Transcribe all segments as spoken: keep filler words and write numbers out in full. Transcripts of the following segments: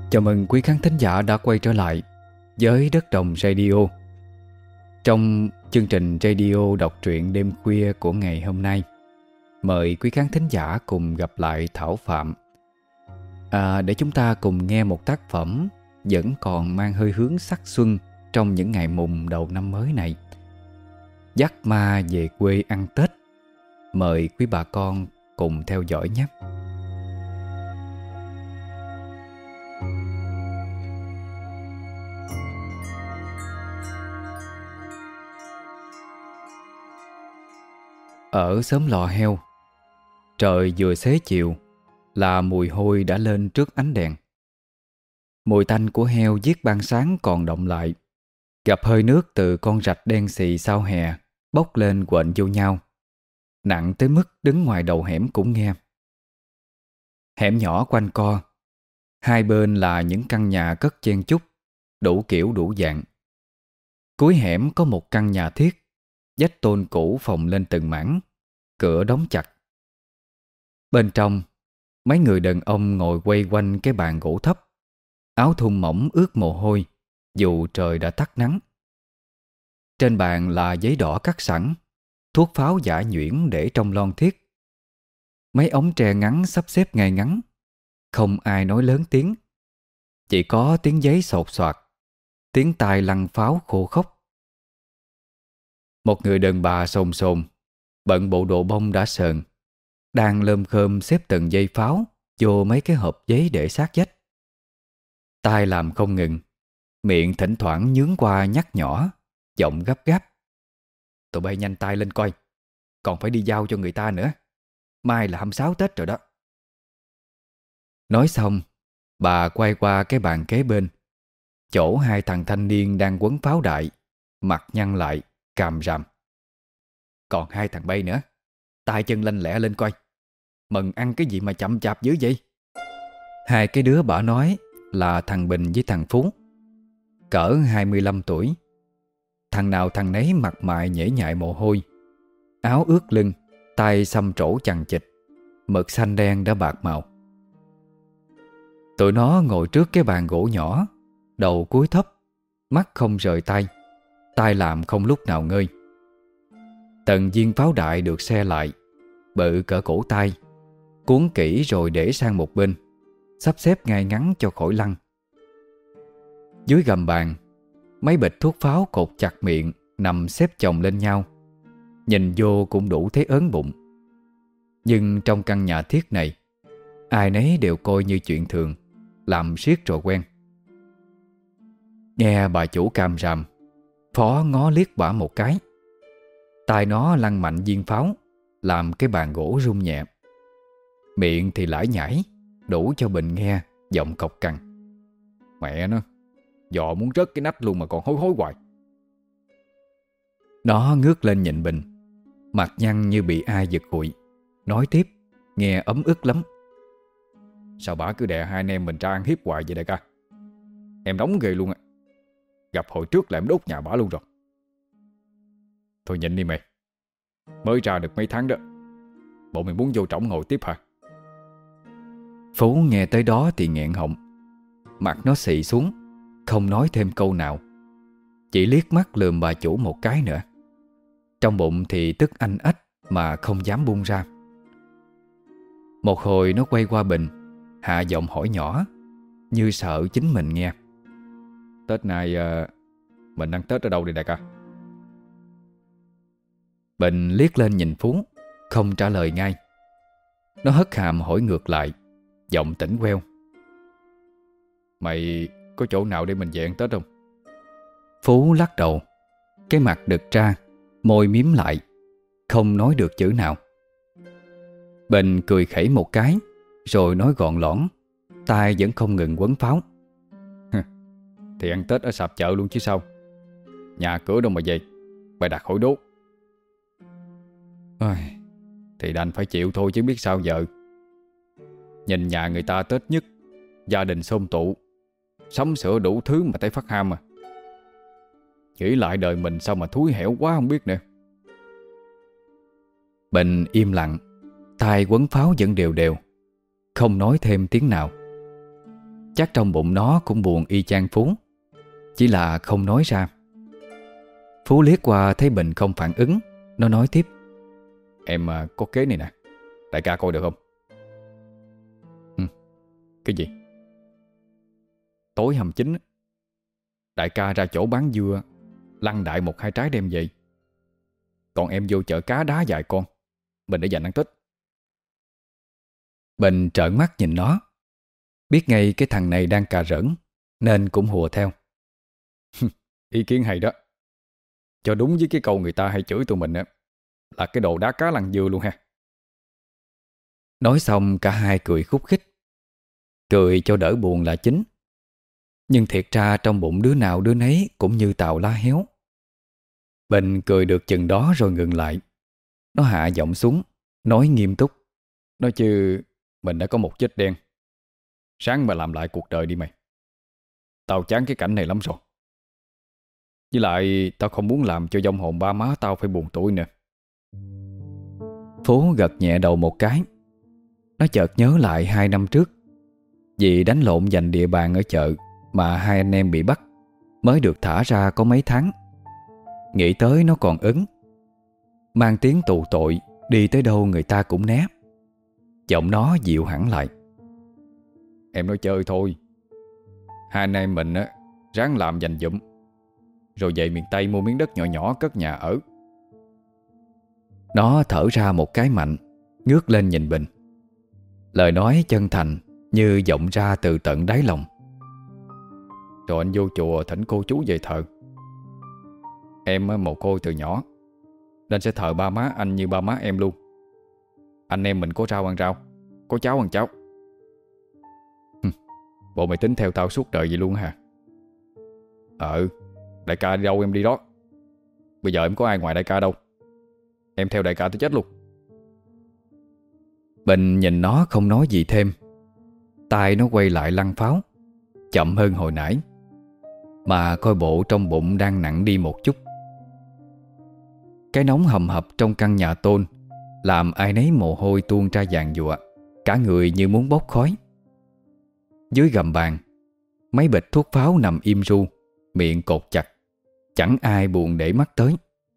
Chào mừng quý khán thính giả đã quay trở lại với Đất Đồng Radio. Trong chương trình radio đọc truyện đêm khuya của ngày hôm nay, mời quý khán thính giả cùng gặp lại Thảo Phạm à, để chúng ta cùng nghe một tác phẩm vẫn còn mang hơi hướng sắc xuân trong những ngày mùng đầu năm mới này. Dắt ma về quê ăn Tết. Mời quý bà con cùng theo dõi nhé. Ở xóm Lò Heo, trời vừa xế chiều là mùi hôi đã lên trước ánh đèn. Mùi tanh của heo giết ban sáng còn đọng lại, gặp hơi nước từ con rạch đen xì sau hè bốc lên quện vô nhau, nặng tới mức đứng ngoài đầu hẻm cũng nghe. Hẻm nhỏ quanh co, hai bên là những căn nhà cất chen chúc, đủ kiểu đủ dạng. Cuối hẻm có một căn nhà thiết, vách tôn cũ phồng lên từng mảng, cửa đóng chặt. Bên trong, mấy người đàn ông ngồi quay quanh cái bàn gỗ thấp, áo thun mỏng ướt mồ hôi dù trời đã tắt nắng. Trên bàn là giấy đỏ cắt sẵn, thuốc pháo giả nhuyễn để trong lon thiết. Mấy ống tre ngắn sắp xếp ngay ngắn, không ai nói lớn tiếng, chỉ có tiếng giấy sột soạt, tiếng tai lăn pháo khô khốc. Một người đàn bà xồm xồm, bận bộ đồ bông đã sờn, đang lơm khơm xếp từng dây pháo vô mấy cái hộp giấy để sát vách. Tai làm không ngừng, miệng thỉnh thoảng nhướng qua nhắc nhỏ, giọng gấp gáp: "Tụi bay nhanh tay lên coi, còn phải đi giao cho người ta nữa. Mai là hai mươi sáu Tết rồi đó." Nói xong, bà quay qua cái bàn kế bên, chỗ hai thằng thanh niên đang quấn pháo đại, mặt nhăn lại, càm ràm: "Còn hai thằng bay nữa, tay chân lanh lẹ lên coi. Mừng ăn cái gì mà chậm chạp dữ vậy?" Hai cái đứa bà nói là thằng Bình với thằng Phú, cỡ hai mươi lăm tuổi. Thằng nào thằng nấy mặt mày nhễ nhại mồ hôi, áo ướt lưng, tay xăm trổ chằng chịt, mực xanh đen đã bạc màu. Tụi nó ngồi trước cái bàn gỗ nhỏ, đầu cúi thấp, mắt không rời tay, tay làm không lúc nào ngơi. Từng viên pháo đại được xe lại, bự cỡ cổ tay, cuốn kỹ rồi để sang một bên, sắp xếp ngay ngắn cho khỏi lăn. Dưới gầm bàn, mấy bịch thuốc pháo cột chặt miệng nằm xếp chồng lên nhau, nhìn vô cũng đủ thấy ớn bụng. Nhưng trong căn nhà thiết này, ai nấy đều coi như chuyện thường, làm riết rồi quen. Nghe bà chủ càm ràm, Phó ngó liếc bả một cái. Tai nó lăn mạnh viên pháo, làm cái bàn gỗ rung nhẹ. Miệng thì lải nhải, đủ cho Bình nghe, giọng cộc cằn: "Mẹ nó, dọ muốn rớt cái nách luôn mà còn hối hối hoài." Nó ngước lên nhìn Bình, mặt nhăn như bị ai giật hụi, nói tiếp, nghe ấm ức lắm: "Sao bả cứ đè hai anh em mình ra ăn hiếp hoài vậy đại ca? Em đóng ghê luôn á. Gặp hồi trước là em đốt nhà bả luôn rồi." "Thôi nhịn đi mày, mới ra được mấy tháng đó. Bộ mày muốn vô trỏng ngồi tiếp hả?" Phú nghe tới đó thì nghẹn họng, mặt nó xị xuống, không nói thêm câu nào, chỉ liếc mắt lườm bà chủ một cái nữa. Trong bụng thì tức anh ách mà không dám buông ra. Một hồi nó quay qua Bình, hạ giọng hỏi nhỏ, như sợ chính mình nghe: "Tết này uh, mình ăn Tết ở đâu đi đại ca?" Bình liếc lên nhìn Phú, không trả lời ngay. Nó hất hàm hỏi ngược lại, giọng tỉnh queo: "Mày có chỗ nào để mình về ăn Tết không?" Phú lắc đầu, cái mặt đực ra, môi miếm lại, không nói được chữ nào. Bình cười khẩy một cái, rồi nói gọn lõn, tai vẫn không ngừng quấn pháo: "Thì ăn Tết ở sạp chợ luôn chứ sao. Nhà cửa đâu mà về, bày đặt khỏi đốt." Ôi, thì đành phải chịu thôi chứ biết sao giờ. Nhìn nhà người ta Tết nhất, gia đình xôm tụ, sắm sửa đủ thứ mà thấy phát ham à. Nghĩ lại đời mình sao mà thúi hẻo quá không biết nữa. Bình im lặng, tai quấn pháo vẫn đều đều, không nói thêm tiếng nào. Chắc trong bụng nó cũng buồn y chang Phú, chỉ là không nói ra. Phú liếc qua thấy Bình không phản ứng, nó nói tiếp: Em à, có kế này nè, đại ca coi được không? Ừ, cái gì? Tối hầm chín, đại ca ra chỗ bán dưa, lăn đại một hai trái đem về. Còn em vô chợ cá đá vài con, mình để dành ăn Tết. Bình trợn mắt nhìn nó, biết ngay cái thằng này đang cà rỡn, nên cũng hùa theo. Ý kiến hay đó. Cho đúng với cái câu người ta hay chửi tụi mình á, là cái đồ đá cá lăn dưa luôn ha. Nói xong cả hai cười khúc khích. Cười cho đỡ buồn là chính. Nhưng thiệt ra trong bụng đứa nào đứa nấy cũng như tàu lá héo. Bình cười được chừng đó rồi ngừng lại. Nó hạ giọng xuống, nói nghiêm túc: Nói chứ mình đã có một vết đen. Sáng mà làm lại cuộc đời đi mày. Tao chán cái cảnh này lắm rồi. Với lại tao không muốn làm cho vong hồn ba má tao phải buồn tuổi nè. Phú gật nhẹ đầu một cái. Nó chợt nhớ lại hai năm trước, vì đánh lộn giành địa bàn ở chợ mà hai anh em bị bắt, mới được thả ra có mấy tháng. Nghĩ tới nó còn ấn. Mang tiếng tù tội, đi tới đâu người ta cũng né. Giọng nó dịu hẳn lại: Em nói chơi thôi. Hai anh em mình á, ráng làm dành dụm, rồi về miền Tây mua miếng đất nhỏ nhỏ cất nhà ở. Nó thở ra một cái mạnh, ngước lên nhìn Bình. Lời nói chân thành như vọng ra từ tận đáy lòng. Rồi anh vô chùa thỉnh cô chú về thờ. Em mồ côi từ nhỏ, nên sẽ thờ ba má anh như ba má em luôn. Anh em mình có rau ăn rau, có cháo ăn cháo. Bộ mày tính theo tao suốt đời vậy luôn hả? Ờ, đại ca đi đâu em đi đó. Bây giờ em có ai ngoài đại ca đâu. Em theo đại ca tới chết luôn. Bình nhìn nó không nói gì thêm. Tai nó quay lại lăn pháo, chậm hơn hồi nãy, mà coi bộ trong bụng đang nặng đi một chút. Cái nóng hầm hập trong căn nhà tôn làm ai nấy mồ hôi tuôn ra vàng giụa, cả người như muốn bốc khói. Dưới gầm bàn, mấy bịch thuốc pháo nằm im ru, miệng cột chặt, chẳng ai buồn để mắt tới.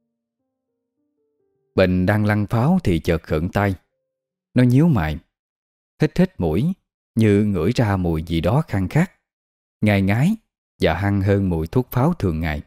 Bình đang lăn pháo thì chợt khựng tay. Nó nhíu mày, hít hít mũi, như ngửi ra mùi gì đó khang khát, ngai ngái và hăng hơn mùi thuốc pháo thường ngày.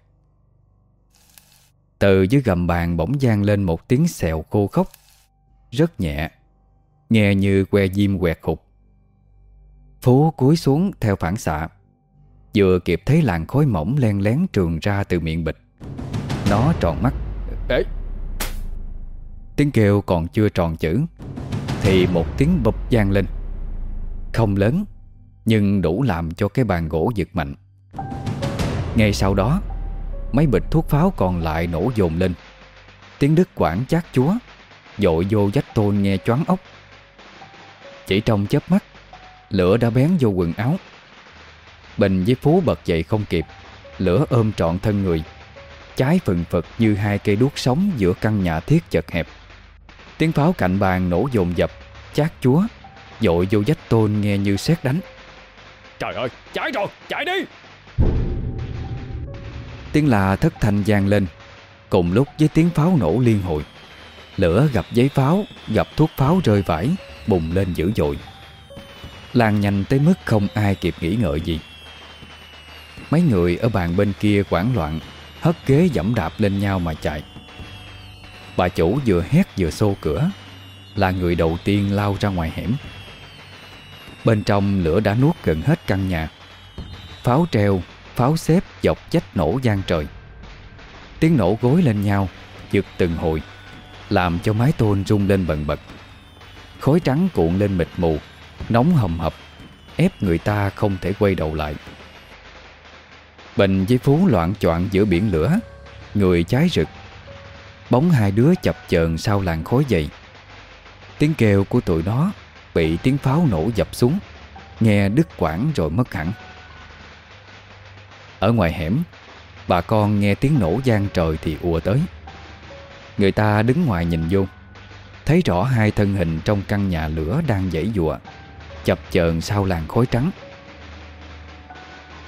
Từ dưới gầm bàn bỗng vang lên một tiếng xèo khô khốc, rất nhẹ, nghe như que diêm quẹt hụt. Phú cúi xuống theo phản xạ, vừa kịp thấy làn khói mỏng len lén trườn ra từ miệng bịch. Nó tròn mắt. Ê! Tiếng kêu còn chưa tròn chữ thì một tiếng bụp vang lên. Không lớn, nhưng đủ làm cho cái bàn gỗ giật mạnh. Ngay sau đó, mấy bịch thuốc pháo còn lại nổ dồn lên. Tiếng đứt quãng chát chúa dội vô vách tôn nghe choáng óc. Chỉ trong chớp mắt, lửa đã bén vô quần áo. Bình với Phú bật dậy không kịp, lửa ôm trọn thân người, cháy phừng phực như hai cây đuốc sống giữa căn nhà thiết chật hẹp. Tiếng pháo cạnh bàn nổ dồn dập, chát chúa dội vô vách tôn nghe như sét đánh. Trời ơi, cháy rồi, chạy đi! Tiếng la thất thanh vang lên, cùng lúc với tiếng pháo nổ liên hồi. Lửa gặp giấy pháo, gặp thuốc pháo rơi vãi, bùng lên dữ dội, lan nhanh tới mức không ai kịp nghĩ ngợi gì. Mấy người ở bàn bên kia hoảng loạn, hất ghế giẫm đạp lên nhau mà chạy. Bà chủ vừa hét vừa xô cửa, là người đầu tiên lao ra ngoài hẻm. Bên trong lửa đã nuốt gần hết căn nhà. Pháo treo, pháo xếp dọc vách nổ vang trời. Tiếng nổ gối lên nhau, giật từng hồi, làm cho mái tôn rung lên bần bật. Khói trắng cuộn lên mịt mù, nóng hầm hập, ép người ta không thể quay đầu lại. Bình với Phú loạng choạng giữa biển lửa, người cháy rực. Bóng hai đứa chập chờn sau làn khói dậy. Tiếng kêu của tụi nó bị tiếng pháo nổ dập xuống, nghe đứt quãng rồi mất hẳn. Ở ngoài hẻm, bà con nghe tiếng nổ vang trời thì ùa tới. Người ta đứng ngoài nhìn vô, thấy rõ hai thân hình trong căn nhà lửa đang giãy giụa, chập chờn sau làn khói trắng.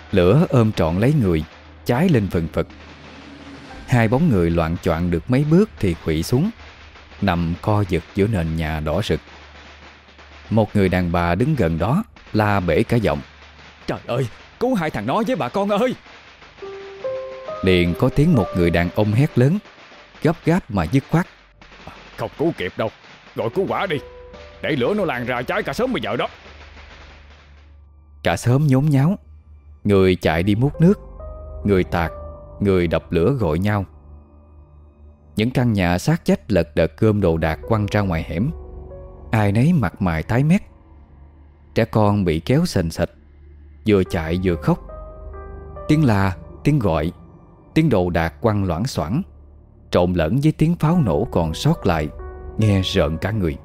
Lửa ôm trọn lấy người, cháy lên phần phật. Hai bóng người loạng choạng được mấy bước thì khuỵu xuống, nằm co giật giữa nền nhà đỏ rực. Một người đàn bà đứng gần đó la bể cả giọng: "Trời ơi, cứu hai thằng nó với bà con ơi!" Liền có tiếng một người đàn ông hét lớn, gấp gáp mà dứt khoát: "Không cứu kịp đâu, gọi cứu hỏa đi, để lửa nó lan ra cháy cả xóm bây giờ đó." Cả xóm nhốn nháo, người chạy đi múc nước, người tạt, người đập lửa gọi nhau. Những căn nhà sát vách lật đật gom đồ đạc quăng ra ngoài hẻm, ai nấy mặt mày tái mét. Trẻ con bị kéo sền sệt, vừa chạy vừa khóc. Tiếng la, tiếng gọi, tiếng đồ đạc quăng loảng xoảng trộn lẫn với tiếng pháo nổ còn sót lại, nghe rợn cả người.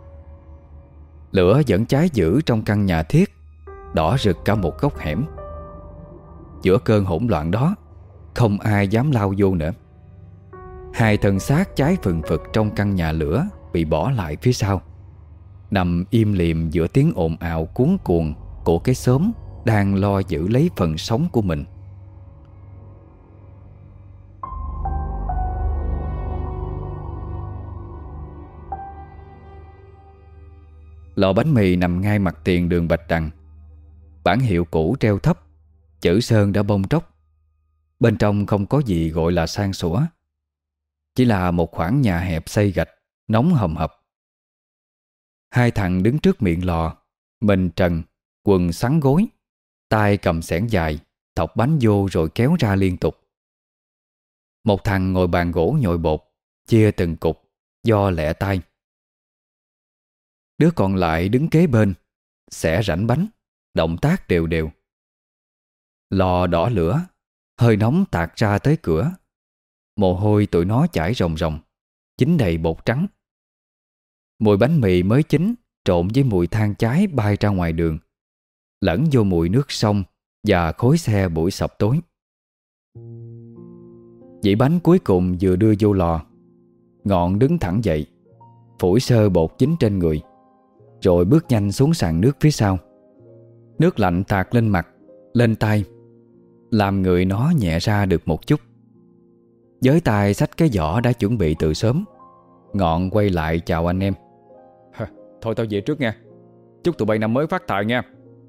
Lửa vẫn cháy dữ trong căn nhà thiết, đỏ rực cả một góc hẻm. Giữa cơn hỗn loạn đó, không ai dám lao vô nữa. Hai thân xác cháy phừng phực trong căn nhà lửa bị bỏ lại phía sau, nằm im lìm giữa tiếng ồn ào cuống cuồng của cái xóm đang lo giữ lấy phần sống của mình. Lò bánh mì nằm ngay mặt tiền đường Bạch Đằng. Bảng hiệu cũ treo thấp, chữ sơn đã bong tróc. Bên trong không có gì gọi là sang sủa, chỉ là một khoảng nhà hẹp xây gạch, nóng hầm hập. Hai thằng đứng trước miệng lò, mình trần, quần xắn gối, tay cầm xẻng dài, thọc bánh vô rồi kéo ra liên tục. Một thằng ngồi bàn gỗ nhồi bột, chia từng cục, do lẹ tay. Đứa còn lại đứng kế bên, xẻ rãnh bánh, động tác đều đều. Lò đỏ lửa, hơi nóng tạt ra tới cửa. Mồ hôi tụi nó chảy ròng ròng, chín đầy bột trắng. Mùi bánh mì mới chín trộn với mùi than cháy bay ra ngoài đường, lẫn vô mùi nước sông và khói xe buổi sập tối. Dĩ bánh cuối cùng vừa đưa vô lò, Ngọn đứng thẳng dậy, phủi sơ bột dính trên người, rồi bước nhanh xuống sàn nước phía sau. Nước lạnh tạt lên mặt, lên tay, làm người nó nhẹ ra được một chút. Với tay xách cái giỏ đã chuẩn bị từ sớm, Ngọn quay lại chào anh em. Thôi tao về trước nha, chúc tụi bay năm mới phát tài nha.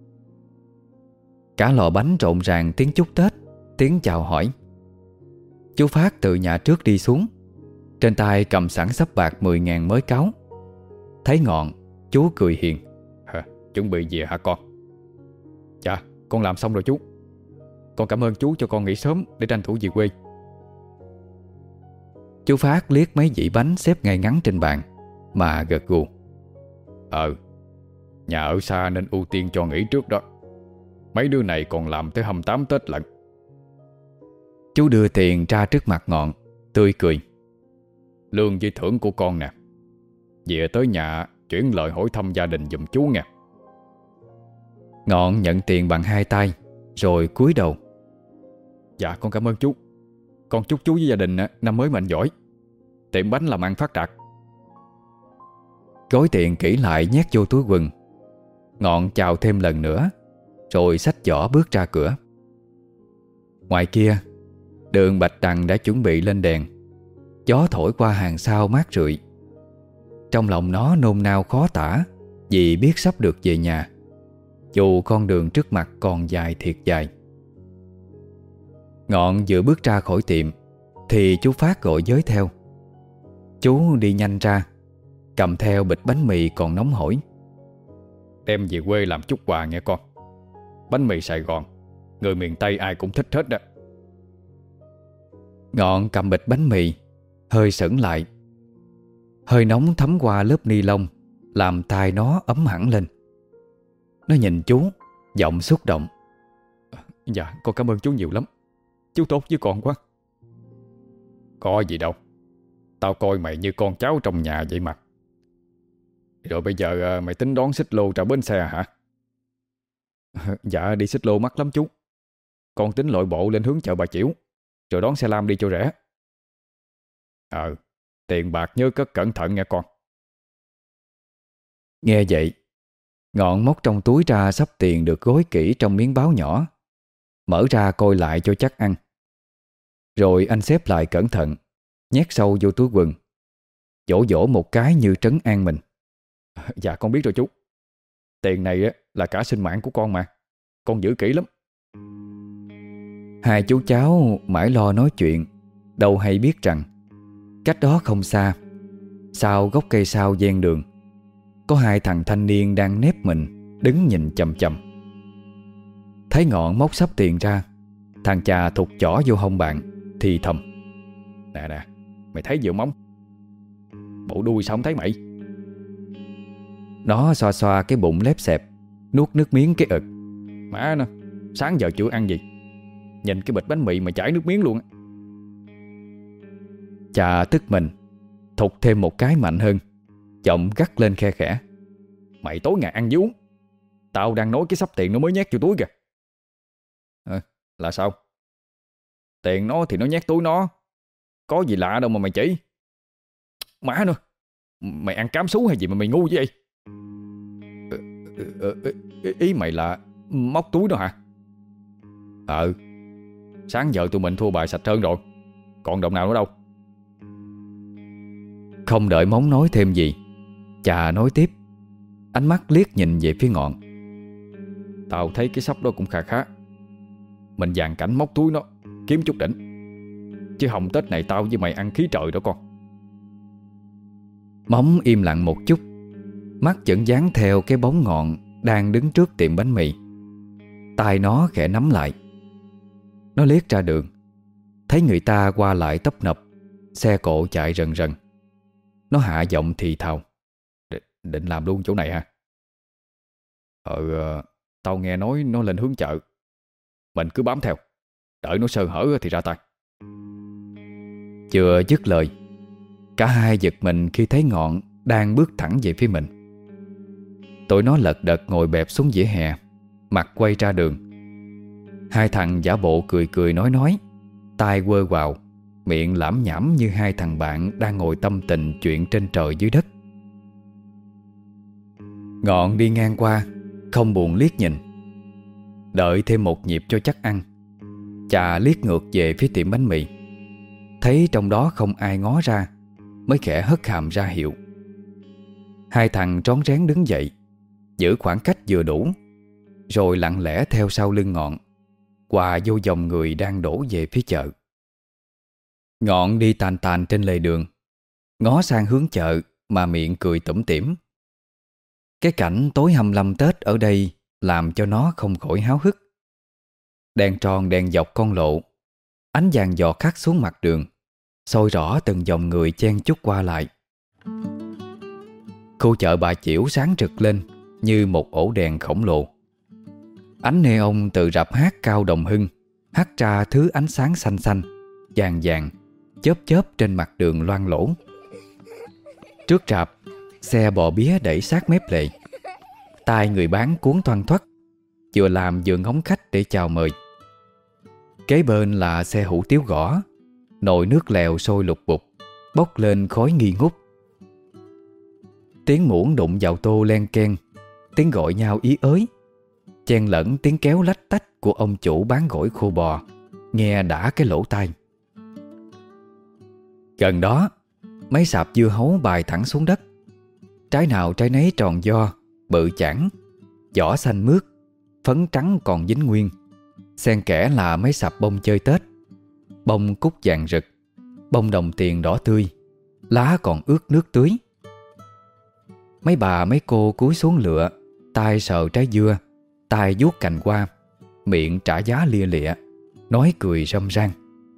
Cả lò bánh rộn ràng tiếng chúc Tết, tiếng chào hỏi. Chú Phát từ nhà trước đi xuống, trên tay cầm sẵn xấp bạc mười ngàn mới cáu. Thấy Ngọn, chú cười hiền. Hả, chuẩn bị về hả con? Dạ, con làm xong rồi chú. Con cảm ơn chú cho con nghỉ sớm để tranh thủ về quê. Chú Phát liếc mấy dĩ bánh xếp ngay ngắn trên bàn mà gật gù. Ờ, nhà ở xa nên ưu tiên cho nghỉ trước đó. Mấy đứa này còn làm tới hai mươi tám Tết lận. Chú đưa tiền ra trước mặt Ngọn, tươi cười. Lương với thưởng của con nè. Về tới nhà chuyển lời hỏi thăm gia đình giùm chú nha. Ngọn nhận tiền bằng hai tay, rồi cúi đầu. Dạ con cảm ơn chú. Con chúc chú với gia đình năm mới mạnh giỏi, tiệm bánh làm ăn phát đạt. Gói tiền kỹ lại nhét vô túi quần. Ngọn chào thêm lần nữa, rồi xách giỏ bước ra cửa. Ngoài kia, đường Bạch Đằng đã chuẩn bị lên đèn. Gió thổi qua hàng sau mát rượi. Trong lòng nó nôn nao khó tả, vì biết sắp được về nhà, dù con đường trước mặt còn dài thiệt dài. Ngọn vừa bước ra khỏi tiệm thì chú Phát gọi giới theo. Chú đi nhanh ra, cầm theo bịch bánh mì còn nóng hổi. Đem về quê làm chút quà nghe con. Bánh mì Sài Gòn, người miền Tây ai cũng thích hết đó. Ngọn cầm bịch bánh mì, hơi sững lại. Hơi nóng thấm qua lớp ni lông, làm tai nó ấm hẳn lên. Nó nhìn chú, giọng xúc động. Dạ con cảm ơn chú nhiều lắm, chú tốt với con quá. Có gì đâu, tao coi mày như con cháu trong nhà vậy mà. Rồi bây giờ mày tính đón xích lô ra bến xe hả? Dạ đi xích lô mắc lắm chú. Con tính lội bộ lên hướng chợ Bà Chiểu, rồi đón xe lam đi cho rẻ. Ờ, tiền bạc nhớ cất cẩn thận nghe con. Nghe vậy, Ngọn móc trong túi ra xấp tiền được gói kỹ trong miếng báo nhỏ, mở ra coi lại cho chắc ăn. Rồi anh xếp lại cẩn thận, nhét sâu vô túi quần, dỗ dỗ một cái như trấn an mình. Dạ con biết rồi chú. Tiền này á, là cả sinh mạng của con mà. Con giữ kỹ lắm. Hai chú cháu mãi lo nói chuyện, đâu hay biết rằng cách đó không xa, sau gốc cây sao ven đường, có hai thằng thanh niên đang nép mình đứng nhìn chằm chằm. Thấy Ngọn móc xấp tiền ra, thằng chà thụt chỏ vô hông bạn thì thầm: Nè nè, mày thấy vừa móng, bộ đuôi sao không thấy mày? Nó xoa xoa cái bụng lép xẹp, nuốt nước miếng cái ực. Má nó, sáng giờ chưa ăn gì, nhìn cái bịch bánh mì mà chảy nước miếng luôn á. Chà tức mình, thụt thêm một cái mạnh hơn, giọng gắt lên khe khẽ: Mày tối ngày ăn vú, tao đang nói cái xấp tiền nó mới nhét vô túi kìa. À, là sao? Tiền nó thì nó nhét túi nó, có gì lạ đâu mà mày chỉ. Má nữa, mày ăn cám sú hay gì mà mày ngu vậy? Ờ, ờ, ý, ý mày là móc túi đó hả? Ờ, sáng giờ tụi mình thua bài sạch trơn rồi, còn đồng nào nữa đâu. Không đợi Móng nói thêm gì, chà nói tiếp, ánh mắt liếc nhìn về phía Ngọn. Tao thấy cái sắp đó cũng khá khá, mình dàn cảnh móc túi nó, kiếm chút đỉnh. Chứ hồng Tết này tao với mày ăn khí trời đó con. Móng im lặng một chút, mắt vẫn dán theo cái bóng Ngọn đang đứng trước tiệm bánh mì. Tai nó khẽ nắm lại. Nó liếc ra đường, thấy người ta qua lại tấp nập, xe cộ chạy rần rần. Nó hạ giọng thì thào: D- Định làm luôn chỗ này hả? Ờ, tao nghe nói nó lên hướng chợ, mình cứ bám theo, đợi nó sơ hở thì ra tay. Chưa dứt lời, cả hai giật mình khi thấy Ngọn đang bước thẳng về phía mình. Tụi nó lật đật ngồi bẹp xuống vỉa hè, mặt quay ra đường. Hai thằng giả bộ cười cười nói nói, tai quơ quào, miệng lảm nhảm như hai thằng bạn đang ngồi tâm tình chuyện trên trời dưới đất. Ngọn đi ngang qua, không buồn liếc nhìn. Đợi thêm một nhịp cho chắc ăn, chà liếc ngược về phía tiệm bánh mì, thấy trong đó không ai ngó ra, mới khẽ hất hàm ra hiệu. Hai thằng rón rén đứng dậy, giữ khoảng cách vừa đủ, rồi lặng lẽ theo sau lưng Ngọn, qua vô dòng người đang đổ về phía chợ. Ngọn đi tàn tàn trên lề đường, ngó sang hướng chợ mà miệng cười tủm tỉm. Cái cảnh tối hăm lâm Tết ở đây làm cho nó không khỏi háo hức. Đèn tròn đèn dọc con lộ, ánh vàng giọt khắc xuống mặt đường, soi rõ từng dòng người chen chúc qua lại. Khu chợ Bà Chiểu sáng rực lên như một ổ đèn khổng lồ. Ánh neon từ rạp hát Cao Đồng Hưng hắt ra thứ ánh sáng xanh xanh, vàng vàng, chớp chớp trên mặt đường loang lổ. Trước rạp, xe bò bía đẩy sát mép lề. Tai người bán cuốn thoăn thoắt, vừa làm vừa ngóng khách để chào mời. Kế bên là xe hủ tiếu gõ, nồi nước lèo sôi lục bục, bốc lên khói nghi ngút. Tiếng muỗng đụng vào tô len keng, tiếng gọi nhau ý ới, chen lẫn tiếng kéo lách tách của ông chủ bán gỏi khô bò, nghe đã cái lỗ tai. Gần đó, mấy sạp dưa hấu bày thẳng xuống đất, trái nào trái nấy tròn vo, bự chảng, vỏ xanh mướt, phấn trắng còn dính nguyên. Xen kẽ là mấy sạp bông chơi Tết, bông cúc vàng rực, bông đồng tiền đỏ tươi, lá còn ướt nước tưới. Mấy bà mấy cô cúi xuống lựa, tay sờ trái dưa, tay vuốt cành hoa, miệng trả giá lia lịa, nói cười râm ran.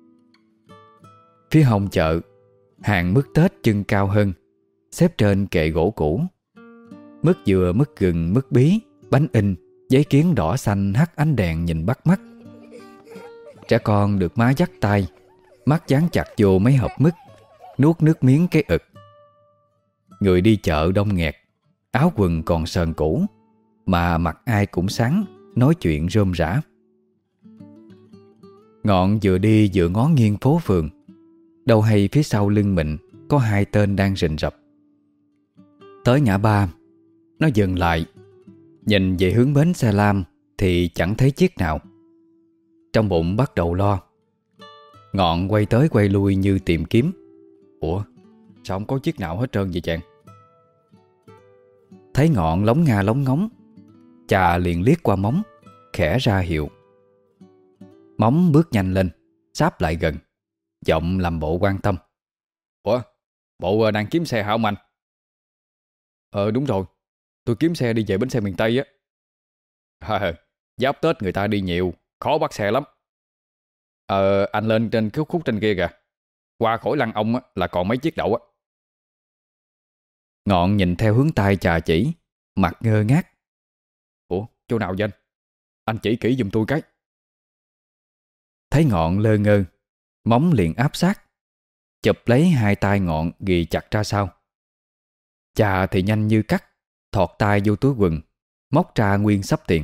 Phía hông chợ, hàng mứt Tết chưng cao hơn, xếp trên kệ gỗ cũ. Mứt dừa, mứt gừng, mứt bí, bánh in, giấy kiến đỏ xanh hắt ánh đèn nhìn bắt mắt. Trẻ con được má dắt tay, mắt dán chặt vô mấy hộp mứt, nuốt nước miếng cái ực. Người đi chợ đông nghẹt, áo quần còn sờn cũ, mà mặt ai cũng sáng, nói chuyện rôm rã. Ngọn vừa đi vừa ngó nghiêng phố phường, đâu hay phía sau lưng mình có hai tên đang rình rập. Tới ngã ba, nó dừng lại, nhìn về hướng bến xe lam thì chẳng thấy chiếc nào. Trong bụng bắt đầu lo. Ngọn quay tới quay lui như tìm kiếm. Ủa, sao không có chiếc nào hết trơn vậy chàng? Thấy Ngọn lóng nga lóng ngóng, chà liền liếc qua Móng, khẽ ra hiệu. Móng bước nhanh lên, sáp lại gần, giọng làm bộ quan tâm. Ủa, bộ đang kiếm xe hả ông anh? Ờ đúng rồi, tôi kiếm xe đi về bến xe miền Tây á. À, giáp Tết người ta đi nhiều, khó bắt xe lắm. Ờ, anh lên trên cái khúc trên kia kìa. Qua khỏi lăng ông á, là còn mấy chiếc đậu á. Ngọn nhìn theo hướng tay chà chỉ, mặt ngơ ngác. Ủa, chỗ nào vậy anh? Anh chỉ kỹ giùm tôi cái. Thấy Ngọn lơ ngơ, Móng liền áp sát, chụp lấy hai tay Ngọn ghì chặt ra sau. Chà thì nhanh như cắt, thọt tay vô túi quần, móc ra nguyên xấp tiền.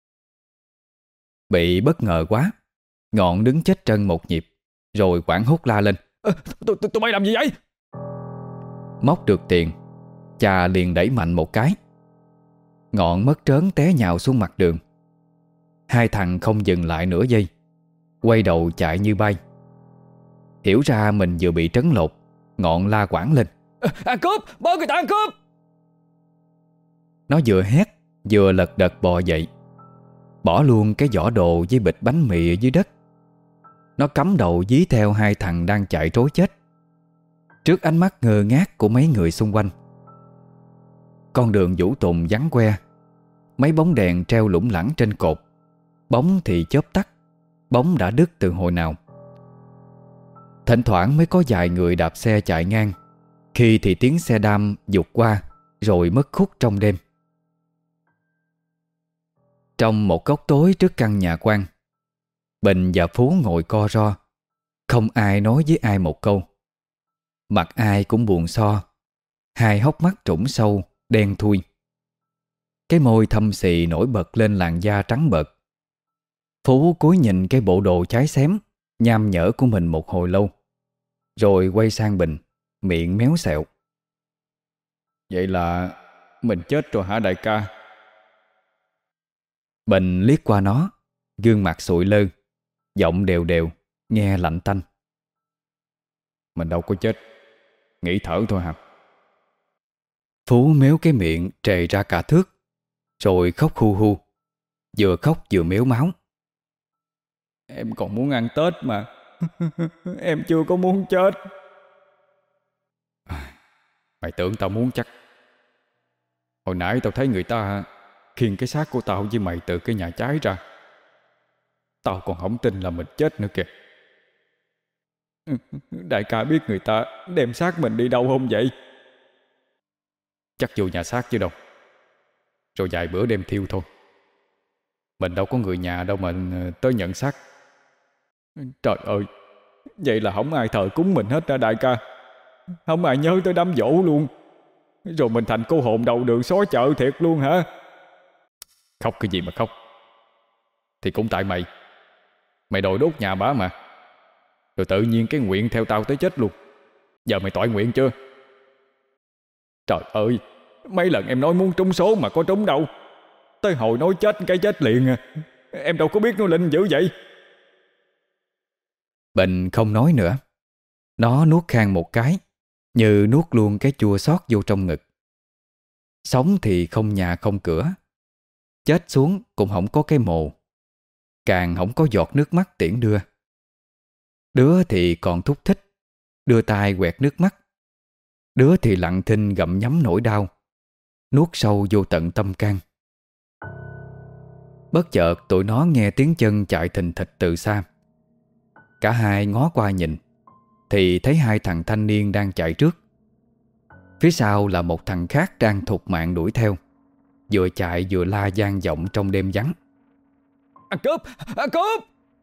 Bị bất ngờ quá, Ngọn đứng chết trân một nhịp, rồi hoảng hốt la lên. À, tụi, tụi bay làm gì vậy? Móc được tiền, chà liền đẩy mạnh một cái. Ngọn mất trớn té nhào xuống mặt đường. Hai thằng không dừng lại nửa giây, quay đầu chạy như bay. Hiểu ra mình vừa bị trấn lột, Ngọn la quảng lên. À, ăn cướp, bớ người ta ăn cướp. Nó vừa hét vừa lật đật bò dậy, bỏ luôn cái giỏ đồ với bịch bánh mì ở dưới đất. Nó cắm đầu dí theo hai thằng đang chạy trối chết, trước ánh mắt ngơ ngác của mấy người xung quanh. Con đường Vũ Tùng vắng que, mấy bóng đèn treo lủng lẳng trên cột, bóng thì chớp tắt, bóng đã đứt từ hồi nào. Thỉnh thoảng mới có vài người đạp xe chạy ngang, khi thì tiếng xe đam vụt qua rồi mất khúc trong đêm. Trong một góc tối trước căn nhà quan, Bình và Phú ngồi co ro, không ai nói với ai một câu. Mặt ai cũng buồn so, hai hốc mắt trũng sâu, đen thui. Cái môi thâm xì nổi bật lên làn da trắng bợt. Phú cúi nhìn cái bộ đồ cháy xém, nham nhở của mình một hồi lâu, rồi quay sang Bình, miệng méo xẹo. Vậy là mình chết rồi hả đại ca? Bình liếc qua nó, gương mặt sụi lơ, giọng đều đều, nghe lạnh tanh. Mình đâu có chết, nghĩ thở thôi hả? Phú méo cái miệng trề ra cả thước, rồi khóc hu hu, vừa khóc vừa méo máu. Em còn muốn ăn Tết mà. Em chưa có muốn chết. Mày tưởng tao muốn chắc. Hồi nãy tao thấy người ta khiêng cái xác của tao với mày từ cái nhà cháy ra. Tao còn không tin là mình chết nữa kìa. Đại ca biết người ta đem xác mình đi đâu không vậy? Chắc vô nhà xác chứ đâu. Rồi vài bữa đem thiêu thôi. Mình đâu có người nhà đâu mà tới nhận xác. Trời ơi, vậy là không ai thờ cúng mình hết ra đại ca. Không ai nhớ tới đám giỗ luôn. Rồi mình thành cô hồn đầu đường xó chợ thiệt luôn hả? Khóc cái gì mà khóc? Thì cũng tại mày. Mày đòi đốt nhà bá mà. Rồi tự nhiên cái nguyện theo tao tới chết luôn. Giờ mày toại nguyện chưa? Trời ơi, mấy lần em nói muốn trúng số mà có trúng đâu. Tới hồi nói chết cái chết liền à. Em đâu có biết nó linh dữ vậy. Bình không nói nữa. Nó nuốt khan một cái, như nuốt luôn cái chua xót vô trong ngực. Sống thì không nhà không cửa, chết xuống cũng không có cái mồ, càng không có giọt nước mắt tiễn đưa. Đứa thì còn thúc thích, đưa tay quẹt nước mắt. Đứa thì lặng thinh gặm nhấm nỗi đau, nuốt sâu vô tận tâm can. Bất chợt tụi nó nghe tiếng chân chạy thình thịch từ xa. Cả hai ngó qua nhìn, thì thấy hai thằng thanh niên đang chạy trước. Phía sau là một thằng khác đang thục mạng đuổi theo, vừa chạy vừa la vang vọng trong đêm vắng. Ăn cướp! Ăn cướp!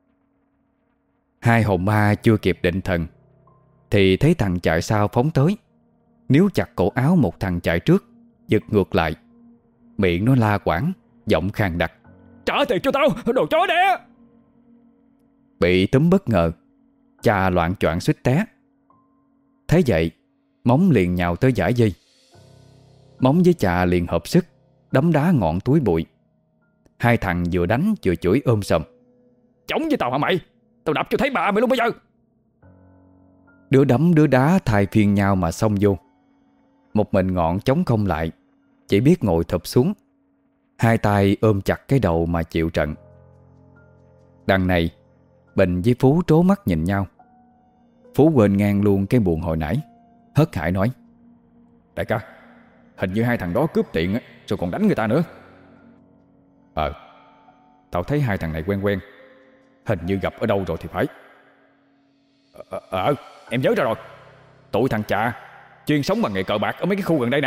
Hai hồn ma chưa kịp định thần thì thấy thằng chạy sau phóng tới, níu chặt cổ áo một thằng chạy trước, giật ngược lại. Miệng nó la quảng, giọng khàn đặc. Trả tiền cho tao, đồ chó đẻ! Bị túm bất ngờ, chà loạn choạng suýt té. Thấy vậy, Móng liền nhào tới giải dây. Móng với chà liền hợp sức đấm đá ngọn túi bụi. Hai thằng vừa đánh vừa chửi ôm sầm. Chống với tao hả mày? Tao đập cho thấy bà mày luôn bây giờ. Đứa đấm đứa đá thay phiên nhau mà xông vô. Một mình Ngọn chống không lại, chỉ biết ngồi thụp xuống, hai tay ôm chặt cái đầu mà chịu trận. Đằng này Bình với Phú trố mắt nhìn nhau. Phú quên ngang luôn cái buồn hồi nãy, hớt hải nói: Đại ca, hình như hai thằng đó cướp tiện rồi còn đánh người ta nữa. Ờ, tao thấy hai thằng này quen quen, hình như gặp ở đâu rồi thì phải. Ờ, ờ em nhớ ra rồi. Tụi thằng Chà chuyên sống bằng nghề cờ bạc ở mấy cái khu gần đây nè.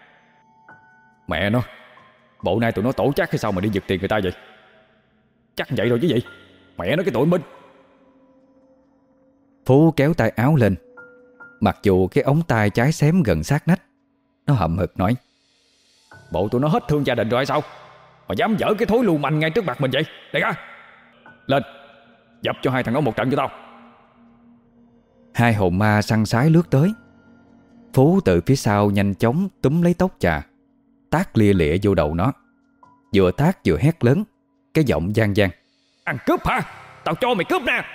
Mẹ nó, bộ nay tụi nó tổ chắc hay sao mà đi giật tiền người ta vậy? Chắc vậy rồi chứ gì. Mẹ nó cái tụi Minh. Phú kéo tay áo lên, mặc dù cái ống tay trái xém gần sát nách. Nó hậm hực nói: Bộ tụi nó hết thương gia đình rồi hay sao mà dám dở cái thối lưu manh ngay trước mặt mình vậy? Đại ca, lên dập cho hai thằng đó một trận cho tao. Hai hồn ma săn sái lướt tới. Phú từ phía sau nhanh chóng túm lấy tóc Chà, tát lia lịa vô đầu nó. Vừa tát vừa hét lớn, cái giọng gian gian: Ăn cướp hả? Tao cho mày cướp nè.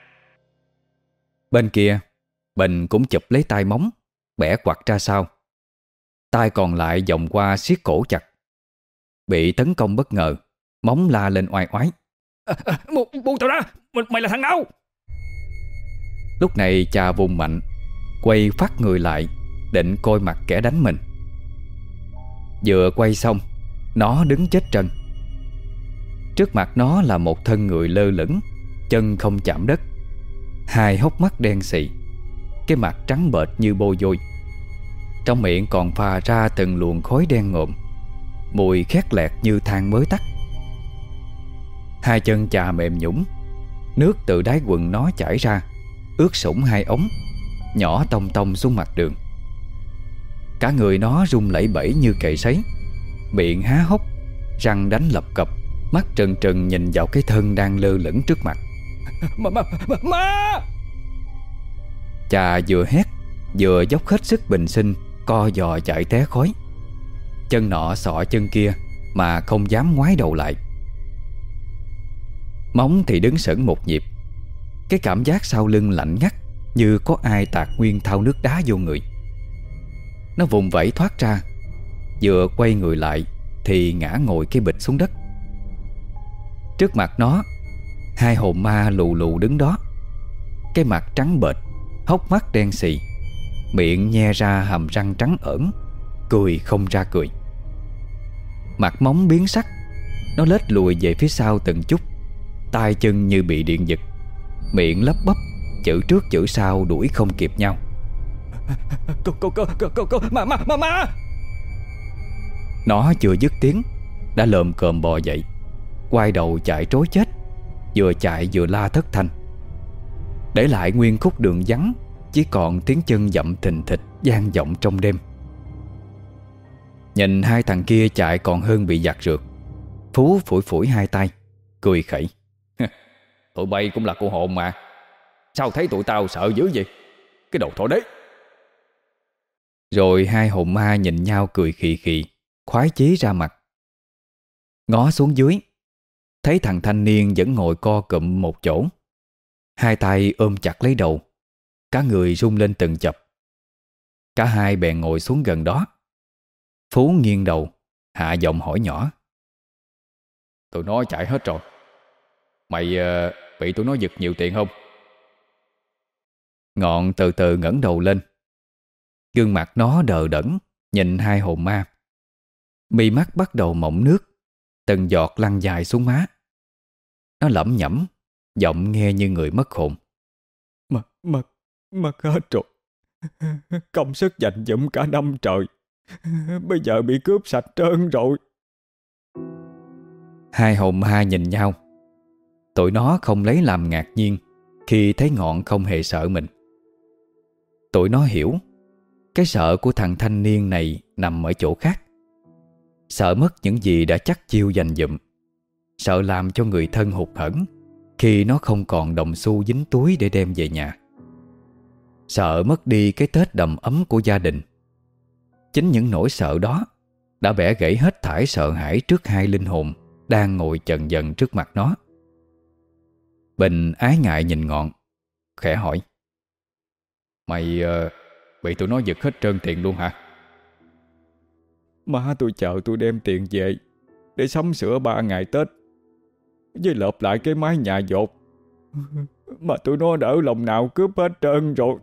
Bên kia Bình cũng chụp lấy tay móng, bẻ quặt ra sau. Tay còn lại vòng qua siết cổ chặt. Bị tấn công bất ngờ, móng la lên oai oái: à, à, buông tao ra, mày là thằng nào? Lúc này Chà vùng mạnh, quay phát người lại, định coi mặt kẻ đánh mình. Vừa quay xong, nó đứng chết trân. Trước mặt nó là một thân người lơ lửng, chân không chạm đất, hai hốc mắt đen xì, cái mặt trắng bệch như bôi vôi. Trong miệng còn phà ra từng luồng khói đen ngộm, mùi khét lẹt như than mới tắt. Hai chân Chà mềm nhũn, nước từ đáy quần nó chảy ra, ướt sũng hai ống, nhỏ tông tông xuống mặt đường. Cả người nó rung lẩy bẩy như cầy sấy, miệng há hốc, răng đánh lập cập, mắt trừng trừng nhìn vào cái thân đang lơ lửng trước mặt. Ma, ma, ma, ma! Chà vừa hét vừa dốc hết sức bình sinh co giò chạy té khói. Chân nọ sọ chân kia mà không dám ngoái đầu lại. Móng thì đứng sững một nhịp. Cái cảm giác sau lưng lạnh ngắt, như có ai tạt nguyên thau nước đá vô người. Nó vùng vẫy thoát ra, vừa quay người lại thì ngã ngồi cái bịch xuống đất. Trước mặt nó, hai hồn ma lù lù đứng đó, cái mặt trắng bệch, hốc mắt đen xì, miệng nhe ra hàm răng trắng ẩn, cười không ra cười. Mặt móng biến sắc, nó lết lùi về phía sau từng chút, tay chân như bị điện giật, miệng lắp bắp, chữ trước chữ sau đuổi không kịp nhau. Cô cô cô cô cô cô ma ma ma ma. Nó chưa dứt tiếng đã lồm cồm bò dậy, quay đầu chạy trối chết, vừa chạy vừa la thất thanh. Để lại nguyên khúc đường vắng, chỉ còn tiếng chân dậm thình thịch vang vọng trong đêm. Nhìn hai thằng kia chạy còn hơn bị giặt rượt. Phú phủi phủi hai tay, cười khẩy: Tụi bay cũng là cô hồn mà, sao thấy tụi tao sợ dữ vậy? Cái đồ thổ đế. Rồi hai hồn ma nhìn nhau cười khì khì, khoái chí ra mặt. Ngó xuống dưới, thấy thằng thanh niên vẫn ngồi co cụm một chỗ, hai tay ôm chặt lấy đầu, cả người rung lên từng chập. Cả hai bèn ngồi xuống gần đó. Phú nghiêng đầu, hạ giọng hỏi nhỏ: Tụi nó chạy hết rồi, mày uh, bị tụi nó giật nhiều tiền không? Ngọn từ từ ngẩng đầu lên. Gương mặt nó đờ đẫn nhìn hai hồn ma. Mi mắt bắt đầu mọng nước, từng giọt lăn dài xuống má. Nó lẩm nhẩm, giọng nghe như người mất hồn: Mất, mất, mất hết rồi. Công sức dành dụm cả năm trời, bây giờ bị cướp sạch trơn rồi. Hai hồn ma nhìn nhau. Tụi nó không lấy làm ngạc nhiên khi thấy Ngọn không hề sợ mình. Tụi nó hiểu cái sợ của thằng thanh niên này nằm ở chỗ khác. Sợ mất những gì đã chắc chiêu dành dụm, sợ làm cho người thân hụt hẫng khi nó không còn đồng xu dính túi để đem về nhà, sợ mất đi cái Tết đầm ấm của gia đình. Chính những nỗi sợ đó đã bẻ gãy hết thảy sợ hãi trước hai linh hồn đang ngồi chần dần trước mặt nó. Bình ái ngại nhìn Ngọn, khẽ hỏi: Mày uh, bị tụi nó giật hết trơn tiền luôn hả? Má tôi chờ tôi đem tiền về để sắm sửa ba ngày Tết, với lợp lại cái mái nhà dột, mà tụi nó đỡ lòng nào cướp hết trơn rồi.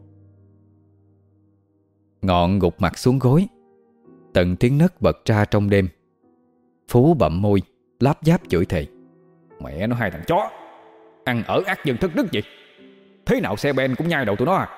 Ngọn gục mặt xuống gối. Từng tiếng nấc bật ra trong đêm. Phú bậm môi, láp giáp chửi thề: Mẹ nó hai thằng chó, ăn ở ác nhân thất đức gì. Thế nào xe ben cũng nhai đầu tụi nó à?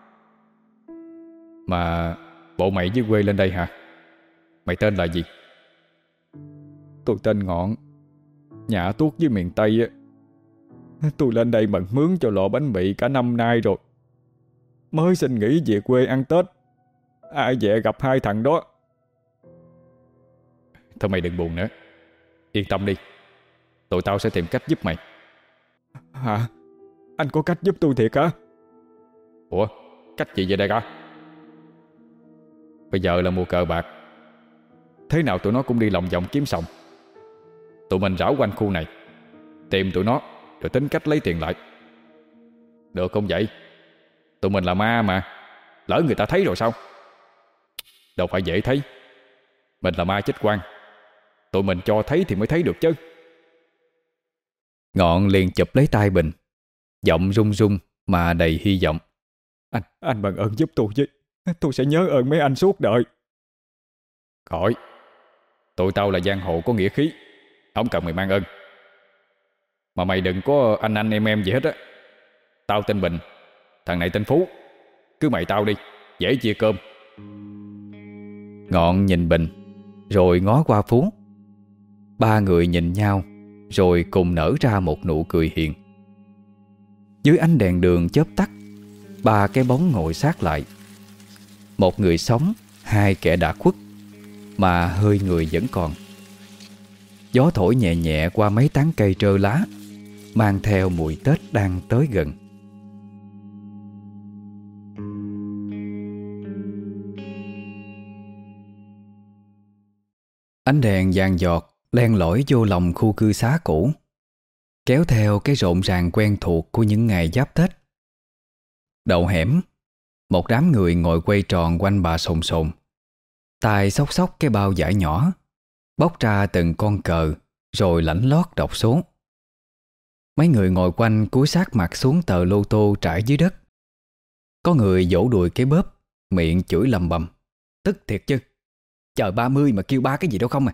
Mà bộ mày dưới quê lên đây hả? Mày tên là gì? Tôi tên Ngọn, nhà tuốt với miền Tây á. Tôi lên đây mận mướn cho lò bánh mì cả năm nay rồi, mới xin nghỉ về quê ăn Tết. Ai dè gặp hai thằng đó. Thôi mày đừng buồn nữa, yên tâm đi, tụi tao sẽ tìm cách giúp mày. Hả? Anh có cách giúp tôi thiệt hả? Ủa, cách gì vậy đây cả? Bây giờ là mùa cờ bạc, thế nào tụi nó cũng đi lòng vòng kiếm sống. Tụi mình rảo quanh khu này, tìm tụi nó rồi tính cách lấy tiền lại. Được không vậy? Tụi mình là ma mà, lỡ người ta thấy rồi sao? Đâu phải dễ thấy. Mình là ma chết quan, tụi mình cho thấy thì mới thấy được chứ. Ngọn liền chụp lấy tay Bình, giọng run run mà đầy hy vọng: Anh, anh bằng ơn giúp tôi chứ. Tôi sẽ nhớ ơn mấy anh suốt đời. Khỏi, tụi tao là giang hồ có nghĩa khí, không cần mày mang ơn. Mà mày đừng có anh anh em em gì hết á. Tao tên Bình, thằng này tên Phú. Cứ mày tao đi, dễ chia cơm. Ngọn nhìn Bình rồi ngó qua Phú. Ba người nhìn nhau rồi cùng nở ra một nụ cười hiền. Dưới ánh đèn đường chớp tắt, ba cái bóng ngồi sát lại. Một người sống, hai kẻ đã khuất, mà hơi người vẫn còn. Gió thổi nhẹ nhẹ qua mấy tán cây trơ lá, mang theo mùi Tết đang tới gần. Ánh đèn vàng giọt len lỏi vô lòng khu cư xá cũ, kéo theo cái rộn ràng quen thuộc của những ngày giáp Tết. Đầu hẻm, một đám người ngồi quay tròn quanh bà sồn sồn, tay xốc xốc cái bao vải nhỏ, bóc ra từng con cờ rồi lãnh lót đọc số. Mấy người ngồi quanh cúi sát mặt xuống tờ lô tô trải dưới đất. Có người vỗ đùi cái bóp, miệng chửi lầm bầm: Tức thiệt chứ, chờ ba mươi mà kêu ba cái gì đâu không à.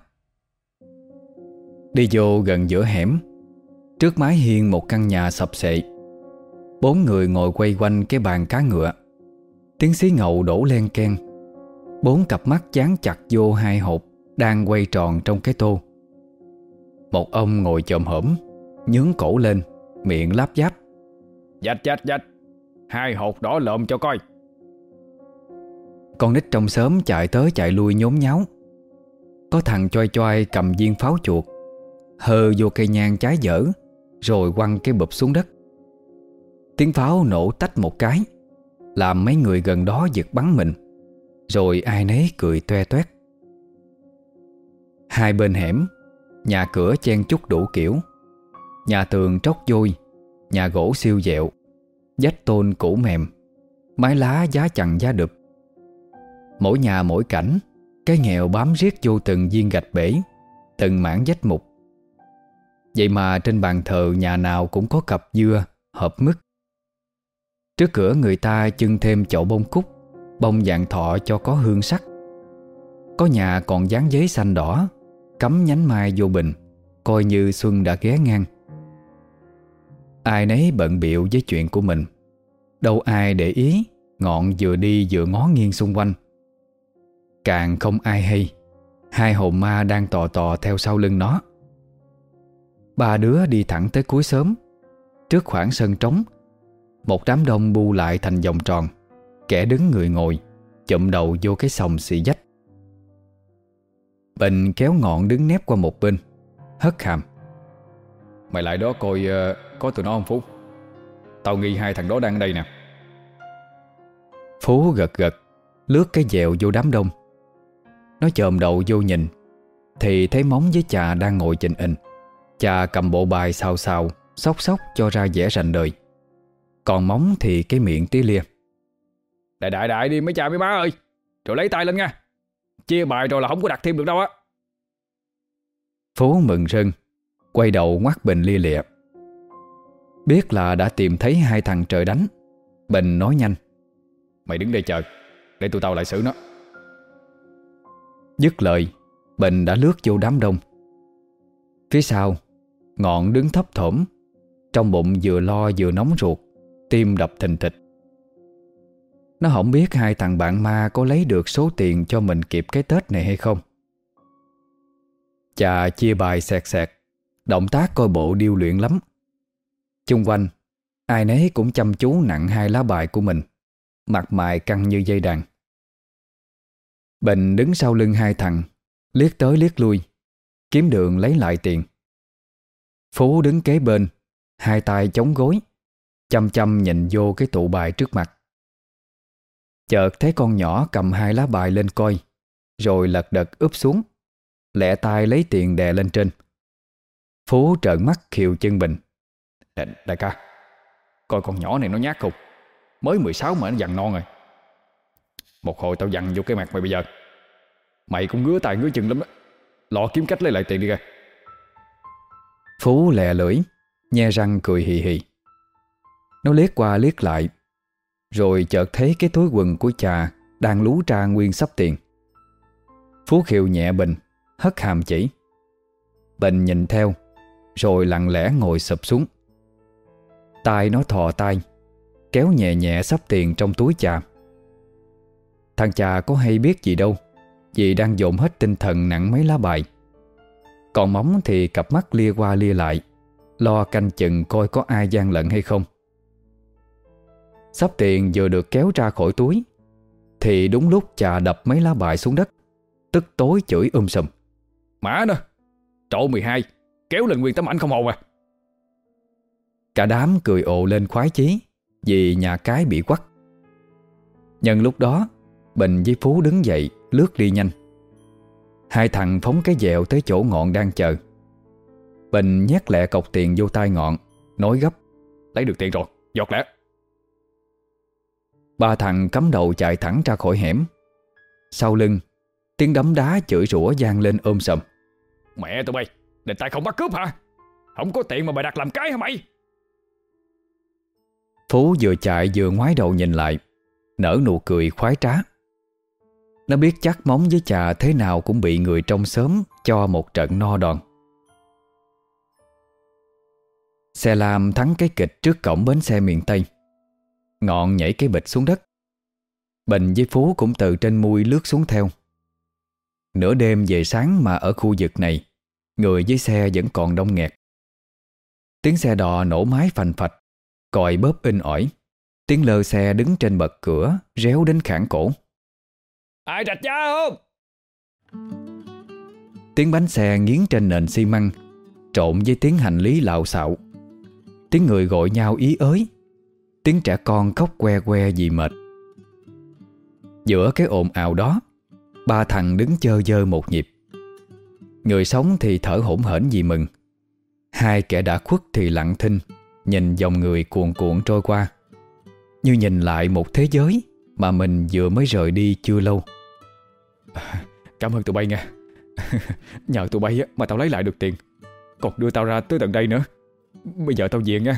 Đi vô gần giữa hẻm, trước mái hiên một căn nhà sập xệ, bốn người ngồi quay quanh cái bàn cá ngựa. Tiếng xí ngầu đổ len keng. Bốn cặp mắt dán chặt vô hai hộp đang quay tròn trong cái tô. Một ông ngồi chồm hổm, nhướng cổ lên, miệng láp giáp: Dạch dạch dạch, hai hột đỏ lợm cho coi. Con nít trong xóm chạy tới chạy lui nhốn nháo. Có thằng choai choai cầm viên pháo chuột, hơ vô cây nhang cháy dở, rồi quăng cái bụp xuống đất. Tiếng pháo nổ tách một cái, làm mấy người gần đó giật bắn mình, rồi ai nấy cười toe toét. Hai bên hẻm, nhà cửa chen chúc đủ kiểu. Nhà tường tróc vôi, nhà gỗ siêu dẹo, vách tôn cũ mềm, mái lá giá chằng giá đụp. Mỗi nhà mỗi cảnh, cái nghèo bám riết vô từng viên gạch bể, từng mảng vách mục. Vậy mà trên bàn thờ nhà nào cũng có cặp dưa, hộp mứt. Trước cửa người ta chưng thêm chậu bông cúc, bông vạn thọ cho có hương sắc. Có nhà còn dán giấy xanh đỏ, cắm nhánh mai vô bình, coi như xuân đã ghé ngang. Ai nấy bận bịu với chuyện của mình, đâu ai để ý Ngọn vừa đi vừa ngó nghiêng xung quanh. Càng không ai hay hai hồn ma đang tò tò theo sau lưng nó. Ba đứa đi thẳng tới cuối xóm. Trước khoảng sân trống, một đám đông bu lại thành vòng tròn, kẻ đứng người ngồi, chụm đầu vô cái sòng xì dách. Bình kéo Ngọn đứng nép qua một bên, hất hàm: Mày lại đó coi uh, có tụi nó không Phú? Tao nghi hai thằng đó đang ở đây nè. Phú gật gật, lướt cái dèo vô đám đông. Nó chồm đầu vô nhìn, thì thấy Móng với Chà đang ngồi chình ình. Chà cầm bộ bài xào xào, xóc xóc cho ra vẻ rành đời. Còn Móng thì cái miệng tía lia. Đại đại đại đi mấy cha mấy má ơi, rồi lấy tay lên nha. Chia bài rồi là không có đặt thêm được đâu á. Phú mừng rơn, quay đầu ngoắt Bình lia lịa. Biết là đã tìm thấy hai thằng trời đánh, Bình nói nhanh: Mày đứng đây chờ, để tụi tao lại xử nó. Dứt lời, Bình đã lướt vô đám đông. Phía sau, Ngọn đứng thấp thỏm, trong bụng vừa lo vừa nóng ruột, tim đập thình thịch. Nó không biết hai thằng bạn ma có lấy được số tiền cho mình kịp cái Tết này hay không. Chà chia bài xẹt xẹt, động tác coi bộ điêu luyện lắm. Chung quanh, ai nấy cũng chăm chú nặng hai lá bài của mình, mặt mày căng như dây đàn. Bình đứng sau lưng hai thằng, liếc tới liếc lui, kiếm đường lấy lại tiền. Phú đứng kế bên, hai tay chống gối, chăm chăm nhìn vô cái tụ bài trước mặt. Chợt thấy con nhỏ cầm hai lá bài lên coi, rồi lật đật úp xuống, lẹ tay lấy tiền đè lên trên. Phú trợn mắt khiêu chân Bình: Đại, đại ca, coi con nhỏ này nó nhát không? Mới mười sáu mà nó dằn non rồi. Một hồi tao dằn vô cái mặt mày bây giờ. Mày cũng ngứa tay ngứa chân lắm đó. Lo kiếm cách lấy lại tiền đi kìa. Phú lè lưỡi, nhe răng cười hì hì. Nó liếc qua liếc lại, rồi chợt thấy cái túi quần của chà đang lú ra nguyên sắp tiền. Phú khiêu nhẹ Bình, hất hàm chỉ. Bình nhìn theo, rồi lặng lẽ ngồi sụp xuống. Tay nó thò tay, kéo nhẹ nhẹ sắp tiền trong túi chà. Thằng chà có hay biết gì đâu, vì đang dồn hết tinh thần nặng mấy lá bài. Còn Móng thì cặp mắt lia qua lia lại, lo canh chừng coi có ai gian lận hay không. Sắp tiền vừa được kéo ra khỏi túi, thì đúng lúc chà đập mấy lá bài xuống đất, tức tối chửi um sùm: Mã nè, trộ mười hai, kéo lên nguyên tấm ảnh không hồn à. Cả đám cười ồ lên khoái chí, vì nhà cái bị quắt. Nhân lúc đó, Bình với Phú đứng dậy lướt đi nhanh. Hai thằng phóng cái dẹo tới chỗ Ngọn đang chờ. Bình nhét lẹ cọc tiền vô tay Ngọn, nói gấp: Lấy được tiền rồi, giọt lẹ. Ba thằng cắm đầu chạy thẳng ra khỏi hẻm. Sau lưng, tiếng đấm đá chửi rủa vang lên ôm sầm: Mẹ tụi bay, định tay không bắt cướp hả? Không có tiền mà mày đặt làm cái hả mày? Phú vừa chạy vừa ngoái đầu nhìn lại, nở nụ cười khoái trá. Nó biết chắc Móng với chà thế nào cũng bị người trong xóm cho một trận no đòn. Xe lam thắng cái kịch trước cổng bến xe miền Tây. Ngọn nhảy cái bịch xuống đất. Bình với Phú cũng từ trên mui lướt xuống theo. Nửa đêm về sáng mà ở khu vực này, người với xe vẫn còn đông nghẹt. Tiếng xe đò nổ máy phành phạch, còi bóp in ỏi. Tiếng lơ xe đứng trên bậc cửa réo đến khản cổ: Ai rạch giá không? Tiếng bánh xe nghiến trên nền xi măng trộn với tiếng hành lý lạo xạo. Tiếng người gọi nhau ý ới. Tiếng trẻ con khóc que que vì mệt. Giữa cái ồn ào đó, ba thằng đứng chơ vơ một nhịp. Người sống thì thở hổn hển vì mừng. Hai kẻ đã khuất thì lặng thinh, nhìn dòng người cuồn cuộn trôi qua, như nhìn lại một thế giới mà mình vừa mới rời đi chưa lâu. Cảm ơn tụi bay nha. Nhờ tụi bay mà tao lấy lại được tiền, còn đưa tao ra tới tận đây nữa. Bây giờ tao về nha.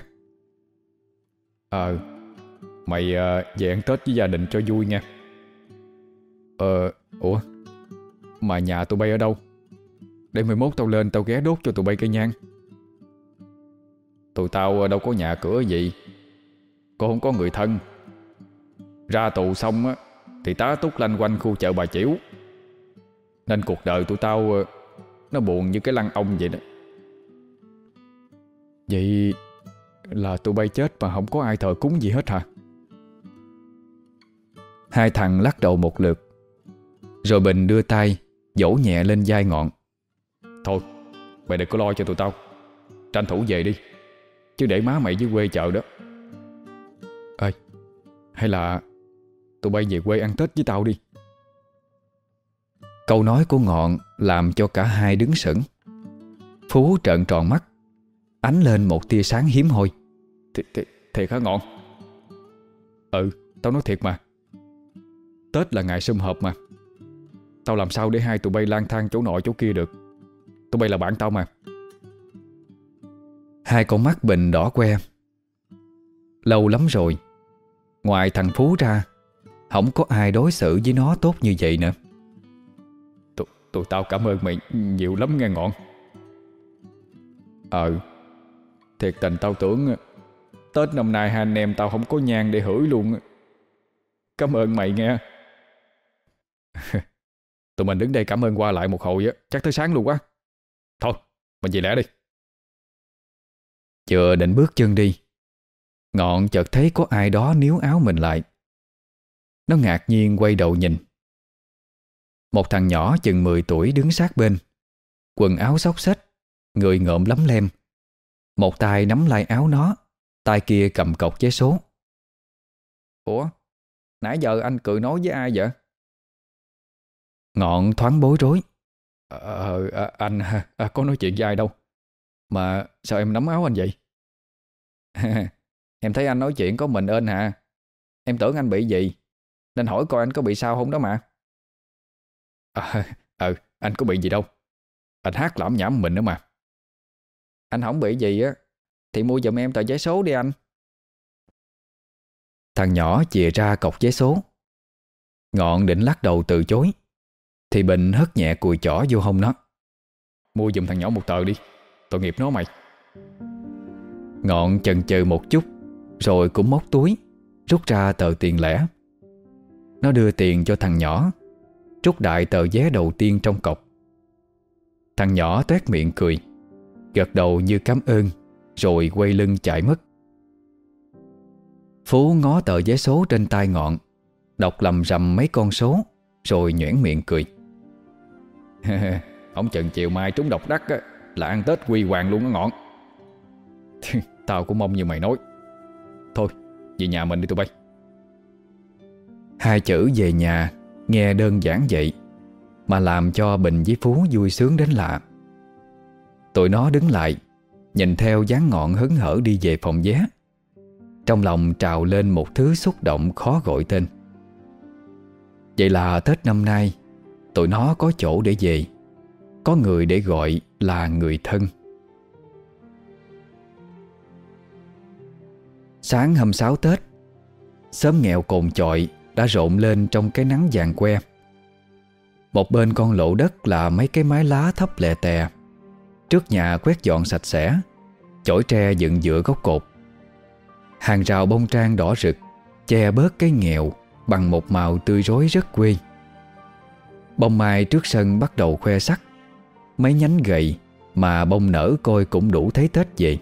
Ờ Mày uh, về ăn Tết với gia đình cho vui nha. Ờ Ủa mà nhà tụi bay ở đâu? Để mai mốt tao lên tao ghé đốt cho tụi bay cây nhang. Tụi tao đâu có nhà cửa gì, cô không có người thân. Ra tù xong á thì tá túc lanh quanh khu chợ Bà Chiểu, nên cuộc đời tụi tao nó buồn như cái lăng ông vậy đó. Vậy là tụi bay chết mà không có ai thờ cúng gì hết hả? Hai thằng lắc đầu một lượt, rồi Bình đưa tay vỗ nhẹ lên vai Ngọn: Thôi mày đừng có lo cho tụi tao, tranh thủ về đi, chứ để má mày dưới quê chờ đó. Ê, hay là tụi bay về quê ăn Tết với tao đi. Câu nói của Ngọn làm cho cả hai đứng sững. Phú trợn tròn mắt, ánh lên một tia sáng hiếm hoi. Thiệt, thiệt, thiệt hả Ngọn? Ừ, tao nói thiệt mà. Tết là ngày sum họp mà. Tao làm sao để hai tụi bay lang thang chỗ nọ chỗ kia được. Tụi bay là bạn tao mà. Hai con mắt Bình đỏ que. Lâu lắm rồi, ngoài thằng Phú ra, không có ai đối xử với nó tốt như vậy nữa. Tụi, tụi tao cảm ơn mày nhiều lắm nghe Ngọn. Ờ, thiệt tình tao tưởng Tết năm nay hai anh em tao không có nhang để hửi luôn. Cảm ơn mày nghe. Tụi mình đứng đây cảm ơn qua lại một hồi á, chắc tới sáng luôn quá. Thôi, mình về lẽ đi. Chưa định bước chân đi, Ngọn chợt thấy có ai đó níu áo mình lại. Nó ngạc nhiên quay đầu nhìn. Một thằng nhỏ chừng mười tuổi đứng sát bên, quần áo xốc xếch, người ngợm lấm lem. Một tay nắm lai áo nó, tay kia cầm cọc vé số. Ủa, nãy giờ anh cười nói với ai vậy? Ngọn thoáng bối rối. Ờ, à, anh à, có nói chuyện với ai đâu. Mà sao em nắm áo anh vậy? Em thấy anh nói chuyện có mình ên hả? Em tưởng anh bị gì, nên hỏi coi anh có bị sao không đó mà. À, ừ, anh có bị gì đâu. Anh hát lảm nhảm mình nữa mà. Anh không bị gì á thì mua giùm em tờ vé số đi anh. Thằng nhỏ chìa ra cọc vé số. Ngọn định lắc đầu từ chối, thì Bình hất nhẹ cùi chỏ vô hông nó. Mua giùm thằng nhỏ một tờ đi, tội nghiệp nó mày. Ngọn chần chừ một chút, rồi cũng móc túi, rút ra tờ tiền lẻ. Nó đưa tiền cho thằng nhỏ, trút đại tờ vé đầu tiên trong cọc. Thằng nhỏ toét miệng cười, gật đầu như cảm ơn, rồi quay lưng chạy mất. Phú ngó tờ vé số trên tay Ngọn, đọc lầm rầm mấy con số, rồi nhoẻn miệng cười. Ông chừng chiều mai trúng độc đắc á, là ăn Tết quy hoàng luôn á Ngọn. Tao cũng mong như mày nói. Thôi, về nhà mình đi tụi bay. Hai chữ về nhà nghe đơn giản vậy mà làm cho Bình với Phú vui sướng đến lạ. Tụi nó đứng lại, nhìn theo dáng Ngọn hớn hở đi về phòng vé. Trong lòng trào lên một thứ xúc động khó gọi tên. Vậy là Tết năm nay tụi nó có chỗ để về, có người để gọi là người thân. Sáng hôm sáu Tết, xóm nghèo cồn chọi đã rộn lên trong cái nắng vàng que. Một bên con lộ đất là mấy cái mái lá thấp lè tè. Trước nhà quét dọn sạch sẽ, chổi tre dựng giữa gốc cột. Hàng rào bông trang đỏ rực che bớt cái nghèo bằng một màu tươi rói rất quê. Bông mai trước sân bắt đầu khoe sắc, mấy nhánh gầy mà bông nở coi cũng đủ thấy Tết về.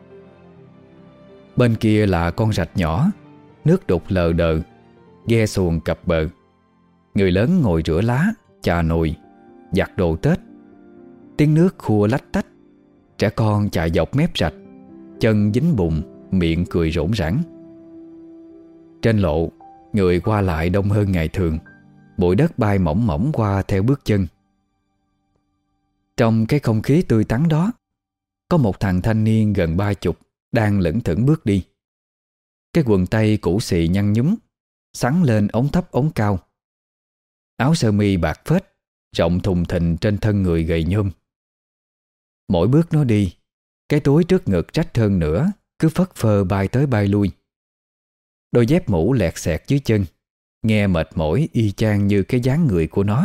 Bên kia là con rạch nhỏ, nước đục lờ đờ, ghe xuồng cập bờ. Người lớn ngồi rửa lá, chà nồi, giặt đồ Tết. Tiếng nước khua lách tách. Trẻ con chạy dọc mép rạch, chân dính bùn, miệng cười rỗn rãng. Trên lộ, người qua lại đông hơn ngày thường. Bụi đất bay mỏng mỏng qua theo bước chân. Trong cái không khí tươi tắn đó, có một thằng thanh niên gần ba chục đang lững thững bước đi. Cái quần tây cũ xì nhăn nhúm, xắn lên ống thấp ống cao. Áo sơ mi bạc phết rộng thùng thình trên thân người gầy nhôm. Mỗi bước nó đi, cái túi trước ngực rách hơn nữa cứ phất phơ bay tới bay lui. Đôi dép mũ lẹt xẹt dưới chân, nghe mệt mỏi y chang như cái dáng người của nó.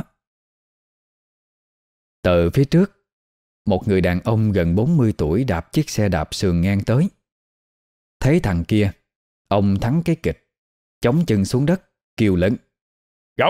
Từ phía trước, một người đàn ông gần bốn mươi tuổi đạp chiếc xe đạp sườn ngang tới. Thấy thằng kia, ông thắng cái kịch, chống chân xuống đất, kêu lớn: Gốc!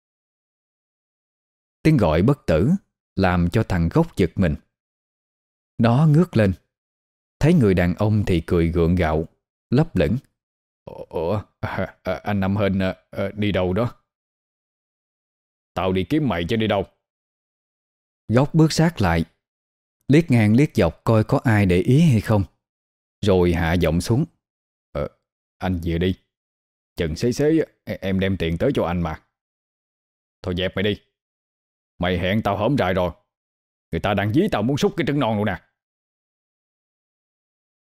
Tiếng gọi bất tử làm cho thằng Gốc giật mình. Nó ngước lên, thấy người đàn ông thì cười gượng gạo, lấp lửng: Ủa, à, à, anh Năm Hên à, à, đi đâu đó? Tao đi kiếm mày chứ đi đâu. Gốc bước sát lại, liếc ngang liếc dọc coi có ai để ý hay không, rồi hạ giọng xuống: Ờ, anh về đi. Chừng xế xế em đem tiền tới cho anh mà. Thôi dẹp mày đi. Mày hẹn tao hổm rày rồi. Người ta đang dí tao muốn xúc cái trứng non luôn nè.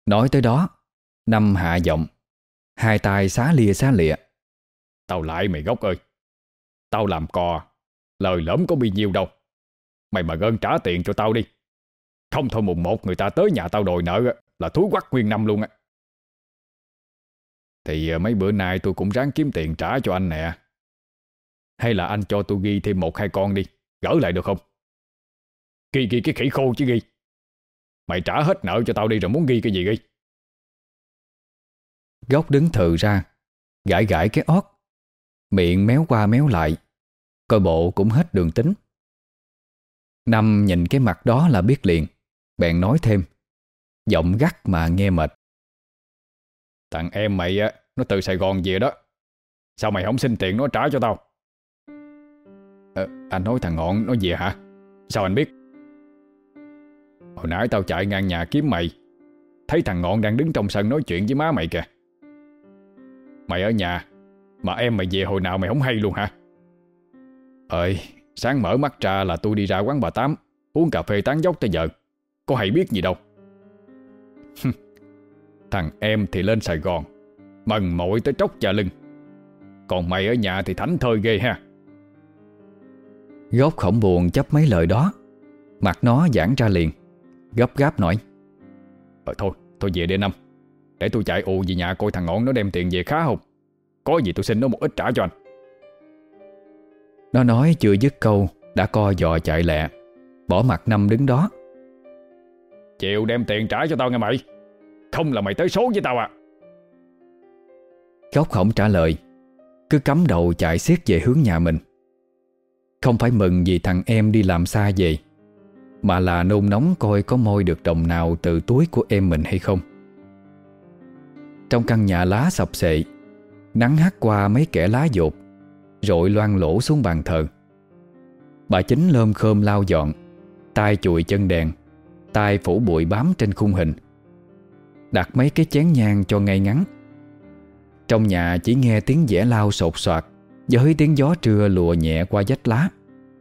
Nói tới đó, Năm hạ giọng, hai tay xá lia xá lịa. Tao lại mày Gốc ơi. Tao làm cò, lời lỡm có bị nhiều đâu. Mày mà gơn trả tiền cho tao đi. Không thôi mùng một người ta tới nhà tao đòi nợ là thúi quắc nguyên năm luôn á. Thì mấy bữa nay tôi cũng ráng kiếm tiền trả cho anh nè. Hay là anh cho tôi ghi thêm một hai con đi, gỡ lại được không? Ghi ghi cái khỉ khô chứ ghi. Mày trả hết nợ cho tao đi rồi muốn ghi cái gì ghi. Gốc đứng thừ ra, gãi gãi cái ót, miệng méo qua méo lại, coi bộ cũng hết đường tính. Năm nhìn cái mặt đó là biết liền, bèn nói thêm, giọng gắt mà nghe mệt. Thằng em mày á, nó từ Sài Gòn về đó. Sao mày không xin tiền nó trả cho tao? à, Anh nói thằng Ngọn nó về hả? Sao anh biết? Hồi nãy tao chạy ngang nhà kiếm mày, thấy thằng Ngọn đang đứng trong sân nói chuyện với má mày kìa. Mày ở nhà mà em mày về hồi nào mày không hay luôn hả? Ơi, sáng mở mắt ra là tôi đi ra quán bà Tám uống cà phê tán dốc tới giờ. Có hay biết gì đâu. Thằng em thì lên Sài Gòn mần mỏi tới tróc da lưng. Còn mày ở nhà thì thảnh thơi ghê ha. Gốc không buồn chấp mấy lời đó, mặt nó giãn ra liền, gấp gáp nói. Ờ thôi, thôi về đi Năm. Để tôi chạy ù về nhà coi thằng Ngọn nó đem tiền về khá không. Có gì tôi xin nó một ít trả cho anh. Nó nói chưa dứt câu đã co giò chạy lẹ, bỏ mặt Năm đứng đó. Chịu đem tiền trả cho tao nghe mày. Không là mày tới số với tao à. Gốc không trả lời, cứ cắm đầu chạy xiết về hướng nhà mình. Không phải mừng vì thằng em đi làm xa về, mà là nôn nóng coi có moi được đồng nào từ túi của em mình hay không. Trong căn nhà lá sập xệ, nắng hắt qua mấy kẽ lá dột, rội loang lổ xuống bàn thờ. Bà Chính lơm khơm lau dọn, tay chùi chân đèn, tay phủ bụi bám trên khung hình, đặt mấy cái chén nhang cho ngay ngắn. Trong nhà chỉ nghe tiếng dẻ lau sột soạt với tiếng gió trưa lùa nhẹ qua vách lá.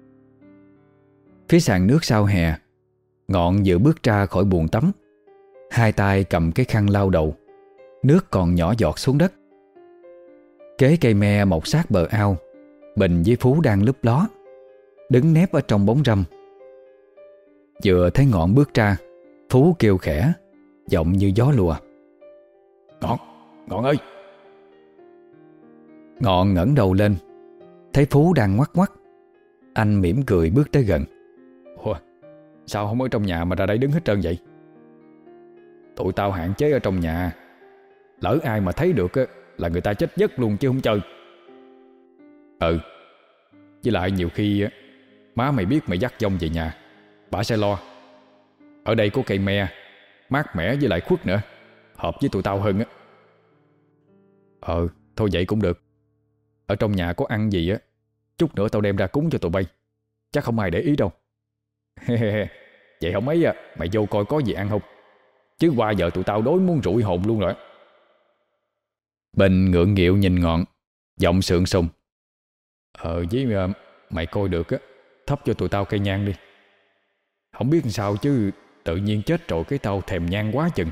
Phía sàn nước sau hè, Ngọn vừa bước ra khỏi bồn tắm, hai tay cầm cái khăn lau đầu, nước còn nhỏ giọt xuống đất. Kế cây me mọc sát bờ ao, Bình với Phú đang lúp ló, đứng nép ở trong bóng râm. Vừa thấy Ngọn bước ra, Phú kêu khẽ, giọng như gió lùa. Ngọn, Ngọn ơi. Ngọn ngẩng đầu lên, thấy Phú đang ngoắc ngoắc. Anh mỉm cười bước tới gần. Ủa, sao không ở trong nhà mà ra đây đứng hết trơn vậy? Tụi tao hạn chế ở trong nhà, lỡ ai mà thấy được á, là người ta chết giấc luôn chứ không chơi. Ừ, với lại nhiều khi á, má mày biết mày dắt dông về nhà, bà sẽ lo. Ở đây có cây me, mát mẻ với lại khuất nữa, hợp với tụi tao hơn á. Ờ, thôi vậy cũng được. Ở trong nhà có ăn gì á, chút nữa tao đem ra cúng cho tụi bay, chắc không ai để ý đâu. Vậy không mấy à, mày vô coi có gì ăn không, chứ qua giờ tụi tao đói muốn rụi hồn luôn rồi. Bình ngượng nghịu nhìn Ngọn, giọng sượng sùng. Ờ với uh, mày coi được á, thắp cho tụi tao cây nhang đi. Không biết làm sao chứ tự nhiên chết rồi cái tao thèm nhang quá chừng.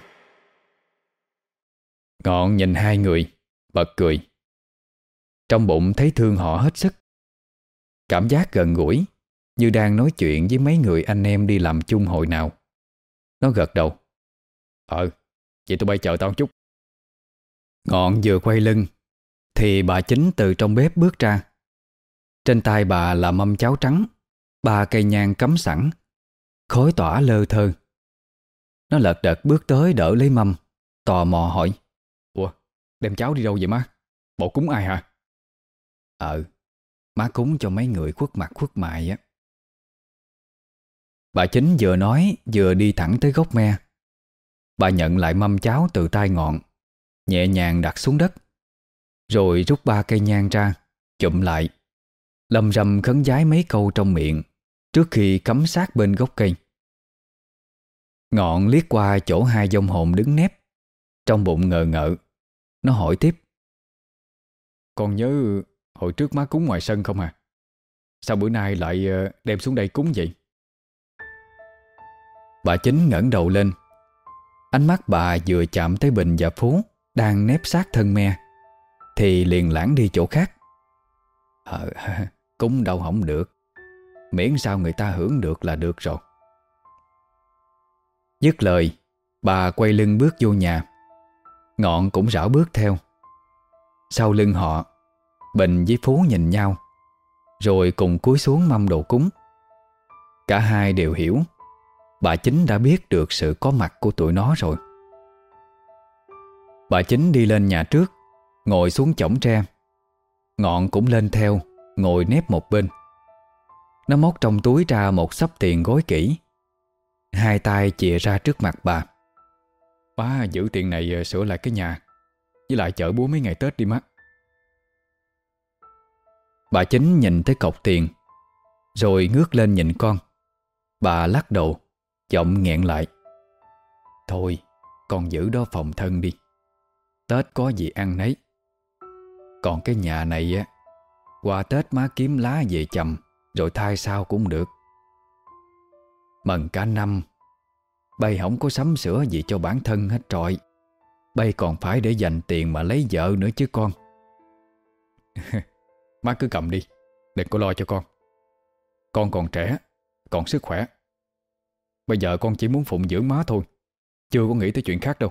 Ngọn nhìn hai người, bật cười. Trong bụng thấy thương họ hết sức. Cảm giác gần gũi, như đang nói chuyện với mấy người anh em đi làm chung hồi nào. Nó gật đầu. Ờ, vậy tụi bay chờ tao một chút. Ngọn vừa quay lưng thì bà Chính từ trong bếp bước ra. Trên tay bà là mâm cháo trắng, ba cây nhang cắm sẵn, khói tỏa lơ thơ. Nó lật đật bước tới đỡ lấy mâm, tò mò hỏi. Ủa, đem cháo đi đâu vậy má? Bộ cúng ai hả? Ờ, má cúng cho mấy người khuất mặt khuất mày á. Bà Chính vừa nói vừa đi thẳng tới gốc me. Bà nhận lại mâm cháo từ tay Ngọn, nhẹ nhàng đặt xuống đất, rồi rút ba cây nhang ra, chụm lại, lầm rầm khấn vái mấy câu trong miệng trước khi cắm sát bên gốc cây. Ngọn liếc qua chỗ hai vong hồn đứng nép, trong bụng ngờ ngợ. Nó hỏi tiếp. Con nhớ hồi trước má cúng ngoài sân không à? Sao bữa nay lại đem xuống đây cúng vậy? Bà Chính ngẩng đầu lên. Ánh mắt bà vừa chạm tới Bình và Phú đang nép sát thân me thì liền lãng đi chỗ khác. Ờ, cúng đâu không được, miễn sao người ta hưởng được là được rồi. Dứt lời, bà quay lưng bước vô nhà. Ngọn cũng rảo bước theo. Sau lưng họ, Bình với Phú nhìn nhau, rồi cùng cúi xuống mâm đồ cúng. Cả hai đều hiểu bà Chính đã biết được sự có mặt của tụi nó rồi. Bà Chính đi lên nhà trước, ngồi xuống chõng tre. Ngọn cũng lên theo, ngồi nép một bên. Nó móc trong túi ra một xấp tiền gói kỹ, hai tay chìa ra trước mặt bà. Má giữ tiền này sửa lại cái nhà, với lại chợ búa mấy ngày Tết đi má. Bà Chính nhìn tới cọc tiền, rồi ngước lên nhìn con. Bà lắc đầu, giọng nghẹn lại. Thôi, con giữ đó phòng thân đi, Tết có gì ăn nấy. Còn cái nhà này á, qua Tết má kiếm lá về chầm, rồi thay sao cũng được. Mần cả năm, bây không có sắm sửa gì cho bản thân hết trọi. Bây còn phải để dành tiền mà lấy vợ nữa chứ con. Má cứ cầm đi, đừng có lo cho con. Con còn trẻ, còn sức khỏe. Bây giờ con chỉ muốn phụng dưỡng má thôi, chưa có nghĩ tới chuyện khác đâu.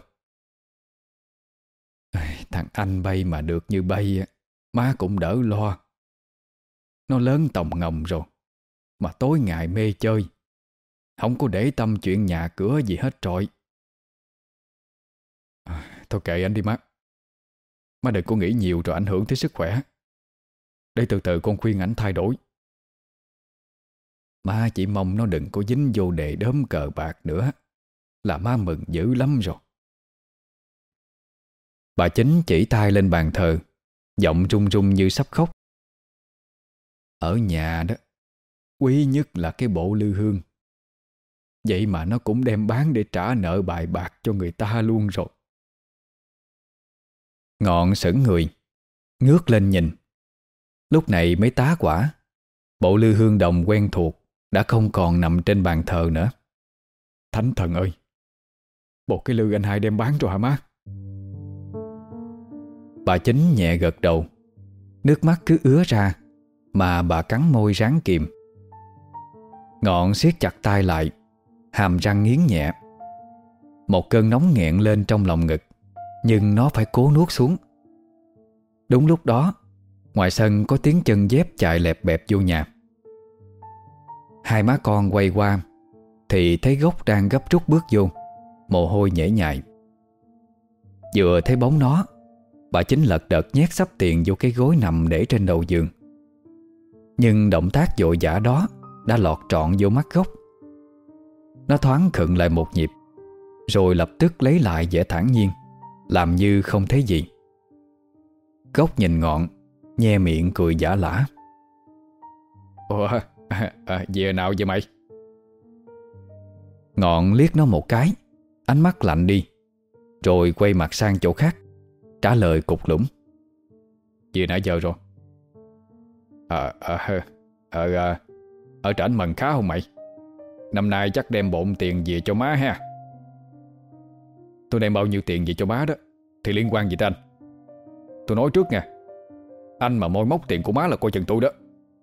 Thằng anh bay mà được như bay, má cũng đỡ lo. Nó lớn tòng ngồng rồi, mà tối ngày mê chơi, không có để tâm chuyện nhà cửa gì hết trọi. À, thôi kệ anh đi má. Má đừng có nghĩ nhiều rồi ảnh hưởng tới sức khỏe. Để từ từ con khuyên ảnh thay đổi. Má chỉ mong nó đừng có dính vô đề đốm cờ bạc nữa, là má mừng dữ lắm rồi. Bà Chính chỉ tay lên bàn thờ, giọng run run như sắp khóc. Ở nhà đó, quý nhất là cái bộ lư hương. Vậy mà nó cũng đem bán để trả nợ bài bạc cho người ta luôn rồi. Ngọn sững người, ngước lên nhìn. Lúc này mới tá quả, bộ lư hương đồng quen thuộc đã không còn nằm trên bàn thờ nữa. Thánh thần ơi, bộ cái lư anh hai đem bán rồi hả má? Bà Chính nhẹ gật đầu, nước mắt cứ ứa ra, mà bà cắn môi ráng kìm. Ngọn siết chặt tay lại, hàm răng nghiến nhẹ. Một cơn nóng nghẹn lên trong lòng ngực, nhưng nó phải cố nuốt xuống. Đúng lúc đó, ngoài sân có tiếng chân dép chạy lẹp bẹp vô nhà. Hai má con quay qua thì thấy Gốc đang gấp rút bước vô, mồ hôi nhễ nhại. Vừa thấy bóng nó, bà Chính lật đật nhét xấp tiền vô cái gối nằm để trên đầu giường. Nhưng động tác vội vã đó đã lọt trọn vô mắt Gốc. Nó thoáng khựng lại một nhịp, rồi lập tức lấy lại vẻ thản nhiên, làm như không thấy gì. Gốc nhìn Ngọn, nhe miệng cười giả lả. Ủa, à, à, về nào vậy mày? Ngọn liếc nó một cái, ánh mắt lạnh đi, rồi quay mặt sang chỗ khác, trả lời cục lũng. Về nãy giờ rồi. Ờ, ờ, ờ, ờ, ở trển mần khá không mày? Năm nay chắc đem bộn tiền về cho má ha. Tôi đem bao nhiêu tiền về cho má đó thì liên quan gì tới anh? Tôi nói trước nha, anh mà moi móc tiền của má là coi chừng tôi đó.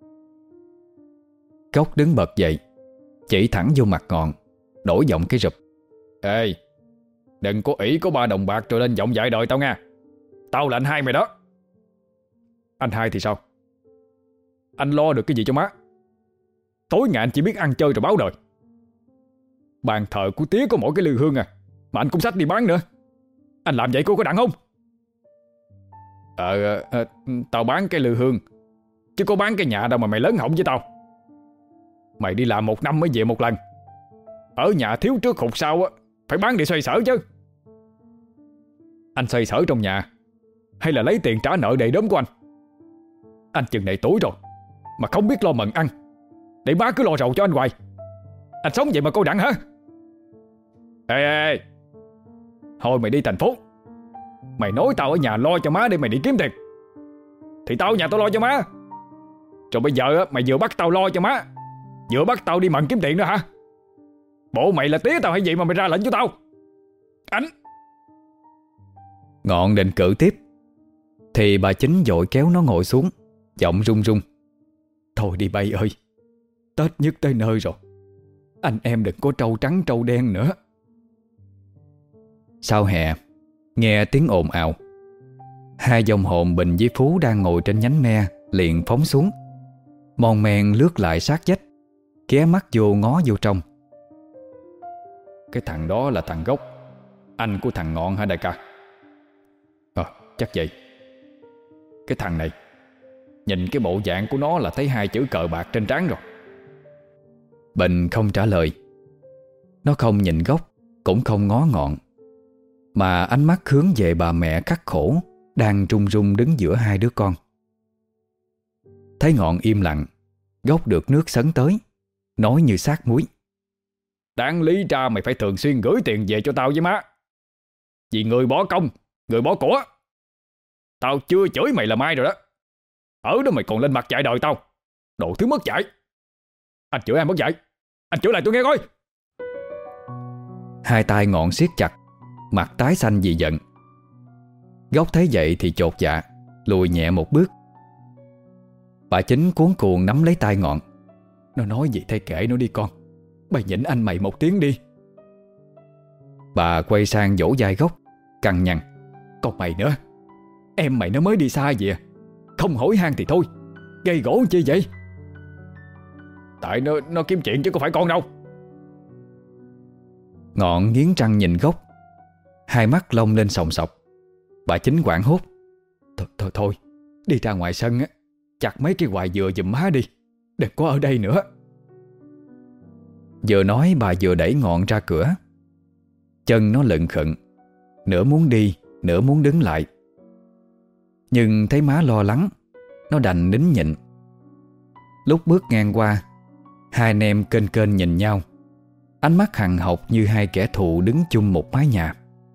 Cốc đứng bật dậy, chỉ thẳng vô mặt Ngọn, đổi giọng cái rụp. Ê, đừng có ỷ có ba đồng bạc rồi lên giọng dạy đời tao nha. Tao là anh hai mày đó. Anh hai thì sao? Anh lo được cái gì cho má? Tối ngày anh chỉ biết ăn chơi rồi báo đời. Bàn thờ của tía có mỗi cái lư hương à, mà anh cũng xách đi bán nữa. Anh làm vậy cô có đặng không? Ờ, ờ tao bán cái lư hương, chứ có bán cái nhà đâu mà mày lớn họng với tao. Mày đi làm một năm mới về một lần. Ở nhà thiếu trước hụt sau á, phải bán để xoay sở chứ. Anh xoay sở trong nhà hay là lấy tiền trả nợ đầy đốm của anh? Anh chừng này tuổi rồi mà không biết lo mần ăn, để má cứ lo rầu cho anh hoài. Anh sống vậy mà cô đặng hả? Ê ê ê, thôi mày đi thành phố. Mày nói tao ở nhà lo cho má để mày đi kiếm tiền, thì tao ở nhà tao lo cho má. Rồi bây giờ mày vừa bắt tao lo cho má, vừa bắt tao đi mần kiếm tiền nữa hả? Bộ mày là tía tao hay gì mà mày ra lệnh cho tao? Anh. Ngọn định cự tiếp thì bà Chính vội kéo nó ngồi xuống, giọng run run: "Thôi đi bay ơi, Tết nhất tới nơi rồi, anh em đừng có trâu trắng trâu đen nữa." Sau hè, nghe tiếng ồn ào, hai dòng hồn Bình với Phú đang ngồi trên nhánh me liền phóng xuống, mon men lướt lại sát vách, ghé mắt vô ngó vô trong. Cái thằng đó là thằng Gốc, anh của thằng Ngọn hả đại ca? Ờ, chắc vậy. Cái thằng này, nhìn cái bộ dạng của nó là thấy hai chữ cờ bạc trên trán rồi. Bình không trả lời. Nó không nhìn Gốc, cũng không ngó Ngọn, mà ánh mắt hướng về bà mẹ khắc khổ đang run run đứng giữa hai đứa con. Thấy Ngọn im lặng, Gốc được nước sấn tới, nói như sát muối: "Đáng lý ra mày phải thường xuyên gửi tiền về cho tao với má. Vì người bỏ công, người bỏ của. Tao chưa chửi mày là mai rồi đó. Ở đó mày còn lên mặt dạy đời tao. Đồ thứ mất dạy. Anh chửi em mất dạy, anh chửi lại tôi nghe coi." Hai tay Ngọn siết chặt, mặt tái xanh vì giận. Gốc thấy vậy thì chột dạ, lùi nhẹ một bước. Bà Chính cuống cuồng nắm lấy tay Ngọn: "Nó nói gì thay kệ nó đi con. Mày nhịn anh mày một tiếng đi." Bà quay sang vỗ vai Gốc, cằn nhằn: "Còn mày nữa, em mày nó mới đi xa vậy à? Không hỏi han thì thôi, gây gổ chi vậy?" Tại nó nó kiếm chuyện chứ có phải con đâu. Ngọn nghiến răng nhìn Gốc, hai mắt lông lên sòng sọc. Bà Chính hoảng hốt: Thôi thôi thôi, đi ra ngoài sân á, chặt mấy cái hoài dừa giùm má đi, đừng có ở đây nữa." Vừa nói bà vừa đẩy Ngọn ra cửa. Chân nó lận khựng, nửa muốn đi, nửa muốn đứng lại. Nhưng thấy má lo lắng, nó đành nín nhịn. Lúc bước ngang qua, hai anh em kênh kênh nhìn nhau, ánh mắt hằn học như hai kẻ thù đứng chung một mái nhà.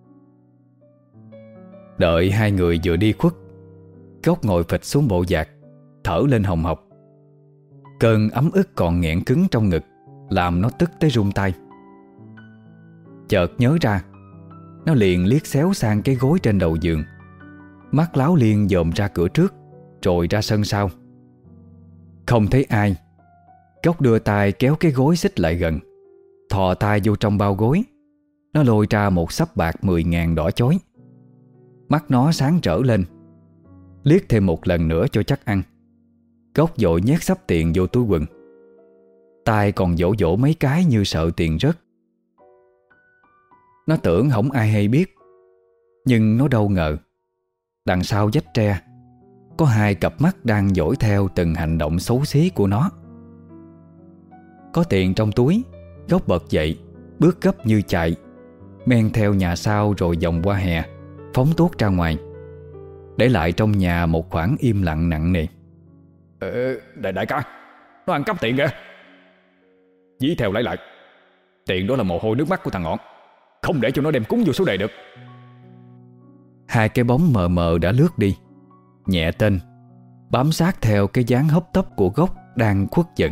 Đợi hai người vừa đi khuất, Gốc ngồi phịch xuống bộ dạc, thở lên hồng hộc. Cơn ấm ức còn nghẹn cứng trong ngực làm nó tức tới run tay. Chợt nhớ ra, nó liền liếc xéo sang cái gối trên đầu giường, mắt láo liên dòm ra cửa trước, rồi ra sân sau. Không thấy ai, Gốc đưa tay kéo cái gối xích lại gần, thò tay vô trong bao gối. Nó lôi ra một xấp bạc mười ngàn đỏ chói. Mắt nó sáng trở lên, liếc thêm một lần nữa cho chắc ăn. Gốc vội nhét xấp tiền vô túi quần, tay còn vỗ vỗ mấy cái như sợ tiền rớt. Nó tưởng không ai hay biết, nhưng nó đâu ngờ đằng sau vách tre có hai cặp mắt đang dõi theo từng hành động xấu xí của nó. Có tiền trong túi, Gốc bật dậy, bước gấp như chạy, men theo nhà sau rồi vòng qua hè, phóng tuốt ra ngoài, để lại trong nhà một khoảng im lặng nặng nề. Ờ, đại, đại ca, nó ăn cắp tiền kìa. Dí theo lấy lại. Tiền đó là mồ hôi nước mắt của thằng Ngọn, không để cho nó đem cúng vô số đề được. Hai cái bóng mờ mờ đã lướt đi, nhẹ tên, bám sát theo cái dáng hấp tấp của Gốc đang khuất dần.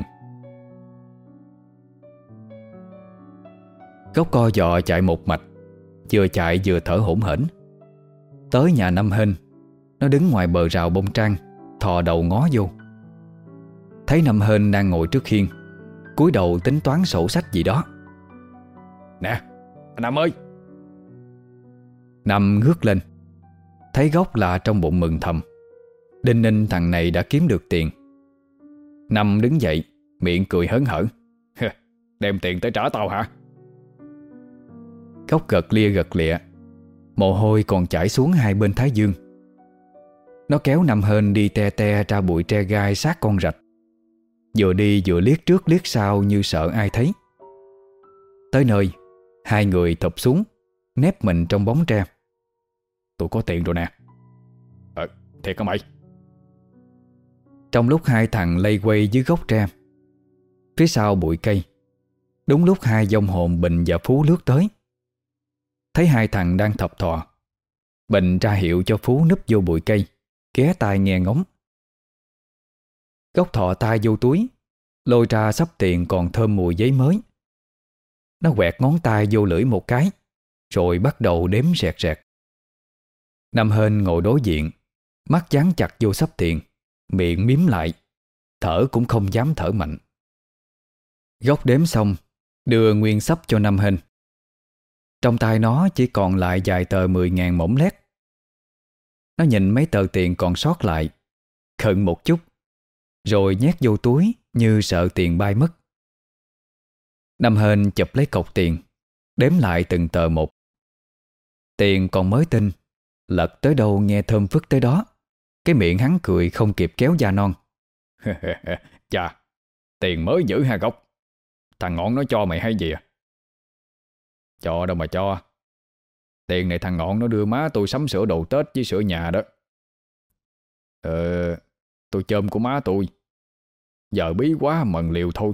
Gốc co giò chạy một mạch, vừa chạy vừa thở hổn hển. Tới nhà Năm Hên, nó đứng ngoài bờ rào bông trang, thò đầu ngó vô. Thấy Năm Hên đang ngồi trước khiên, cúi đầu tính toán sổ sách gì đó. Nè, anh Năm ơi. Năm ngước lên, thấy Gốc lạ trong bụng mừng thầm. Đinh ninh thằng này đã kiếm được tiền. Năm đứng dậy, miệng cười hớn hở. Đem tiền tới trả tao hả? Gốc gật lia gật lịa, mồ hôi còn chảy xuống hai bên thái dương. Nó kéo Năm Hên đi te te ra bụi tre gai sát con rạch, vừa đi vừa liếc trước liếc sau như sợ ai thấy. Tới nơi, hai người thụp xuống, nép mình trong bóng tre. Tôi có tiền rồi nè. Ờ, thiệt hả mày? Trong lúc hai thằng lây quay dưới gốc tre, phía sau bụi cây, đúng lúc hai vong hồn Bình và Phú lướt tới. Thấy hai thằng đang thập thò, Bình ra hiệu cho Phú núp vô bụi cây, ghé tai nghe ngóng. Gốc thò tay vô túi, lôi ra xấp tiền còn thơm mùi giấy mới. Nó quẹt ngón tay vô lưỡi một cái, rồi bắt đầu đếm rẹt rẹt. Năm Hên ngồi đối diện, mắt dán chặt vô xấp tiền, miệng miếm lại, thở cũng không dám thở mạnh. Gốc đếm xong, đưa nguyên xấp cho Năm Hên. Trong tay nó chỉ còn lại vài tờ mười ngàn mỏng lét. Nó nhìn mấy tờ tiền còn sót lại, khựng một chút, rồi nhét vô túi như sợ tiền bay mất. Năm Hên chụp lấy cọc tiền, đếm lại từng tờ một. Tiền còn mới tinh, lật tới đâu nghe thơm phức tới đó. Cái miệng hắn cười không kịp kéo da non. Chà, tiền mới dữ ha Gốc. Thằng Ngọn nó cho mày hay gì à? Cho đâu mà cho. Tiền này thằng Ngọn nó đưa má tôi sắm sửa đồ Tết với sửa nhà đó. Ờ, tôi chôm của má tôi. Giờ bí quá mần liều thôi.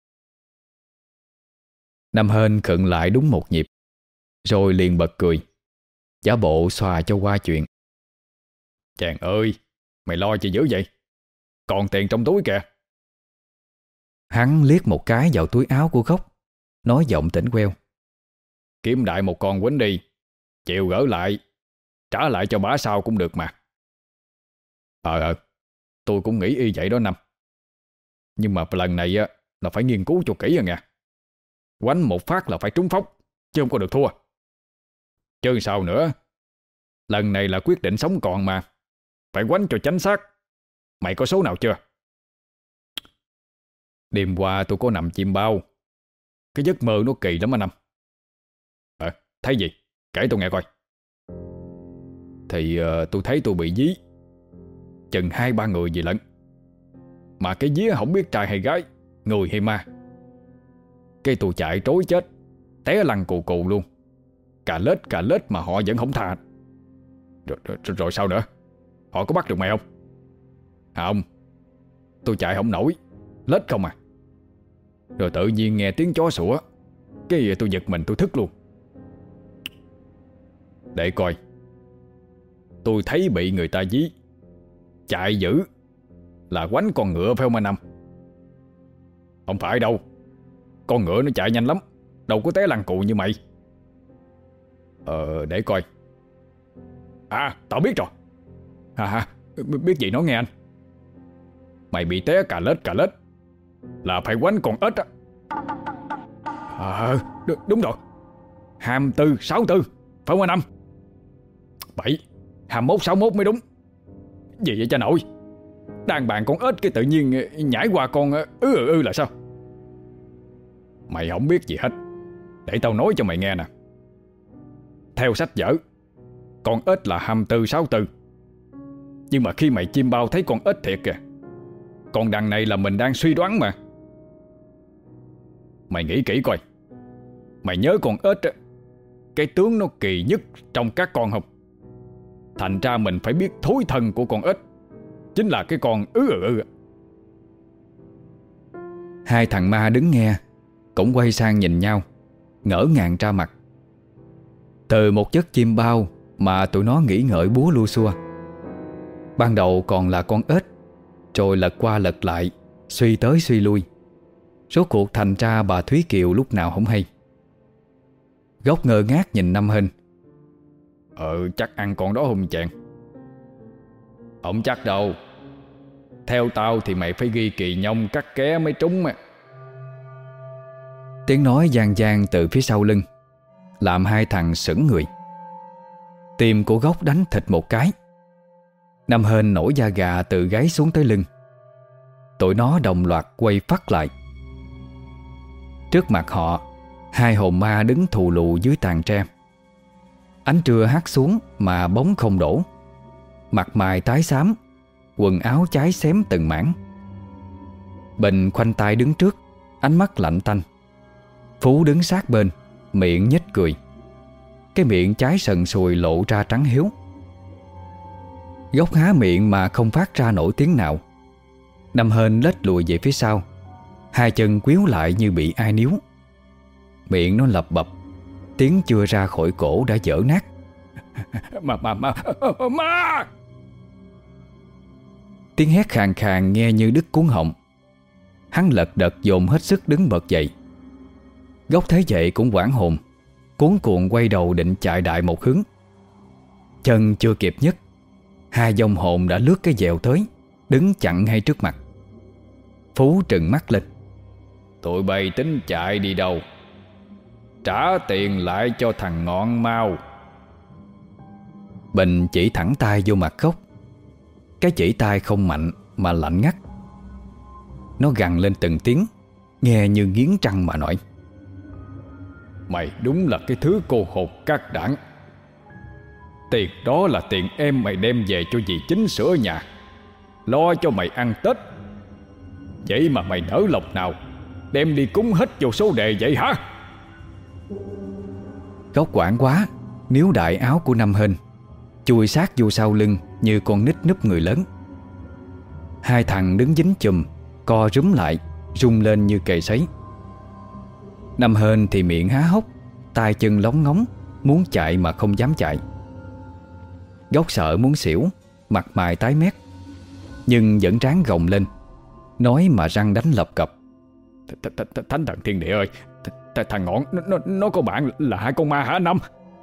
Năm Hên khựng lại đúng một nhịp, rồi liền bật cười, giả bộ xòa cho qua chuyện. Chàng ơi, mày lo chi dữ vậy? Còn tiền trong túi kìa. Hắn liếc một cái vào túi áo của Gốc, nói giọng tỉnh queo. Kiếm đại một con quýnh đi, chịu gỡ lại, trả lại cho bả sau cũng được mà. Ờ ờ, tôi cũng nghĩ y vậy đó Năm. Nhưng mà lần này á là phải nghiên cứu cho kỹ rồi nha. Quánh một phát là phải trúng phóc, chứ không có được thua. Chứ sao nữa, lần này là quyết định sống còn mà, phải quánh cho chính xác. Mày có số nào chưa? Đêm qua tôi có nằm chim bao. Cái giấc mơ nó kỳ lắm anh Năm. Ờ, thấy gì? Kể tôi nghe coi. Thì uh, tôi thấy tôi bị dí chừng hai ba người gì lận. Mà cái dí không biết trai hay gái, người hay ma. Cái tôi chạy trối chết, té lăn cù cù luôn. Cà lết cà lết mà họ vẫn không tha. Rồi, rồi, rồi sao nữa? Họ có bắt được mày không? À không, tôi chạy không nổi, lết không à. Rồi tự nhiên nghe tiếng chó sủa, cái tôi giật mình tôi thức luôn. Để coi. Tôi thấy bị người ta dí, chạy dữ là quánh con ngựa phải không anh Năm? Không phải đâu, con ngựa nó chạy nhanh lắm, đâu có té lăn cụ như mày. Ờ để coi. À tao biết rồi. À ha, biết gì nói nghe anh. Mày bị té cà lết cà lết là phải quánh con ếch á. À đ- đúng rồi, hai mươi tư sáu tư phải không anh Năm? Bảy hai mươi mốt sáu mốt mới đúng. Gì vậy cha nội? Đang bàn con ếch cái tự nhiên nhảy qua con ư ư ư là sao? Mày không biết gì hết, để tao nói cho mày nghe nè. Theo sách vở, con ếch là hai mươi tư sáu tư. Nhưng mà khi mày chim bao thấy con ếch thiệt kìa, còn đằng này là mình đang suy đoán mà. Mày nghĩ kỹ coi. Mày nhớ con ếch á, cái tướng nó kỳ nhất trong các con không? Thành ra mình phải biết thối thân của con ếch chính là cái con ư ư ư. Hai thằng ma đứng nghe cũng quay sang nhìn nhau, ngỡ ngàng ra mặt. Từ một giấc chim bao mà tụi nó nghĩ ngợi búa lu xua. Ban đầu còn là con ếch, rồi lật qua lật lại, suy tới suy lui. Rốt cuộc thành ra bà Thúy Kiều lúc nào không hay. Gốc ngơ ngác nhìn Năm Hên. Ờ chắc ăn con đó hung chàng. Không chắc đâu. Theo tao thì mày phải ghi kỳ nhông cắt ké mới trúng mà. Tiếng nói vang vang từ phía sau lưng, làm hai thằng sững người. Tim của Gốc đánh thịt một cái. Năm Hên nổi da gà từ gáy xuống tới lưng. Tụi nó đồng loạt quay phắt lại. Trước mặt họ, hai hồn ma đứng thù lù dưới tàn tre. Ánh trưa hắt xuống mà bóng không đổ. Mặt mày tái xám, quần áo cháy xém từng mảng. Bình khoanh tay đứng trước, ánh mắt lạnh tanh. Phú đứng sát bên, miệng nhếch cười. Cái miệng trái sần sùi lộ ra trắng hiếu. Gốc há miệng mà không phát ra nổi tiếng nào. Năm Hên lết lùi về phía sau, hai chân quýu lại như bị ai níu. Miệng nó lập bập, tiếng chưa ra khỏi cổ đã dở nát. Mà mà mà ma. Tiếng hét khàn khàn nghe như đứt cuống họng. Hắn lật đật dồn hết sức đứng bật dậy. Gốc thấy vậy cũng hoảng hồn, cuống cuồng quay đầu định chạy đại một hướng. Chân chưa kịp nhấc, hai vong hồn đã lướt cái dèo tới, đứng chặn ngay trước mặt. Phú trừng mắt lên. Tụi bay tính chạy đi đâu? Trả tiền lại cho thằng Ngọn mau. Bình chỉ thẳng tay vô mặt Gốc. Cái chỉ tay không mạnh mà lạnh ngắt. Nó gằn lên từng tiếng, nghe như nghiến răng mà nói: Mày đúng là cái thứ cô hồn các đảng. Tiền đó là tiền em mày đem về cho dì Chính sửa nhà, lo cho mày ăn Tết. Vậy mà mày nỡ lòng nào đem đi cúng hết vô số đề vậy hả? Gốc quảng quá, níu đại áo của Năm Hên, chui sát vô sau lưng như con nít núp người lớn. Hai thằng đứng dính chùm, co rúm lại, rung lên như cầy sấy. Năm Hên thì miệng há hốc, tay chân lóng ngóng, muốn chạy mà không dám chạy. Gốc sợ muốn xỉu, mặt mày tái mét, nhưng vẫn ráng gồng lên, nói mà răng đánh lập cập: Thánh thần thiên địa ơi, thằng Ngọn nó, nó có bạn là hai con ma hả Năm?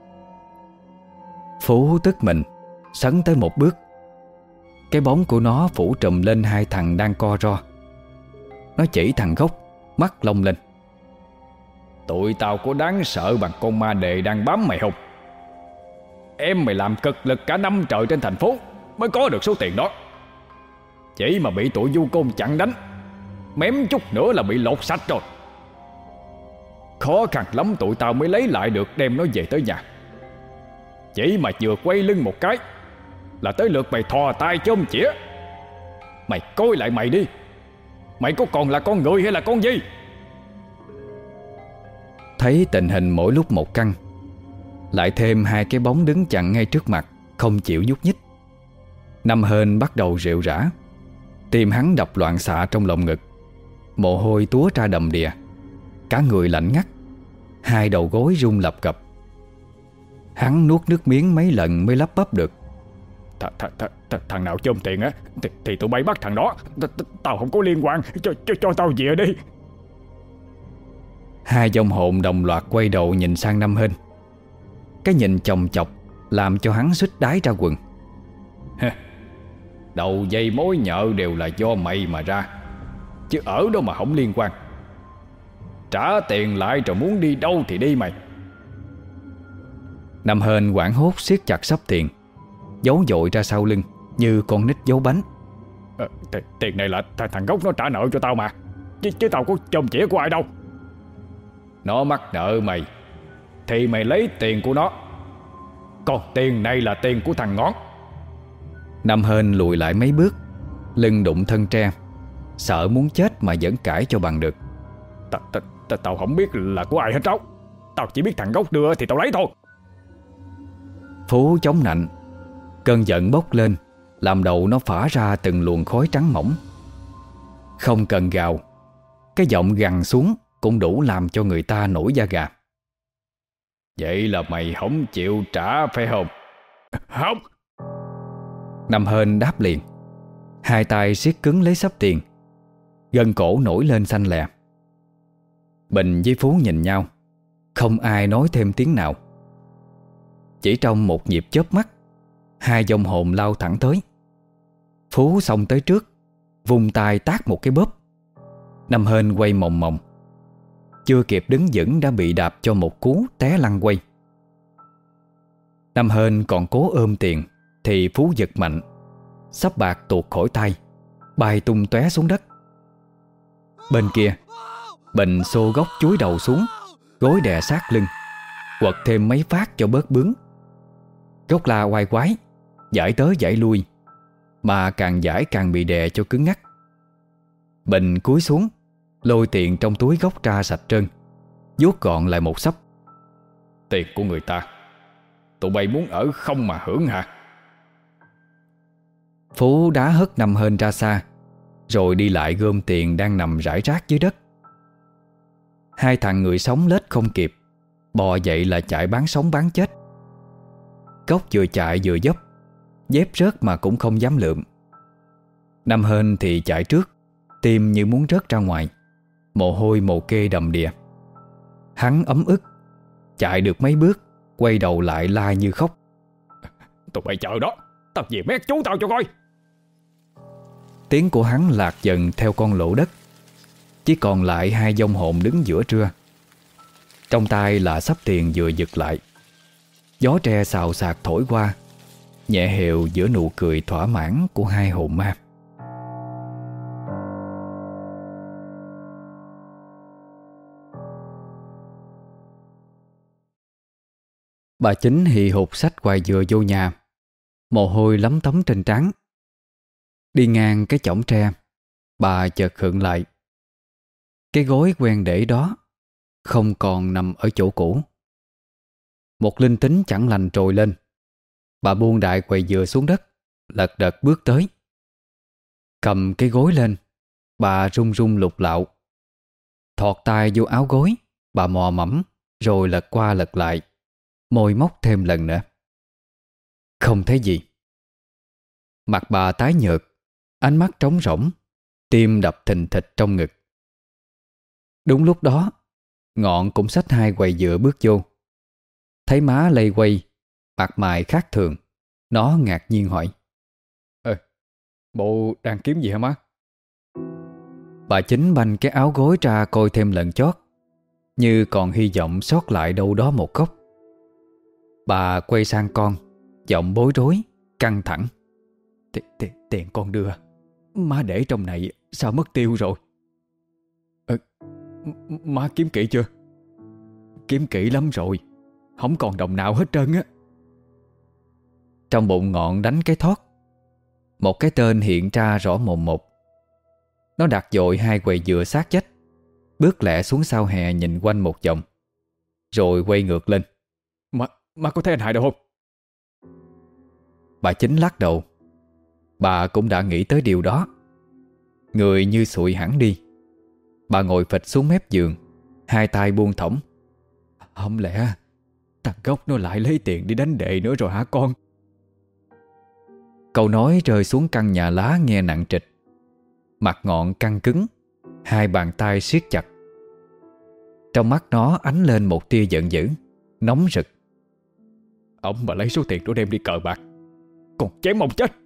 Phú tức mình, sấn tới một bước. Cái bóng của nó phủ trùm lên hai thằng đang co ro. Nó chỉ thằng Gốc, mắt lông lên: Tụi tao có đáng sợ bằng con ma đề đang bám mày không? Em mày làm cực lực cả năm trời trên thành phố mới có được số tiền đó. Chỉ mà bị tụi du côn chặn đánh, mém chút nữa là bị lột sạch rồi. Khó khăn lắm tụi tao mới lấy lại được đem nó về tới nhà. Chỉ mà vừa quay lưng một cái là tới lượt mày thò tay chôm chĩa. Mày coi lại mày đi, mày có còn là con người hay là con gì? Thấy tình hình mỗi lúc một căng, lại thêm hai cái bóng đứng chặn ngay trước mặt, không chịu nhúc nhích. Năm Hên bắt đầu rệu rã, tim hắn đập loạn xạ trong lồng ngực, mồ hôi túa ra đầm đìa, cả người lạnh ngắt, hai đầu gối run lập cập. Hắn nuốt nước miếng mấy lần mới lắp bắp được: th th th th Thằng nào chôm tiền á thì, thì tụi bay bắt thằng đó. Th th Tao không có liên quan, cho, cho, cho tao về đi. Hai vong hồn đồng loạt quay đầu nhìn sang Năm Hên. Cái nhìn chồng chọc làm cho hắn suýt đái ra quần. Đầu dây mối nhợ đều là do mày mà ra, chứ ở đâu mà không liên quan. Trả tiền lại rồi muốn đi đâu thì đi mày. Năm Hên hoảng hốt siết chặt xấp tiền, giấu dội ra sau lưng như con nít giấu bánh. à, Tiền này là th thằng Gốc nó trả nợ cho tao mà, chứ, chứ tao có chồng chĩa của ai đâu. Nó mắc nợ mày thì mày lấy tiền của nó, còn tiền này là tiền của thằng Ngón. Năm Hên lùi lại mấy bước, lưng đụng thân tre, sợ muốn chết mà vẫn cãi cho bằng được. Tao không biết là của ai hết đâu, tao chỉ biết thằng Gốc đưa thì tao lấy thôi. Phú chống nạnh, cơn giận bốc lên, làm đầu nó phả ra từng luồng khói trắng mỏng. Không cần gào, cái giọng gằn xuống cũng đủ làm cho người ta nổi da gà. Vậy là mày không chịu trả phải không? Không. Năm Hên đáp liền, hai tay siết cứng lấy xấp tiền, gân cổ nổi lên xanh lè. Bình với Phú nhìn nhau, không ai nói thêm tiếng nào. Chỉ trong một nhịp chớp mắt, hai vong hồn lao thẳng tới. Phú xông tới trước, vùng tay tát một cái bóp. Năm Hên quay mòng mòng, chưa kịp đứng vững đã bị đạp cho một cú té lăn quay. Năm Hên còn cố ôm tiền thì Phú giật mạnh, sắp bạc tuột khỏi tay, bay tung tóe xuống đất. Bên kia, Bình xô Gốc chúi đầu xuống, gối đè sát lưng, quật thêm mấy phát cho bớt bướng. Gốc la oai quái, giải tới giải lui, mà càng giải càng bị đè cho cứng ngắc. Bình cúi xuống, lôi tiền trong túi Gốc ra sạch trơn, vuốt gọn lại một xấp. Tiền của người ta, tụi bay muốn ở không mà hưởng hả? Phú đá hất Năm Hên ra xa, rồi đi lại gom tiền đang nằm rải rác dưới đất. Hai thằng người sống lết không kịp, bò dậy là chạy bán sống bán chết. Gốc vừa chạy vừa dấp, dép rớt mà cũng không dám lượm. Năm Hên thì chạy trước, tim như muốn rớt ra ngoài, mồ hôi mồ kê đầm đìa. Hắn ấm ức, Chạy được mấy bước, quay đầu lại la như khóc: Tụi bay chờ đó, tao về mét chú tao cho coi. Tiếng của hắn lạc dần theo con lỗ đất. Chỉ còn lại hai vong hồn đứng giữa trưa. Trong tay là sắp tiền vừa giật lại. Gió tre xào xạc thổi qua, nhẹ hều giữa nụ cười thỏa mãn của hai hồn ma. Bà Chính hì hục xách quài dừa vô nhà, mồ hôi lấm tấm trên trán. Đi ngang cái chõng tre, bà chợt khựng lại. Cái gối quen để đó không còn nằm ở chỗ cũ. Một linh tính chẳng lành trồi lên. Bà buông đại quầy dừa xuống đất, lật đật bước tới. Cầm cái gối lên, bà run run lục lạo. Thọt tay vô áo gối, bà mò mẫm rồi lật qua lật lại, môi móc thêm lần nữa. Không thấy gì. Mặt bà tái nhợt, ánh mắt trống rỗng, tim đập thình thịch trong ngực. Đúng lúc đó, Ngọn cũng xách hai quầy dựa bước vô. Thấy má lây quay, mặt mày khác thường, nó ngạc nhiên hỏi: Ê, bộ đang kiếm gì hả má? Bà Chính banh cái áo gối ra coi thêm lần chót, như còn hy vọng sót lại đâu đó một góc. Bà quay sang con, giọng bối rối, căng thẳng: Tiền con đưa, má để trong này sao mất tiêu rồi? Ờ, má kiếm kỹ chưa? Kiếm kỹ lắm rồi, không còn đồng nào hết trơn á. Trong bụng Ngọn đánh cái thót. Một cái tên hiện ra rõ mồn một. Nó đặt dội hai quầy dừa sát vách, bước lẹ xuống sau hè nhìn quanh một vòng, rồi quay ngược lên: Má, má có thấy anh Hải đâu không? Bà Chính lắc đầu. Bà cũng đã nghĩ tới điều đó. Người như sụi hẳn đi. Bà ngồi phịch xuống mép giường, hai tay buông thõng: Không lẽ thằng Gốc nó lại lấy tiền đi đánh đệ nữa rồi hả con? Câu nói rơi xuống căn nhà lá nghe nặng trịch. Mặt Ngọn căng cứng, hai bàn tay siết chặt. Trong mắt nó ánh lên một tia giận dữ, nóng rực. Ông mà lấy số tiền đó đem đi cờ bạc, còn chém ông chết.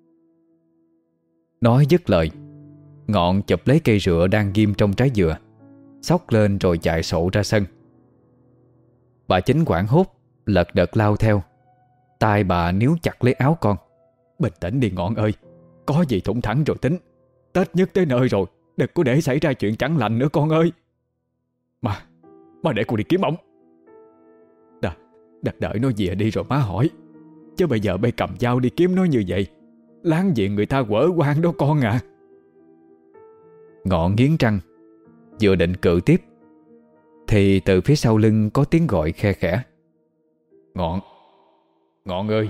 Nói dứt lời, Ngọn chụp lấy cây rựa đang ghim trong trái dừa, xốc lên rồi chạy sộ ra sân. Bà Chính hoảng hốt, lật đật lao theo. Tay bà níu chặt lấy áo con: Bình tĩnh đi Ngọn ơi, có gì thủng thẳng rồi tính. Tết nhất tới nơi rồi, đừng có để xảy ra chuyện chẳng lành nữa con ơi. Mà, má để cô đi kiếm ổng. Đợi, đợi, đợi nó về đi rồi má hỏi. Chứ bây giờ bay cầm dao đi kiếm nó như vậy, láng giềng người ta quở quan đó con à. Ngọn nghiến răng, vừa định cự tiếp, thì từ phía sau lưng có tiếng gọi khe khẽ: Ngọn, Ngọn ơi.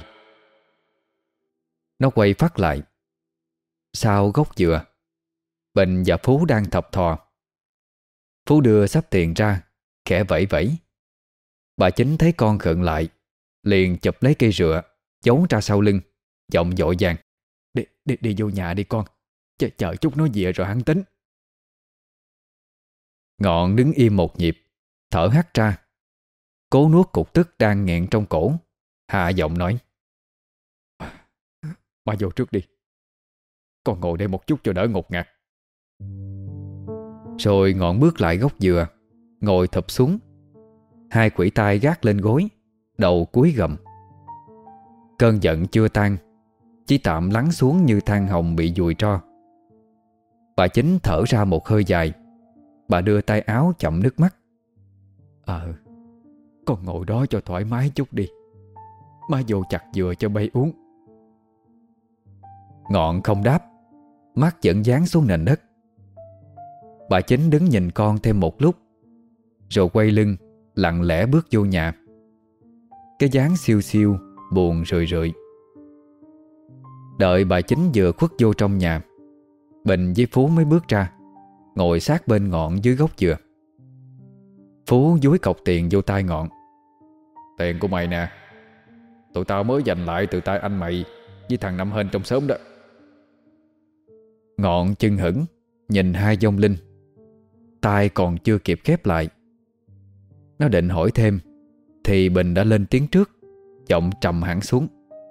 Nó quay phát lại. Sau gốc dừa, Bình và Phú đang thập thò. Phú đưa sắp tiền ra, khẽ vẫy vẫy. Bà Chính thấy con khựng lại, liền chụp lấy cây rựa, giấu ra sau lưng, giọng vội vàng: Đi, đi, đi vô nhà đi con, chờ, chờ chút nó về rồi hắn tính. Ngọn đứng im một nhịp, thở hắt ra, cố nuốt cục tức đang nghẹn trong cổ, hạ giọng nói: Má vô trước đi, con ngồi đây một chút cho đỡ ngột ngạt. Rồi Ngọn bước lại gốc dừa, ngồi thụp xuống, hai khuỷu tay gác lên gối, đầu cúi gầm. Cơn giận chưa tan, chỉ tạm lắng xuống như than hồng bị dùi tro. Bà Chính thở ra một hơi dài. Bà đưa tay áo chậm nước mắt: Ờ, con ngồi đó cho thoải mái chút đi, má vô chặt dừa cho bay uống. Ngọn không đáp, mắt vẫn dán xuống nền đất. Bà Chính đứng nhìn con thêm một lúc, rồi quay lưng lặng lẽ bước vô nhà, cái dáng siêu siêu buồn rười rượi. Đợi bà Chính vừa khuất vô trong nhà, Bình với Phú mới bước ra, ngồi sát bên Ngọn dưới gốc dừa. Phú dúi cọc tiền vô tay Ngọn: Tiền của mày nè, tụi tao mới giành lại từ tay anh mày với thằng Năm Hên trong xóm đó. Ngọn chưng hửng nhìn hai vong linh, tay còn chưa kịp khép lại. Nó định hỏi thêm, thì Bình đã lên tiếng trước, giọng trầm hẳn xuống.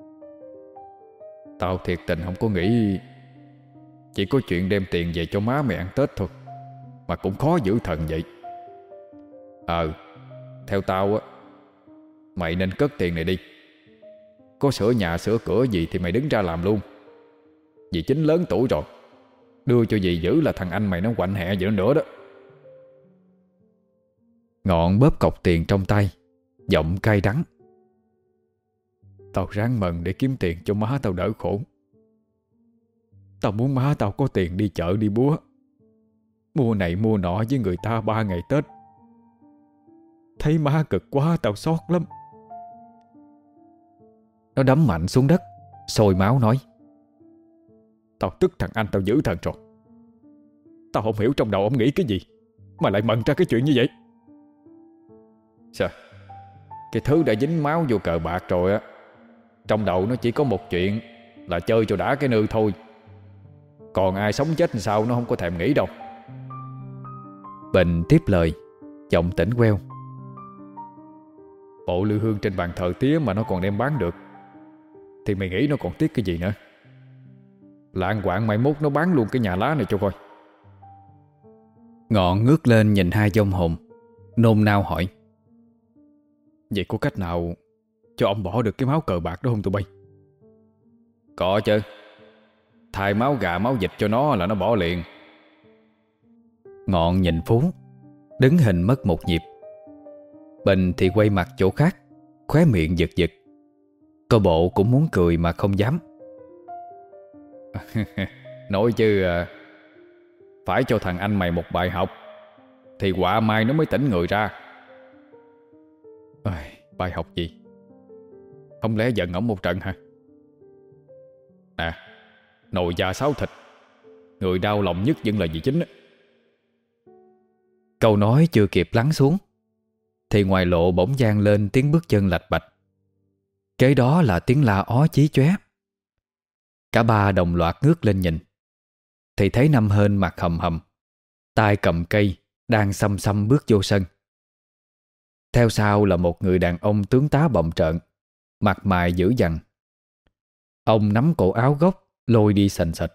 Tao thiệt tình không có nghĩ chỉ có chuyện đem tiền về cho má mày ăn Tết thôi mà cũng khó giữ thần vậy. Ờ Theo tao á, mày nên cất tiền này đi. Có sửa nhà sửa cửa gì thì mày đứng ra làm luôn. Dì Chính lớn tuổi rồi, đưa cho dì giữ là thằng anh mày nó quạnh hẹ gì nữa đó. Ngọn bóp cọc tiền trong tay, giọng cay đắng. Tao ráng mần để kiếm tiền cho má tao đỡ khổ. Tao muốn má tao có tiền đi chợ đi búa, mua này mua nọ với người ta ba ngày Tết. Thấy má cực quá tao xót lắm. Nó đấm mạnh xuống đất, sôi máu nói. Tao tức thằng anh tao giữ thần rồi. Tao không hiểu trong đầu ông nghĩ cái gì mà lại mần ra cái chuyện như vậy. Sao? Cái thứ đã dính máu vô cờ bạc rồi á, trong đầu nó chỉ có một chuyện là chơi cho đã cái nư thôi. Còn ai sống chết làm sao nó không có thèm nghĩ đâu. Bình tiếp lời, giọng tỉnh queo. Bộ lư hương trên bàn thờ tía mà nó còn đem bán được thì mày nghĩ nó còn tiếc cái gì nữa. Lạng quạng mai mốt nó bán luôn cái nhà lá này cho coi. Ngọn ngước lên nhìn hai vong hồn, nôn nao hỏi. Vậy có cách nào cho ông bỏ được cái máu cờ bạc đó không tụi bay? Có chứ. Thay máu gà máu vịt cho nó là nó bỏ liền. Ngọn nhìn Phú, đứng hình mất một nhịp. Bình thì quay mặt chỗ khác, khóe miệng giật giật. Coi bộ cũng muốn cười mà không dám. Nói chứ phải cho thằng anh mày một bài học thì quả mai nó mới tỉnh người ra. À, bài học gì? Không lẽ giận ổng một trận hả? Nè, nồi da sáo thịt, người đau lòng nhất vẫn là dì Chính á. Câu nói chưa kịp lắng xuống thì ngoài lộ bỗng vang lên tiếng bước chân lạch bạch. Kế đó là tiếng la ó chí chóe. Cả ba đồng loạt ngước lên nhìn thì thấy Năm Hên mặt hầm hầm, tay cầm cây, đang xăm xăm bước vô sân. Theo sau là một người đàn ông tướng tá bậm trợn, mặt mày dữ dằn. Ông nắm cổ áo gốc, lôi đi sành sạch.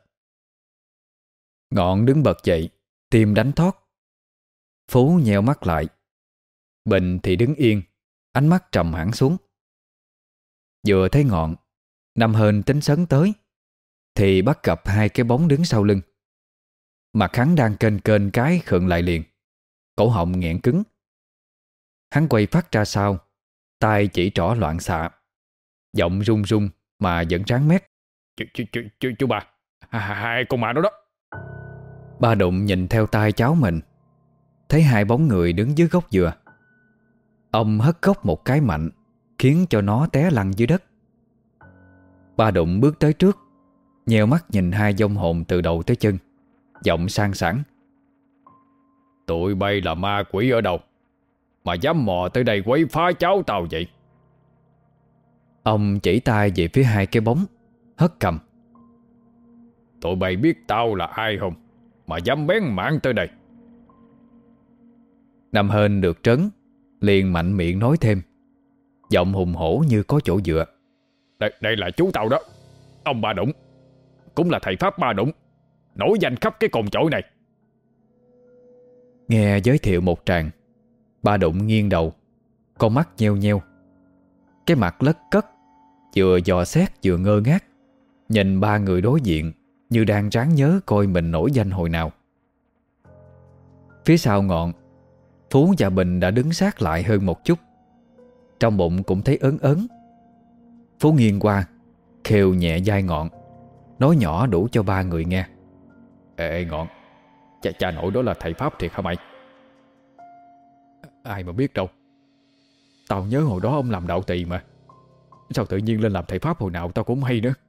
Ngọn đứng bật dậy, tim đánh thót. Phú nheo mắt lại. Bình thì đứng yên, ánh mắt trầm hẳn xuống. Vừa thấy Ngọn, Năm Hên tính sấn tới thì bắt gặp hai cái bóng đứng sau lưng. Mặt hắn đang kênh kênh cái khựng lại liền, cổ họng nghẹn cứng. Hắn quay phát ra sau, tay chỉ trỏ loạn xạ, giọng run run mà vẫn ráng mét. Chú, chú, chú, chú, chú bà, hai con mà đó đó. Ba Đụng nhìn theo tay cháu mình, thấy hai bóng người đứng dưới gốc dừa. Ông hất gốc một cái mạnh, khiến cho nó té lăn dưới đất. Ba Đụng bước tới trước, nheo mắt nhìn hai vong hồn từ đầu tới chân, giọng sang sảng. Tụi bay là ma quỷ ở đâu mà dám mò tới đây quấy phá cháu tao vậy? Ông chỉ tay về phía hai cái bóng, hất cầm. Tụi bay biết tao là ai không mà dám bén mảng tới đây? Năm Hên được trấn, liền mạnh miệng nói thêm, giọng hùng hổ như có chỗ dựa. Đây, đây là chú tao đó, ông Ba Đụng, cũng là thầy Pháp Ba Đụng, nổi danh khắp cái cồn chổi này. Nghe giới thiệu một tràng, Ba Đụng nghiêng đầu, con mắt nheo nheo, cái mặt lất cất, vừa dò xét vừa ngơ ngác, nhìn ba người đối diện như đang ráng nhớ coi mình nổi danh hồi nào. Phía sau Ngọn, Phú và Bình đã đứng sát lại hơn một chút. Trong bụng cũng thấy ớn ớn. Phú nghiêng qua, khều nhẹ vai Ngọn, nói nhỏ đủ cho ba người nghe. Ê, ê Ngọn, cha, cha nội đó là thầy Pháp thiệt hả mày? Ai mà biết đâu. Tao nhớ hồi đó ông làm đạo tỳ mà. Sao tự nhiên lên làm thầy Pháp hồi nào tao cũng không hay nữa.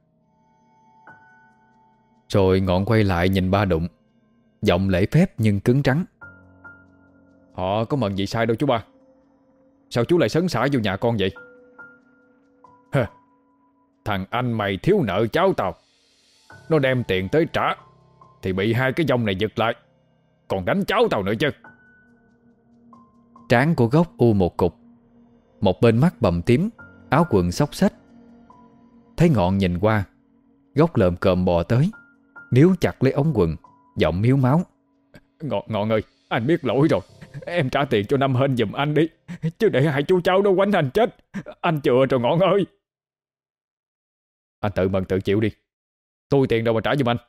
Rồi Ngọn quay lại nhìn Ba Đụng, giọng lễ phép nhưng cứng rắn. Họ có mần gì sai đâu chú ba. Sao chú lại sấn xả vô nhà con vậy? Hơ, thằng anh mày thiếu nợ cháu tao, nó đem tiền tới trả thì bị hai cái dông này giật lại, còn đánh cháu tao nữa chứ. Trán của Gốc u một cục, một bên mắt bầm tím, áo quần xốc xếch. Thấy Ngọn nhìn qua, Gốc lợm cợm bò tới, níu chặt lấy ống quần, giọng miếu máu. Ngọn, Ngọn ơi, anh biết lỗi rồi. Em trả tiền cho Năm Hên giùm anh đi, chứ để hai chú cháu nó quánh anh chết. Anh chừa rồi Ngọn ơi. Anh tự mần tự chịu đi, tôi tiền đâu mà trả giùm anh.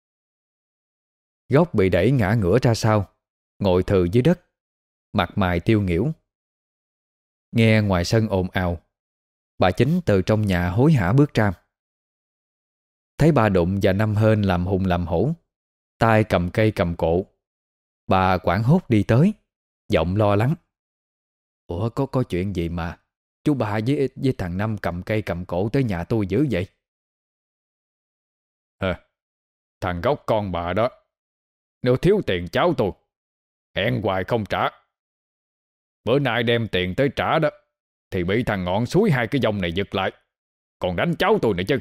Gốc bị đẩy ngã ngửa ra sau, ngồi thừ dưới đất, mặt mày tiêu nghỉu. Nghe ngoài sân ồn ào, bà Chính từ trong nhà hối hả bước ra. Thấy ba Đụng và Năm Hên làm hùng làm hổ, tay cầm cây cầm cổ, bà hoảng hốt đi tới, giọng lo lắng. Ủa có có chuyện gì mà chú ba với với thằng Năm cầm cây cầm cổ tới nhà tôi dữ vậy? À, thằng Gốc con bà đó, nó thiếu tiền cháu tôi, hẹn hoài không trả. Bữa nay đem tiền tới trả đó thì bị thằng Ngọn suối hai cái dòng này giật lại, còn đánh cháu tôi nữa chứ.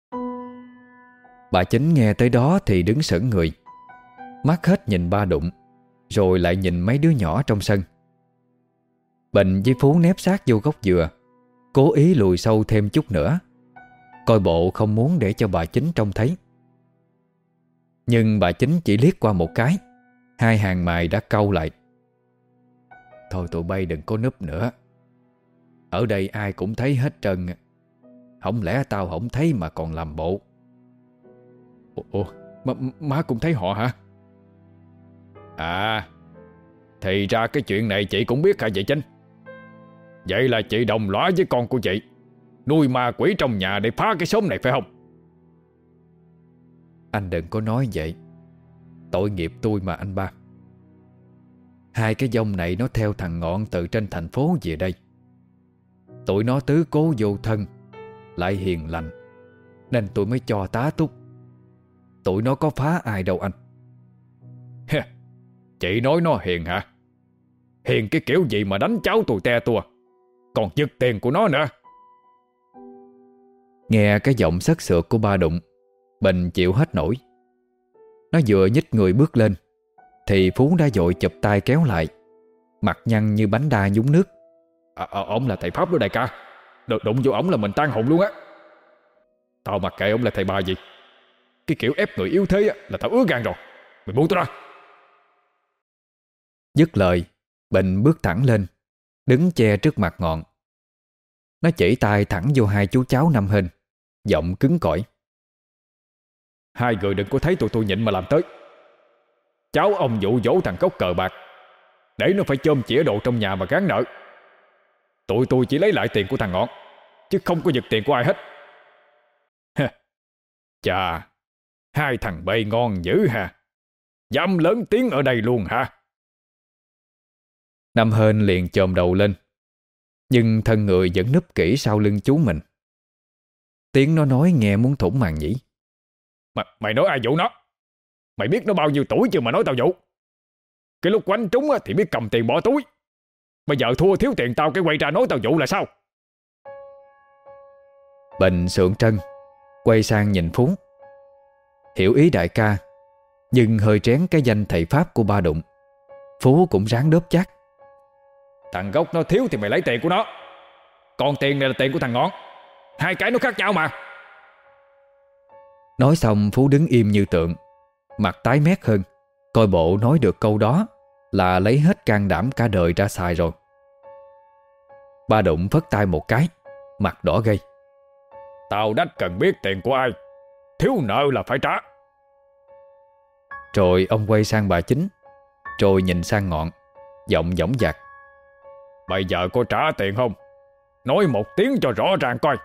Bà Chính nghe tới đó thì đứng sững người, mắt hết nhìn ba Đụng, rồi lại nhìn mấy đứa nhỏ trong sân. Bình với Phú nép sát vô gốc dừa, cố ý lùi sâu thêm chút nữa, coi bộ không muốn để cho bà Chính trông thấy. Nhưng bà Chính chỉ liếc qua một cái, hai hàng mày đã cau lại. Thôi tụi bay đừng có núp nữa, ở đây ai cũng thấy hết trơn. Không lẽ tao không thấy mà còn làm bộ? Ủa, má, má cũng thấy họ hả? À, thì ra cái chuyện này chị cũng biết hả chị Chính? Vậy là chị đồng lõa với con của chị, nuôi ma quỷ trong nhà để phá cái xóm này phải không? Anh đừng có nói vậy, tội nghiệp tôi mà anh ba. Hai cái dông này nó theo thằng Ngọn từ trên thành phố về đây. Tụi nó tứ cố vô thân, lại hiền lành, nên tôi mới cho tá túc. Tụi nó có phá ai đâu anh. Chị nói nó hiền hả? Hiền cái kiểu gì mà đánh cháu tôi te tua, còn giật tiền của nó nữa. Nghe cái giọng sất sượt của ba Đụng, Bình chịu hết nổi. Nó vừa nhích người bước lên thì Phú đã vội chụp tay kéo lại, mặt nhăn như bánh đa nhúng nước. À, à, ông là thầy Pháp đó đại ca, được đụng vô ổng là mình tan hồn luôn á. Tao mặc kệ ông là thầy bà gì, cái kiểu ép người yếu thế là tao ứa gan rồi. Mày buông tao ra. Dứt lời, Bình bước thẳng lên, đứng che trước mặt Ngọn. Nó chỉ tay thẳng vô hai chú cháu Năm Hên, giọng cứng cỏi. Hai người đừng có thấy tụi tôi nhịn mà làm tới. Cháu ông dụ dỗ thằng Cốc cờ bạc, để nó phải chôm chĩa đồ trong nhà mà gán nợ. Tụi tôi chỉ lấy lại tiền của thằng Ngọn, chứ không có giật tiền của ai hết. Chà, hai thằng bay ngon dữ ha, dám lớn tiếng ở đây luôn hả? Năm Hên liền chồm đầu lên, nhưng thân người vẫn núp kỹ sau lưng chú mình. Tiếng nó nói nghe muốn thủng màng nhĩ. Mà, Mày nói ai dụ nó? Mày biết nó bao nhiêu tuổi chưa mà nói tao dụ? Cái lúc quánh trúng thì biết cầm tiền bỏ túi, bây giờ thua thiếu tiền tao cái quay ra nói tao dụ là sao? Bình sượng trân, quay sang nhìn Phú. Hiểu ý đại ca, nhưng hơi trén cái danh thầy Pháp của ba Đụng. Phú cũng ráng đớp chắc. Thằng Gốc nó thiếu thì mày lấy tiền của nó, còn tiền này là tiền của thằng Ngọn, hai cái nó khác nhau mà. Nói xong Phú đứng im như tượng, mặt tái mét hơn, coi bộ nói được câu đó là lấy hết can đảm cả đời ra xài rồi. Ba Đụng phất tay một cái, mặt đỏ gay. Tao đách cần biết tiền của ai, thiếu nợ là phải trả. Rồi ông quay sang bà Chính, rồi nhìn sang Ngọn, giọng dõng dạc. Bây giờ có trả tiền không? Nói một tiếng cho rõ ràng coi.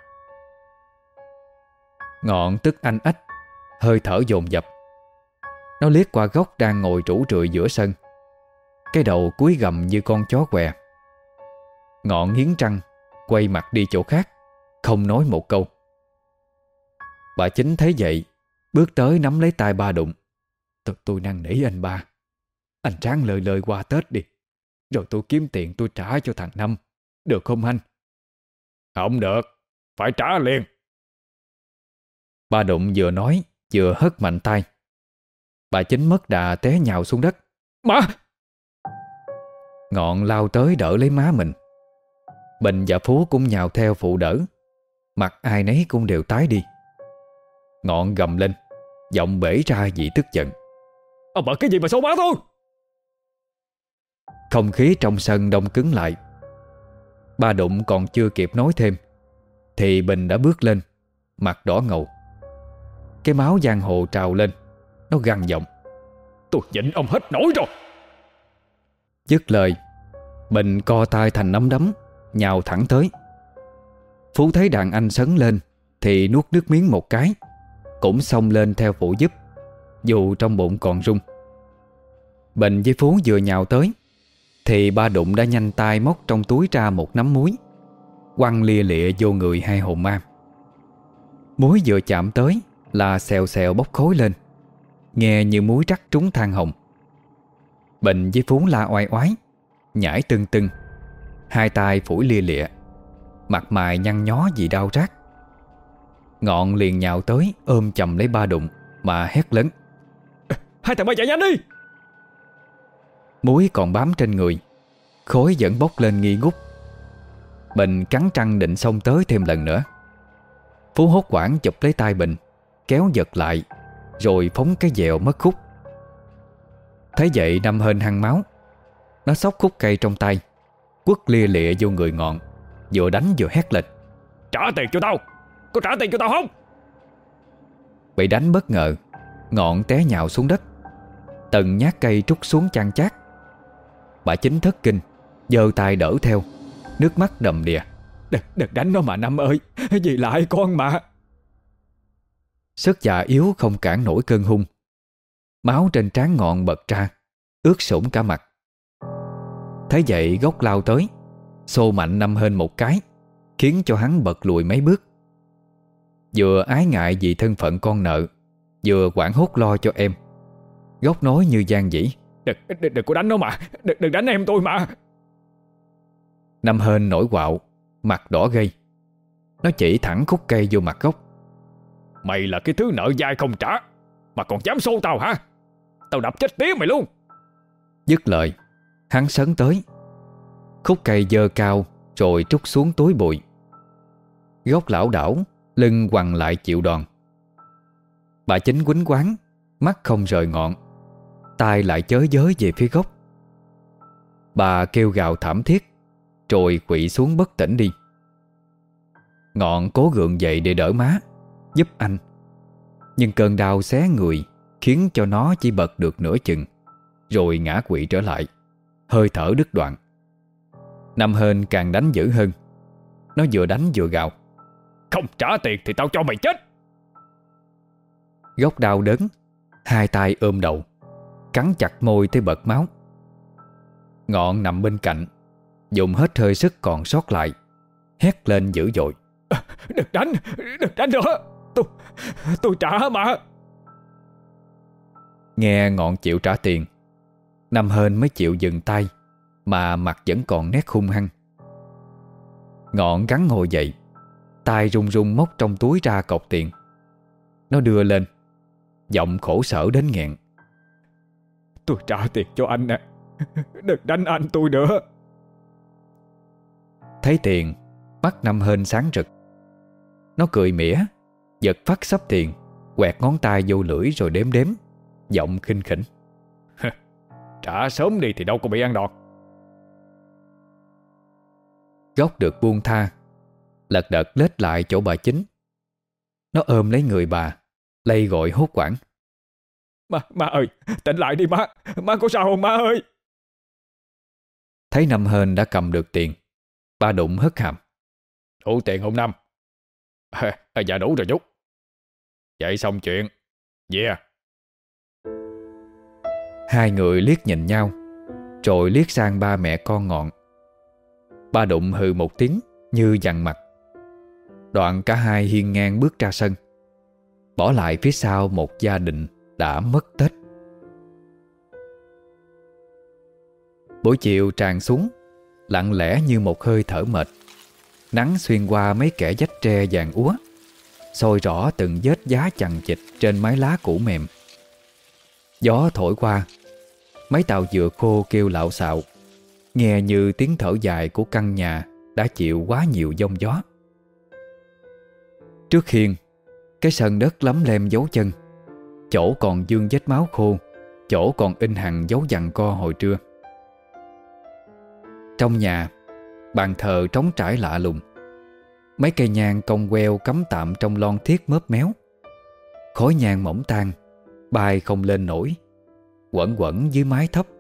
Ngọn tức anh ách, hơi thở dồn dập. Nó liếc qua Gốc đang ngồi rũ rượi giữa sân, cái đầu cúi gầm như con chó què. Ngọn nghiến răng, quay mặt đi chỗ khác, không nói một câu. Bà Chính thấy vậy, bước tới nắm lấy tay ba Đụng. Tôi, tôi năn nỉ anh ba, anh ráng lời lời qua Tết đi, rồi tôi kiếm tiền tôi trả cho thằng Năm, được không anh? Không được, phải trả liền. Ba Đụng vừa nói vừa hất mạnh tay. Bà Chính mất đà té nhào xuống đất. Má! Ngọn lao tới đỡ lấy má mình. Bình và Phú cũng nhào theo phụ đỡ. Mặt ai nấy cũng đều tái đi. Ngọn gầm lên, giọng bể ra vì tức giận. Ông bật cái gì mà xô má tôi? Không khí trong sân đông cứng lại. Ba Đụng còn chưa kịp nói thêm thì Bình đã bước lên, mặt đỏ ngầu. Cái máu giang hồ trào lên. Nó gằn giọng. Tôi nhịn ông hết nổi rồi. Dứt lời, Bình co tay thành nắm đấm, nhào thẳng tới. Phú thấy đàn anh sấn lên thì nuốt nước miếng một cái, cũng xông lên theo phụ giúp, dù trong bụng còn rung. Bình với Phú vừa nhào tới thì Ba Đụng đã nhanh tay móc trong túi ra một nắm muối, quăng lia lịa vô người hai hồn ma. Muối vừa chạm tới là xèo xèo bốc khói lên, nghe như muối rắc trúng than hồng. Bình với Phú la oai oái, nhảy tưng tưng, hai tay phủi lia lịa, mặt mày nhăn nhó vì đau rát. Ngọn liền nhào tới ôm chầm lấy Ba Đụng mà hét lớn. Hai thằng bay chạy nhanh đi! Muối còn bám trên người, khói vẫn bốc lên nghi ngút. Bình cắn răng định xông tới thêm lần nữa. Phú hốt hoảng chụp lấy tay Bình, kéo giật lại, rồi phóng cái dẹo mất khúc. Thấy vậy Năm Hên hăng máu. Nó xốc khúc cây trong tay, quất lia lịa vô người Ngọn, vừa đánh vừa hét lên. Trả tiền cho tao! Có trả tiền cho tao không? Bị đánh bất ngờ, Ngọn té nhào xuống đất. Từng nhát cây trút xuống chan chát. Bà Chính thất kinh, giơ tay đỡ theo, nước mắt đầm đìa. Đừng, đừng đánh nó mà Năm ơi, vì lại con mà. Sức già yếu không cản nổi cơn hung. Máu trên trán Ngọn bật ra, ướt sũng cả mặt. Thấy vậy Gốc lao tới, xô mạnh Năm Hên một cái, khiến cho hắn bật lùi mấy bước. Vừa ái ngại vì thân phận con nợ, vừa hoảng hốt lo cho em, Gốc nói như gian dĩ. Đừng, đừng, đừng có đánh nó mà, đừng, đừng đánh em tôi mà. Năm Hên nổi quạo, mặt đỏ gay. Nó chỉ thẳng khúc cây vô mặt Gốc. Mày là cái thứ nợ dai không trả mà còn dám xô tao hả? Tao đập chết tía mày luôn. Dứt lời, hắn sấn tới. Khúc cây dơ cao rồi trút xuống túi bụi. Gốc lảo đảo, lưng quằn lại chịu đòn. Bà Chính quýnh quáng, mắt không rời Ngọn, tay lại chới giới về phía Gốc. Bà kêu gào thảm thiết, rồi quỵ xuống bất tỉnh đi. Ngọn cố gượng dậy để đỡ má, giúp anh. Nhưng cơn đau xé người khiến cho nó chỉ bật được nửa chừng, rồi ngã quỵ trở lại, hơi thở đứt đoạn. Năm Hên càng đánh dữ hơn. Nó vừa đánh vừa gào. Không trả tiền thì tao cho mày chết. Gốc đau đớn, hai tay ôm đầu, cắn chặt môi tới bật máu. Ngọn nằm bên cạnh, dùng hết hơi sức còn sót lại, hét lên dữ dội. À, đừng đánh, đừng đánh nữa. Tôi, tôi trả mà. Nghe Ngọn chịu trả tiền, Năm Hên mới chịu dừng tay, mà mặt vẫn còn nét hung hăng. Ngọn gắng ngồi dậy, tay run run móc trong túi ra cọc tiền. Nó đưa lên, giọng khổ sở đến nghẹn. Tôi trả tiền cho anh nè, đừng đánh anh tôi nữa. Thấy tiền, mắt Năm Hên sáng rực. Nó cười mỉa, giật phát xấp tiền, quẹt ngón tay vô lưỡi rồi đếm đếm, giọng khinh khỉnh. Trả sớm đi thì đâu có bị ăn đòn. Gốc được buông tha, lật đật lết lại chỗ bà Chính. Nó ôm lấy người bà, lay gọi hốt hoảng. Má, má ơi, tỉnh lại đi má, má có sao không má ơi? Thấy Năm Hên đã cầm được tiền, Ba Đụng hất hàm. Đủ tiền không Năm? À, dạ đủ rồi chú. Vậy xong chuyện, yeah. Hai người liếc nhìn nhau, rồi liếc sang ba mẹ con Ngọn. Ba Đụng hừ một tiếng như dằn mặt. Đoạn cả hai hiên ngang bước ra sân, bỏ lại phía sau một gia đình đã mất Tết. Buổi chiều tràn xuống, lặng lẽ như một hơi thở mệt. Nắng xuyên qua mấy kẽ vách tre vàng úa, soi rõ từng vết giá chằng chịt trên mái lá cũ mềm. Gió thổi qua, mấy tàu dừa khô kêu lạo xạo, nghe như tiếng thở dài của căn nhà đã chịu quá nhiều giông gió. Trước hiên, cái sân đất lấm lem dấu chân, chỗ còn vương vết máu khô, chỗ còn in hằn dấu giằng co hồi trưa. Trong nhà, bàn thờ trống trải lạ lùng. Mấy cây nhang cong queo cắm tạm trong lon thiết mớp méo. Khói nhang mỏng tan, bay không lên nổi, quẩn quẩn dưới mái thấp.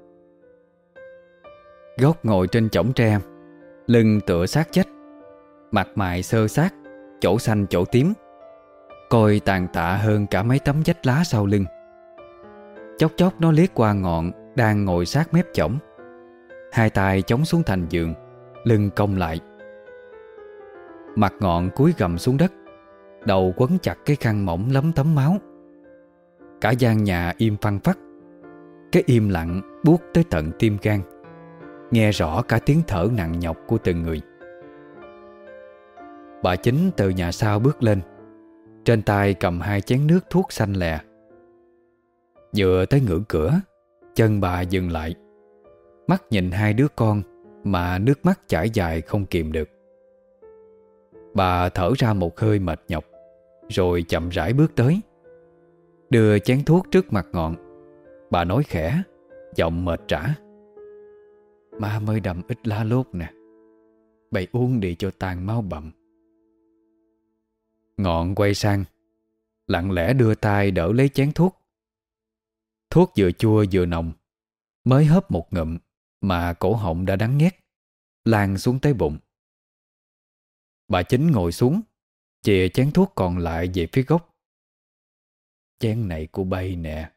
Gốc ngồi trên chõng tre, lưng tựa sát chết, mặt mày xơ xác, chỗ xanh chỗ tím, coi tàn tạ hơn cả mấy tấm vách lá sau lưng. Chốc chốc nó liếc qua Ngọn đang ngồi sát mép chõng, hai tay chống xuống thành giường, lưng cong lại. Mặt Ngọn cúi gầm xuống đất, đầu quấn chặt cái khăn mỏng lấm tấm máu. Cả gian nhà im phăng phắc. Cái im lặng buốt tới tận tim gan, nghe rõ cả tiếng thở nặng nhọc của từng người. Bà Chính từ nhà sau bước lên, trên tay cầm hai chén nước thuốc xanh lè. Vừa tới ngưỡng cửa, chân bà dừng lại, mắt nhìn hai đứa con mà nước mắt chảy dài không kìm được. Bà thở ra một hơi mệt nhọc, rồi chậm rãi bước tới, đưa chén thuốc trước mặt Ngọn. Bà nói khẽ, giọng mệt rã: "Má mới đầm ít lá lốt nè, bày uống đi cho tan máu bầm." Ngọn quay sang, lặng lẽ đưa tay đỡ lấy chén thuốc. Thuốc vừa chua vừa nồng, mới hớp một ngụm mà cổ họng đã đắng nghét, lan xuống tới bụng. Bà Chính ngồi xuống, chìa chén thuốc còn lại về phía Gốc. "Chén này của bay nè."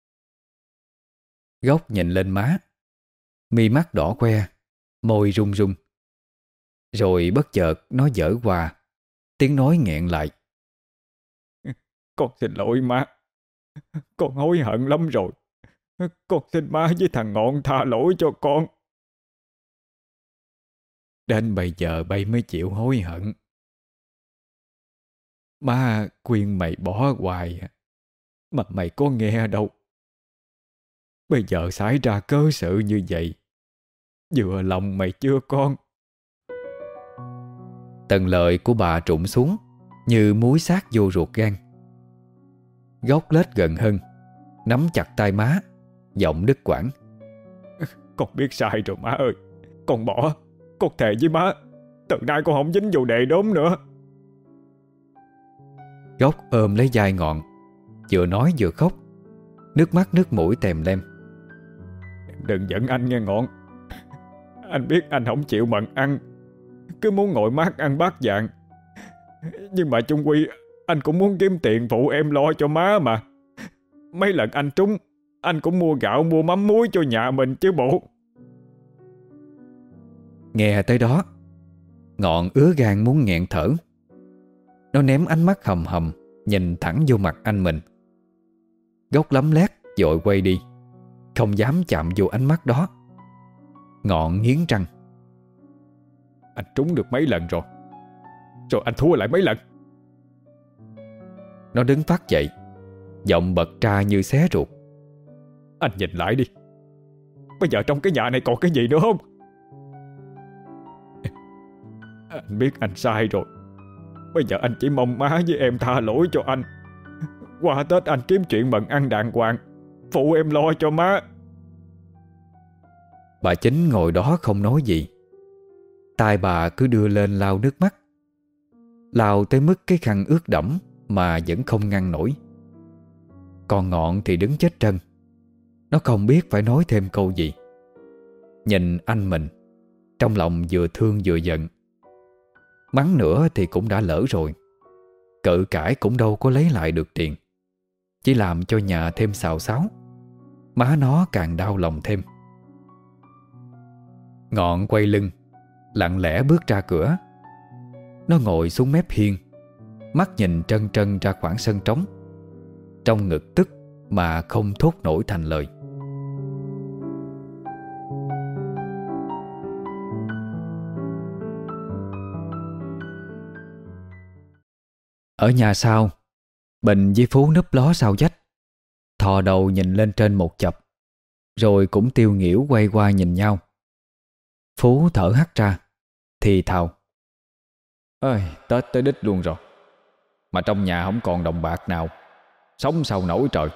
Gốc nhìn lên má, mi mắt đỏ que, môi run run. Rồi bất chợt nó dở qua, tiếng nói nghẹn lại: "Con xin lỗi má. Con hối hận lắm rồi. Con xin má với thằng Ngọn tha lỗi cho con." "Đến bây giờ bay mới chịu hối hận. Má khuyên mày bỏ hoài mà mày có nghe đâu. Bây giờ xảy ra cớ sự như vậy, vừa lòng mày chưa con?" Từng lời của bà trụng xuống như muối sát vô ruột gan. Gốc lết gần hơn, nắm chặt tay má, giọng đứt quãng: "Con biết sai rồi má ơi. Con bỏ. Con thề với má, từ nay con không dính vô đệ đốm nữa." Gốc ôm lấy vai Ngọn, vừa nói vừa khóc, nước mắt nước mũi tèm lem. "Đừng giận anh nghe Ngọn. Anh biết anh không chịu mần ăn, cứ muốn ngồi mát ăn bát vàng. Nhưng mà chung quy anh cũng muốn kiếm tiền phụ em lo cho má mà. Mấy lần anh trúng, anh cũng mua gạo mua mắm muối cho nhà mình chứ bộ." Nghe tới đó, Ngọn ứa gan muốn nghẹn thở. Nó ném ánh mắt hầm hầm nhìn thẳng vô mặt anh mình. Gốc lấm lét vội quay đi, không dám chạm vô ánh mắt đó. Ngọn nghiến răng: "Anh trúng được mấy lần rồi, rồi anh thua lại mấy lần." Nó đứng phát dậy, giọng bật ra như xé ruột: "Anh nhìn lại đi. Bây giờ trong cái nhà này còn cái gì nữa không? Anh biết anh sai rồi. Bây giờ anh chỉ mong má với em tha lỗi cho anh. Qua Tết anh kiếm chuyện mần ăn đàng hoàng, phụ em lo cho má." Bà Chính ngồi đó không nói gì. Tai bà cứ đưa lên lau nước mắt, lau tới mức cái khăn ướt đẫm mà vẫn không ngăn nổi. Còn Ngọn thì đứng chết trân. Nó không biết phải nói thêm câu gì. Nhìn anh mình, trong lòng vừa thương vừa giận. Mắng nữa thì cũng đã lỡ rồi, cự cãi cũng đâu có lấy lại được tiền, chỉ làm cho nhà thêm xào xáo. Má nó càng đau lòng thêm. Ngọn quay lưng, lặng lẽ bước ra cửa. Nó ngồi xuống mép hiên, mắt nhìn trân trân ra khoảng sân trống. Trong ngực tức mà không thốt nổi thành lời. Ở nhà sau, Bình với Phú núp ló sau vách, thò đầu nhìn lên trên một chập, rồi cũng tiêu nghỉu quay qua nhìn nhau. Phú thở hắt ra, thì thào: Ơi, Tết tới đích luôn rồi, mà trong nhà không còn đồng bạc nào, sống sao nổi trời.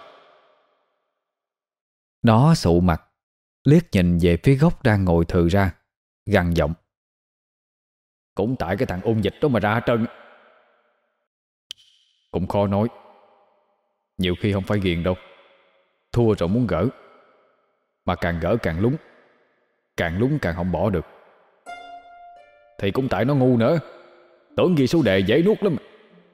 Nó sụ mặt, liếc nhìn về phía góc đang ngồi thừ ra, gằn giọng: Cũng tại cái thằng ôn dịch đó mà ra hết trơn. Cũng khó nói, nhiều khi không phải ghiền đâu, thua rồi muốn gỡ, mà càng gỡ càng lúng, càng lúng càng không bỏ được. Thì cũng tại nó ngu nữa, tưởng ghi số đề dễ nuốt lắm.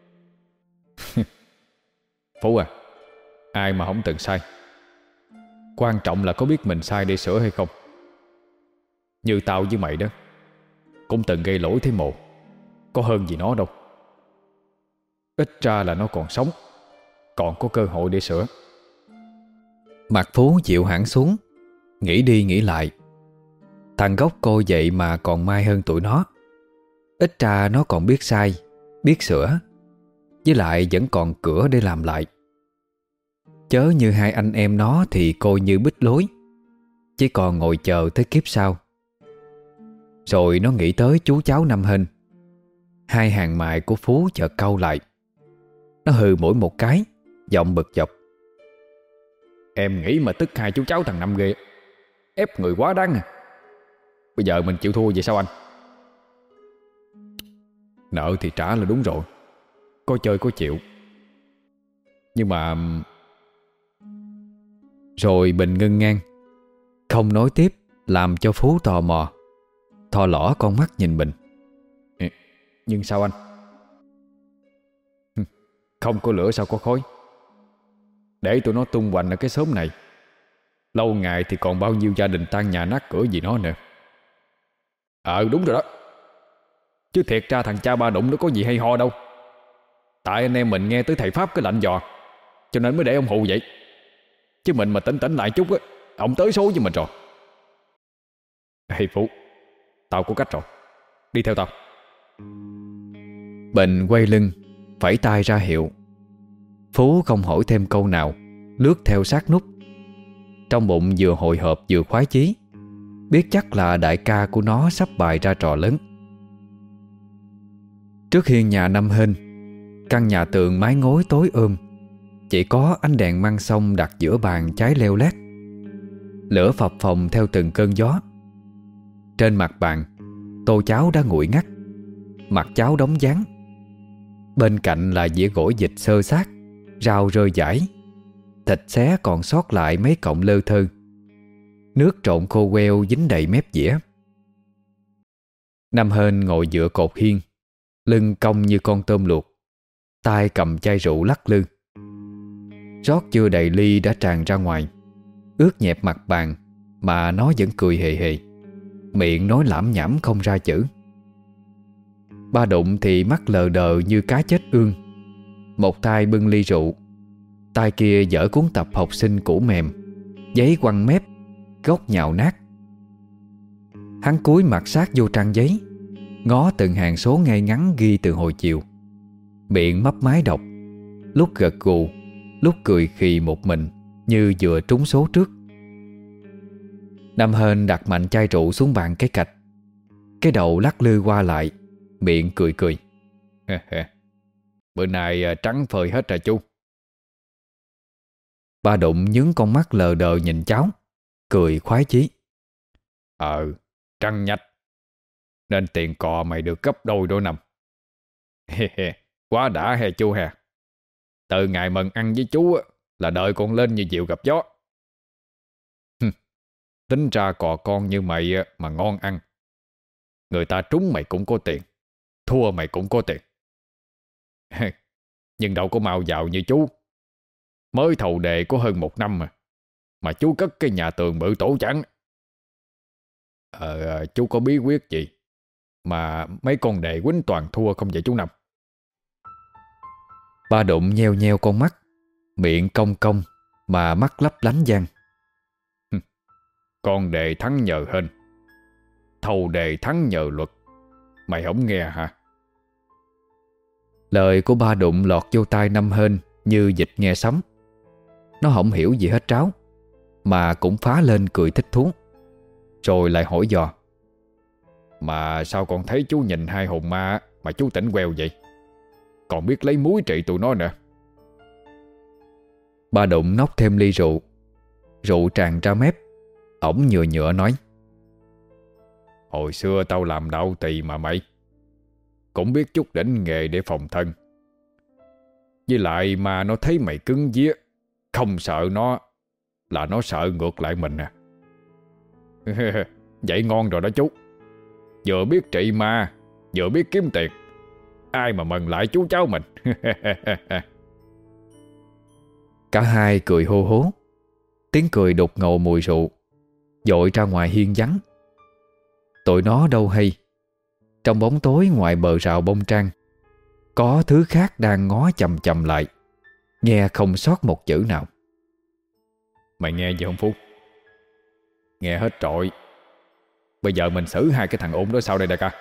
Phú à, ai mà không từng sai, quan trọng là có biết mình sai để sửa hay không. Như tao với mày đó, cũng từng gây lỗi thế mộ, có hơn gì nó đâu. Ít ra là nó còn sống, còn có cơ hội để sửa. Mặt Phú chịu hẳn xuống, nghĩ đi nghĩ lại. Thằng gốc cô vậy mà còn mai hơn tụi nó. Ít ra nó còn biết sai, biết sửa, với lại vẫn còn cửa để làm lại. Chớ như hai anh em nó thì coi như bích lối, chỉ còn ngồi chờ tới kiếp sau. Rồi nó nghĩ tới chú cháu Năm Hên. Hai hàng mày của Phú chợt cau lại. Nó hừ mỗi một cái, giọng bực dọc: Em nghĩ mà tức hai chú cháu thằng Năm ghê, ép người quá đáng à. Bây giờ mình chịu thua vậy sao anh? Nợ thì trả là đúng rồi, có chơi có chịu. Nhưng mà... Rồi Bình ngưng ngang, không nói tiếp, làm cho Phú tò mò, thò lỏ con mắt nhìn Bình. Nhưng sao anh? Không có lửa sao có khói. Để tụi nó tung hoành ở cái xóm này, lâu ngày thì còn bao nhiêu gia đình tan nhà nát cửa vì nó nữa. Ờ đúng rồi đó. Chứ thiệt ra thằng cha Ba Đụng nó có gì hay ho đâu. Tại anh em mình nghe tới thầy Pháp cái lạnh dò, cho nên mới để ông hù vậy. Chứ mình mà tỉnh tỉnh lại chút á, ông tới số với mình rồi. Ê Phú, tao có cách rồi, đi theo tao. Bình quay lưng, phẩy tay ra hiệu. Phú không hỏi thêm câu nào, lướt theo sát nút. Trong bụng vừa hồi hộp vừa khoái chí, biết chắc là đại ca của nó sắp bày ra trò lớn. Trước hiên nhà Năm Hên, căn nhà tường mái ngói tối ôm, chỉ có ánh đèn măng sông đặt giữa bàn cháy leo lét. Lửa phập phồng theo từng cơn gió. Trên mặt bàn, tô cháo đã nguội ngắt, mặt cháo đóng dáng. Bên cạnh là dĩa gỏi vịt xơ xác, rau rơi dãi, thịt xé còn sót lại mấy cọng lơ thơ. Nước trộn khô queo dính đầy mép dĩa. Năm Hên ngồi dựa cột hiên, lưng cong như con tôm luộc, tay cầm chai rượu lắc lư. Rót chưa đầy ly đã tràn ra ngoài, ướt nhẹp mặt bàn, mà nó vẫn cười hề hề, miệng nói lảm nhảm không ra chữ. Ba Đụng thì mắt lờ đờ như cá chết ương, một tay bưng ly rượu, tay kia dở cuốn tập học sinh cũ mềm, giấy quăng mép, góc nhào nát. Hắn cúi mặt sát vô trang giấy, ngó từng hàng số ngay ngắn ghi từ hồi chiều, miệng mấp máy đọc, lúc gật gù, lúc cười khì một mình như vừa trúng số trước. Năm Hên đặt mạnh chai rượu xuống bàn cái cạch, cái đầu lắc lư qua lại, miệng cười cười. Bữa nay trắng phơi hết rồi chú. Ba Đụng nhướng con mắt lờ đờ nhìn cháu, cười khoái chí. Ờ, trăng nhạch, nên tiền cò mày được gấp đôi đôi năm. Quá đã hè chú hè. Từ ngày mần ăn với chú là đợi con lên như diều gặp gió. Tính ra cò con như mày mà ngon ăn, người ta trúng mày cũng có tiền, thua mày cũng có tiền. Nhưng đâu có mau giàu như chú. Mới thầu đề có hơn một năm mà Mà chú cất cái nhà tường bự tổ chẳng. Ờ, chú có bí quyết gì mà mấy con đề quýnh toàn thua không vậy chú Năm? Ba Đụng nheo nheo con mắt, miệng cong cong mà mắt lấp lánh giang. Con đề thắng nhờ hên, thầu đề thắng nhờ luật. Mày không nghe hả? Lời của Ba Đụng lọt vô tai Năm Hên như dịch nghe sấm. Nó không hiểu gì hết tráo, mà cũng phá lên cười thích thú. Rồi lại hỏi dò. Mà sao con thấy chú nhìn hai hồn ma mà chú tỉnh queo vậy? Còn biết lấy muối trị tụi nó nữa. Ba Đụng nốc thêm ly rượu. Rượu tràn ra mép. Ổng nhựa nhựa nói: Hồi xưa tao làm đạo tỳ mà mày, cũng biết chút đỉnh nghề để phòng thân. Với lại mà nó thấy mày cứng vía, không sợ nó, là nó sợ ngược lại mình à. Vậy ngon rồi đó chú. Vừa biết trị ma, vừa biết kiếm tiền. Ai mà mần lại chú cháu mình. Cả hai cười hô hố. Tiếng cười đục ngầu mùi rượu, dội ra ngoài hiên vắng. Tụi nó đâu hay, trong bóng tối ngoài bờ rào bông trang, có thứ khác đang ngó chằm chằm lại, nghe không sót một chữ nào. Mày nghe gì không Phú? Nghe hết trọi. Bây giờ mình xử hai cái thằng ổn đó sao đây đại ca?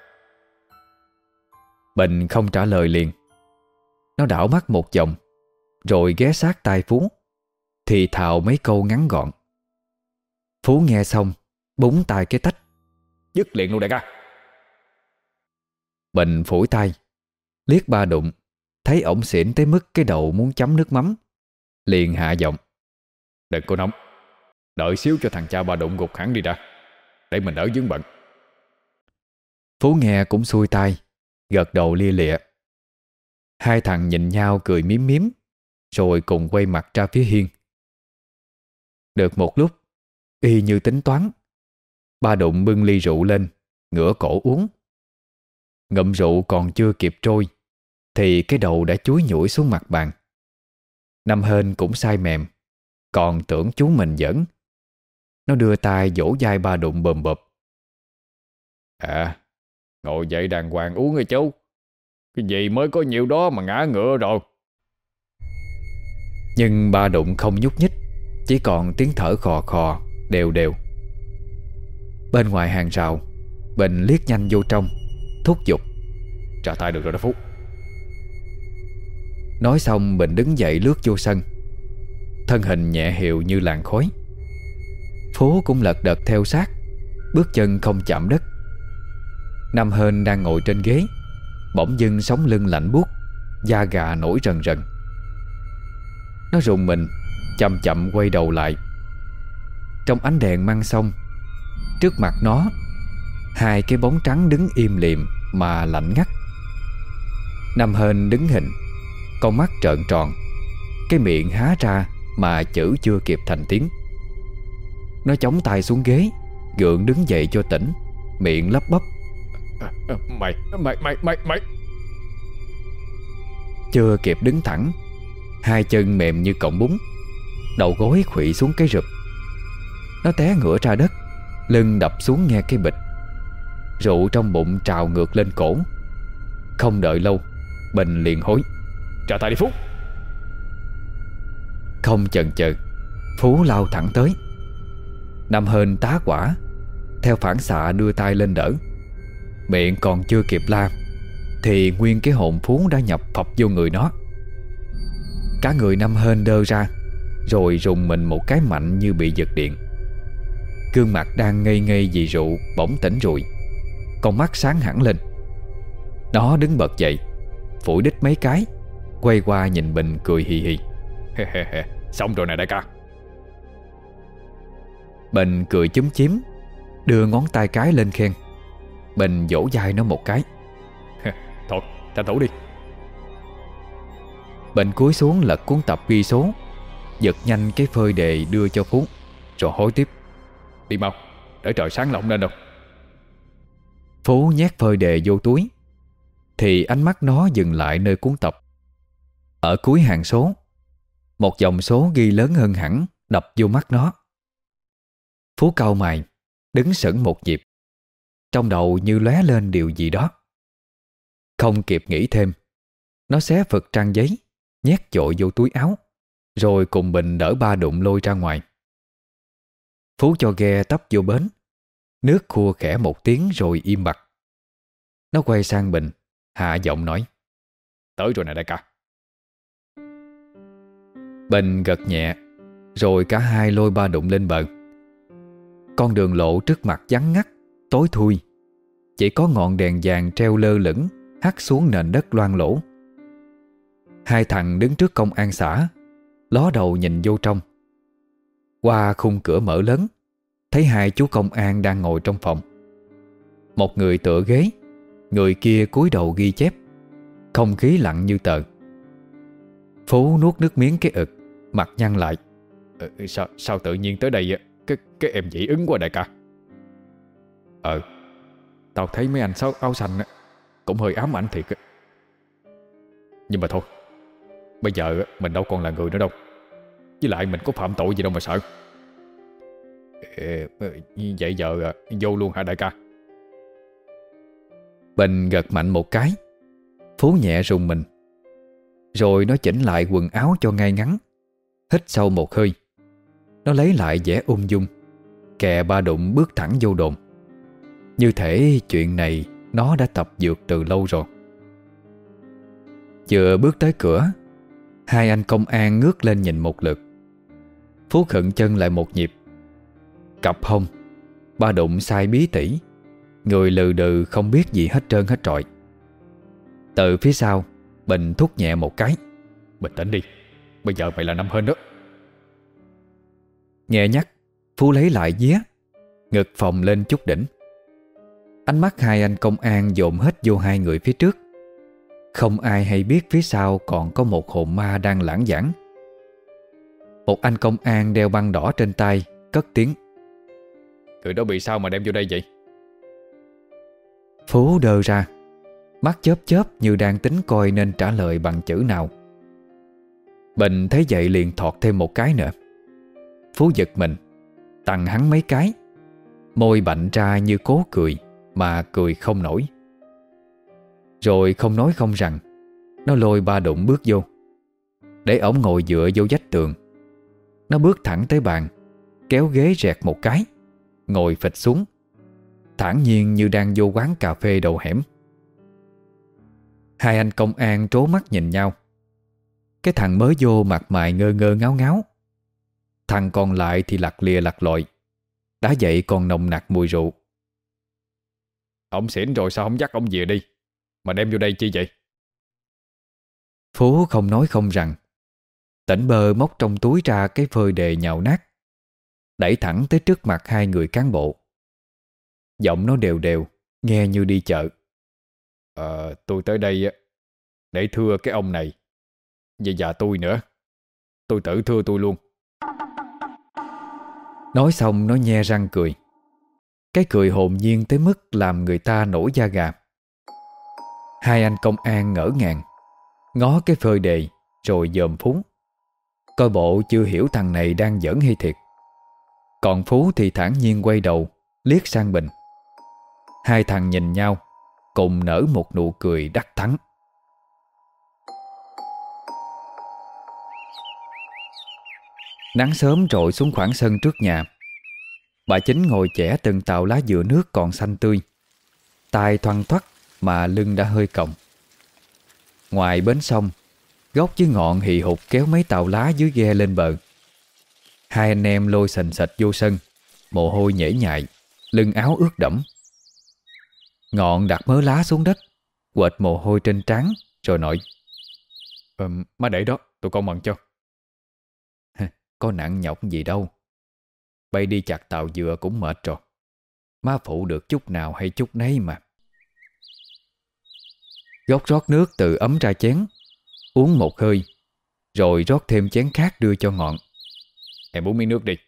Bình không trả lời liền. Nó đảo mắt một vòng, rồi ghé sát tai Phú, thì thào mấy câu ngắn gọn. Phú nghe xong búng tay cái tách: Dứt liền luôn đại ca. Bình phủi tay, liếc Ba Đụng, thấy ổng xỉn tới mức cái đầu muốn chấm nước mắm, liền hạ giọng: Đừng có nóng, đợi xíu cho thằng cha Ba Đụng gục hẳn đi ra, để mình đỡ vướng bận. Phú nghe cũng xuôi tai, gật đầu lia lịa. Hai thằng nhìn nhau cười miếm miếm, rồi cùng quay mặt ra phía hiên. Được một lúc, y như tính toán, Ba Đụng bưng ly rượu lên, ngửa cổ uống. Ngụm rượu còn chưa kịp trôi, thì cái đầu đã chúi nhủi xuống mặt bàn. Năm Hên cũng say mềm, còn tưởng chú mình giỡn. Nó đưa tay vỗ vai Ba Đụng bồm bộp: À, ngồi dậy đàng hoàng uống rồi chú. Cái gì mới có nhiều đó mà ngã ngựa rồi. Nhưng Ba Đụng không nhúc nhích, chỉ còn tiếng thở khò khò, đều đều. Bên ngoài hàng rào, Bình liếc nhanh vô trong, thúc giục: Trả tay được rồi đó Phú. Nói xong Bình đứng dậy lướt vô sân, thân hình nhẹ hiệu như làn khói. Phú cũng lật đật theo sát, bước chân không chạm đất. Năm Hên đang ngồi trên ghế, bỗng dưng sống lưng lạnh buốt, da gà nổi rần rần. Nó rùng mình, chậm chậm quay đầu lại. Trong ánh đèn măng sông, trước mặt nó, hai cái bóng trắng đứng im lìm mà lạnh ngắt. Năm Hên đứng hình, con mắt trợn tròn, cái miệng há ra mà chữ chưa kịp thành tiếng. Nó chống tay xuống ghế, gượng đứng dậy cho tỉnh, miệng lắp bắp: Mày, mày, mày, mày, mày. Chưa kịp đứng thẳng, hai chân mềm như cọng bún, đầu gối khuỵu xuống cái rụp. Nó té ngửa ra đất, lưng đập xuống nghe cái bịch. Rượu trong bụng trào ngược lên cổ. Không đợi lâu, Bình liền hối: Trả tay đi Phú. Không chần chừ, Phú lao thẳng tới. Năm Hên tá quả, theo phản xạ đưa tay lên đỡ. Miệng còn chưa kịp la, thì nguyên cái hồn Phú đã nhập phập vô người nó. Cả người Năm Hên đơ ra, rồi rùng mình một cái mạnh như bị giật điện. Gương mặt đang ngây ngây vì rượu bỗng tỉnh rùi, con mắt sáng hẳn lên. Nó đứng bật dậy, phủi đít mấy cái, quay qua nhìn Bình cười hì hì: Xong rồi nè đại ca. Bình cười chúm chím, đưa ngón tay cái lên khen. Bình vỗ vai nó một cái: Thôi, tranh thủ đi. Bình cúi xuống lật cuốn tập ghi số, giật nhanh cái phơi đề đưa cho Phú, rồi hối tiếp: Đi mau, để trời sáng là không nên đâu. Phú nhét phơi đề vô túi, thì ánh mắt nó dừng lại nơi cuốn tập. Ở cuối hàng số, một dòng số ghi lớn hơn hẳn đập vô mắt nó. Phú cau mày, đứng sững một nhịp, trong đầu như lóe lên điều gì đó. Không kịp nghĩ thêm, nó xé phật trang giấy, nhét dội vô túi áo, rồi cùng Bình đỡ Ba Đụng lôi ra ngoài. Phú cho ghe tấp vô bến, nước khua khẽ một tiếng rồi im bặt. Nó quay sang Bình, hạ giọng nói: Tới rồi nè đại ca. Bình gật nhẹ, rồi cả hai lôi Ba Đụng lên bờ. Con đường lộ trước mặt vắng ngắt, tối thui, chỉ có ngọn đèn vàng treo lơ lửng hắt xuống nền đất loang lổ. Hai thằng đứng trước công an xã, ló đầu nhìn vô trong. Qua khung cửa mở lớn, thấy hai chú công an đang ngồi trong phòng. Một người tựa ghế, người kia cúi đầu ghi chép. Không khí lặng như tờ. Phú nuốt nước miếng cái ực, mặt nhăn lại. Ừ, sao, sao tự nhiên tới đây Cái, cái em dị ứng quá đại ca. Ờ Tao thấy mấy anh sáu áo xanh cũng hơi ám ảnh thiệt. Nhưng mà thôi, bây giờ mình đâu còn là người nữa đâu. Với lại mình có phạm tội gì đâu mà sợ. Vậy giờ vô luôn hả đại ca? Bình gật mạnh một cái. Phú nhẹ rùng mình. Rồi nó chỉnh lại quần áo cho ngay ngắn. Hít sâu một hơi. Nó lấy lại vẻ ung dung, kè ba đụng bước thẳng vô đồn. Như thể chuyện này nó đã tập dượt từ lâu rồi. Vừa bước tới cửa, hai anh công an ngước lên nhìn một lượt. Phú khựng chân lại một nhịp. Cặp hông, ba đụng sai bí tỉ, người lừ đừ không biết gì hết trơn hết trọi. Từ phía sau, Bình thúc nhẹ một cái. Bình tĩnh đi, bây giờ mày là năm hên đó. Nghe nhắc, Phú lấy lại vía, ngực phồng lên chút đỉnh. Ánh mắt hai anh công an dồn hết vô hai người phía trước. Không ai hay biết phía sau còn có một hồn ma đang lãng vảng. Một anh công an đeo băng đỏ trên tay cất tiếng. Người đó bị sao mà đem vô đây vậy? Phú đơ ra, mắt chớp chớp như đang tính coi nên trả lời bằng chữ nào. Bình thấy vậy liền thọt thêm một cái nữa. Phú giật mình, tặng hắn mấy cái. Môi bạnh ra như cố cười, mà cười không nổi. Rồi không nói không rằng, nó lôi ba đụng bước vô, để ổng ngồi dựa vô vách tường. Nó bước thẳng tới bàn, kéo ghế rẹt một cái, ngồi phịch xuống, thản nhiên như đang vô quán cà phê đầu hẻm. Hai anh công an trố mắt nhìn nhau. Cái thằng mới vô mặt mày ngơ ngơ ngáo ngáo. Thằng còn lại thì lặt lìa lặt lội, đã dậy còn nồng nặc mùi rượu. Ông xỉn rồi sao không dắt ông về đi, mà đem vô đây chi vậy? Phú không nói không rằng, tỉnh bơ móc trong túi ra cái phơi đề nhào nát, đẩy thẳng tới trước mặt hai người cán bộ. Giọng nó đều đều, nghe như đi chợ. Ờ, tôi tới đây để thưa cái ông này. Về già tôi nữa, tôi tự thưa tôi luôn. Nói xong nó nhe răng cười. Cái cười hồn nhiên tới mức làm người ta nổi da gà. Hai anh công an ngỡ ngàng, ngó cái phơi đề rồi dòm Phú. Coi bộ chưa hiểu thằng này đang giỡn hay thiệt. Còn Phú thì thản nhiên quay đầu, liếc sang Bình. Hai thằng nhìn nhau, cùng nở một nụ cười đắc thắng. Nắng sớm trội xuống khoảng sân trước nhà. Bà Chính ngồi chẻ từng tàu lá dừa nước còn xanh tươi, tai thoăn thoắt mà lưng đã hơi còng. Ngoài bến sông, gốc với ngọn hì hục kéo mấy tàu lá dưới ghe lên bờ. Hai anh em lôi sành sạch vô sân, mồ hôi nhễ nhại, lưng áo ướt đẫm. Ngọn đặt mớ lá xuống đất, quệt mồ hôi trên trán, rồi nói: ờ, Má để đó, tụi con mần cho. Có nặng nhọc gì đâu. Bay đi chặt tàu dừa cũng mệt rồi. Má phụ được chút nào hay chút nấy mà. Gốc rót nước từ ấm ra chén, uống một hơi, rồi rót thêm chén khác đưa cho Ngọn. Em uống miếng nước đi.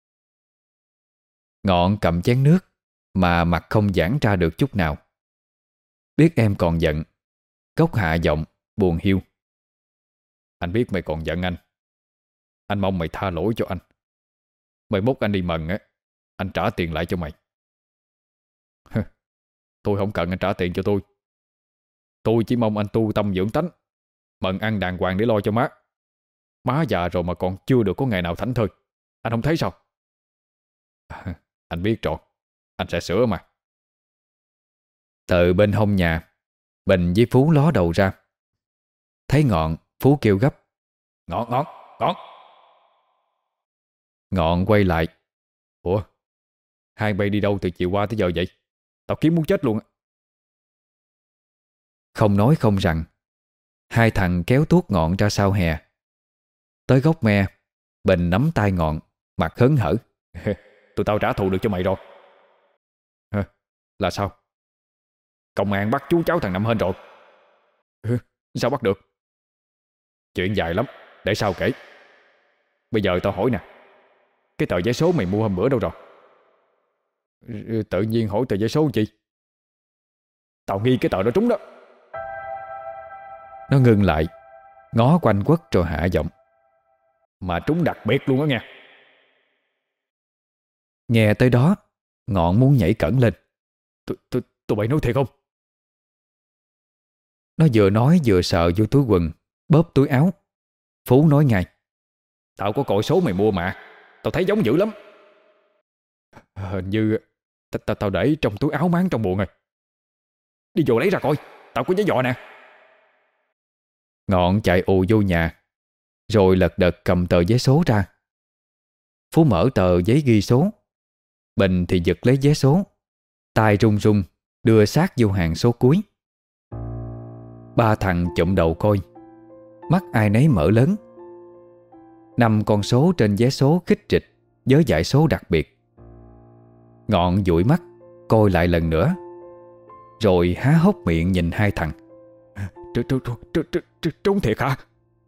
Ngọn cầm chén nước mà mặt không giãn ra được chút nào. Biết em còn giận, Cốc hạ giọng buồn hiu: Anh biết mày còn giận anh. Anh mong mày tha lỗi cho anh. Mày mốt anh đi mần á, anh trả tiền lại cho mày. Tôi không cần anh trả tiền cho tôi. Tôi chỉ mong anh tu tâm dưỡng tánh, mần ăn đàng hoàng để lo cho má. Má già rồi mà còn chưa được có ngày nào thảnh thơi. Anh không thấy sao? Anh biết rồi, anh sẽ sửa mà. Từ bên hông nhà, Bình với Phú ló đầu ra. Thấy Ngọn, Phú kêu gấp: Ngọn, Ngọn, Ngọn. Ngọn quay lại: Ủa, hai bay đi đâu từ chiều qua tới giờ vậy? Tao kiếm muốn chết luôn. Không nói không rằng, hai thằng kéo tuốt Ngọn ra sau hè. Tới gốc me, Bình nắm tay Ngọn, mặt hớn hở. Tụi tao trả thù được cho mày rồi. Hả? Là sao? Công an bắt chú cháu thằng Năm Hên rồi. Sao bắt được? Chuyện dài lắm, để sau kể. Bây giờ tao hỏi nè, cái tờ vé số mày mua hôm bữa đâu rồi? Tự nhiên hỏi tờ vé số chi? Tao nghi cái tờ đó trúng đó. Nó ngưng lại, ngó quanh quất rồi hạ giọng. Mà trúng đặc biệt luôn á nghe. Nghe tới đó, Ngọn muốn nhảy cẫng lên. Tụi tụi tụi bay nói thiệt không? Nó vừa nói vừa sờ vô túi quần, bóp túi áo. Phú nói ngay. Tao có coi số mày mua mà, tao thấy giống dữ lắm. Hình như Tao tao để trong túi áo máng trong buồng rồi. Đi vô lấy ra coi, tao có giấy dọ nè. Ngọn chạy ù vô nhà, rồi lật đật cầm tờ vé số ra. Phú mở tờ giấy ghi số, Bình thì giật lấy vé số, tay run run đưa sát vô hàng số cuối. Ba thằng chụm đầu coi, mắt ai nấy mở lớn. Năm con số trên vé số khích trịch với dãy số đặc biệt. Ngọn dụi mắt coi lại lần nữa, rồi há hốc miệng nhìn hai thằng. Trúng thiệt hả?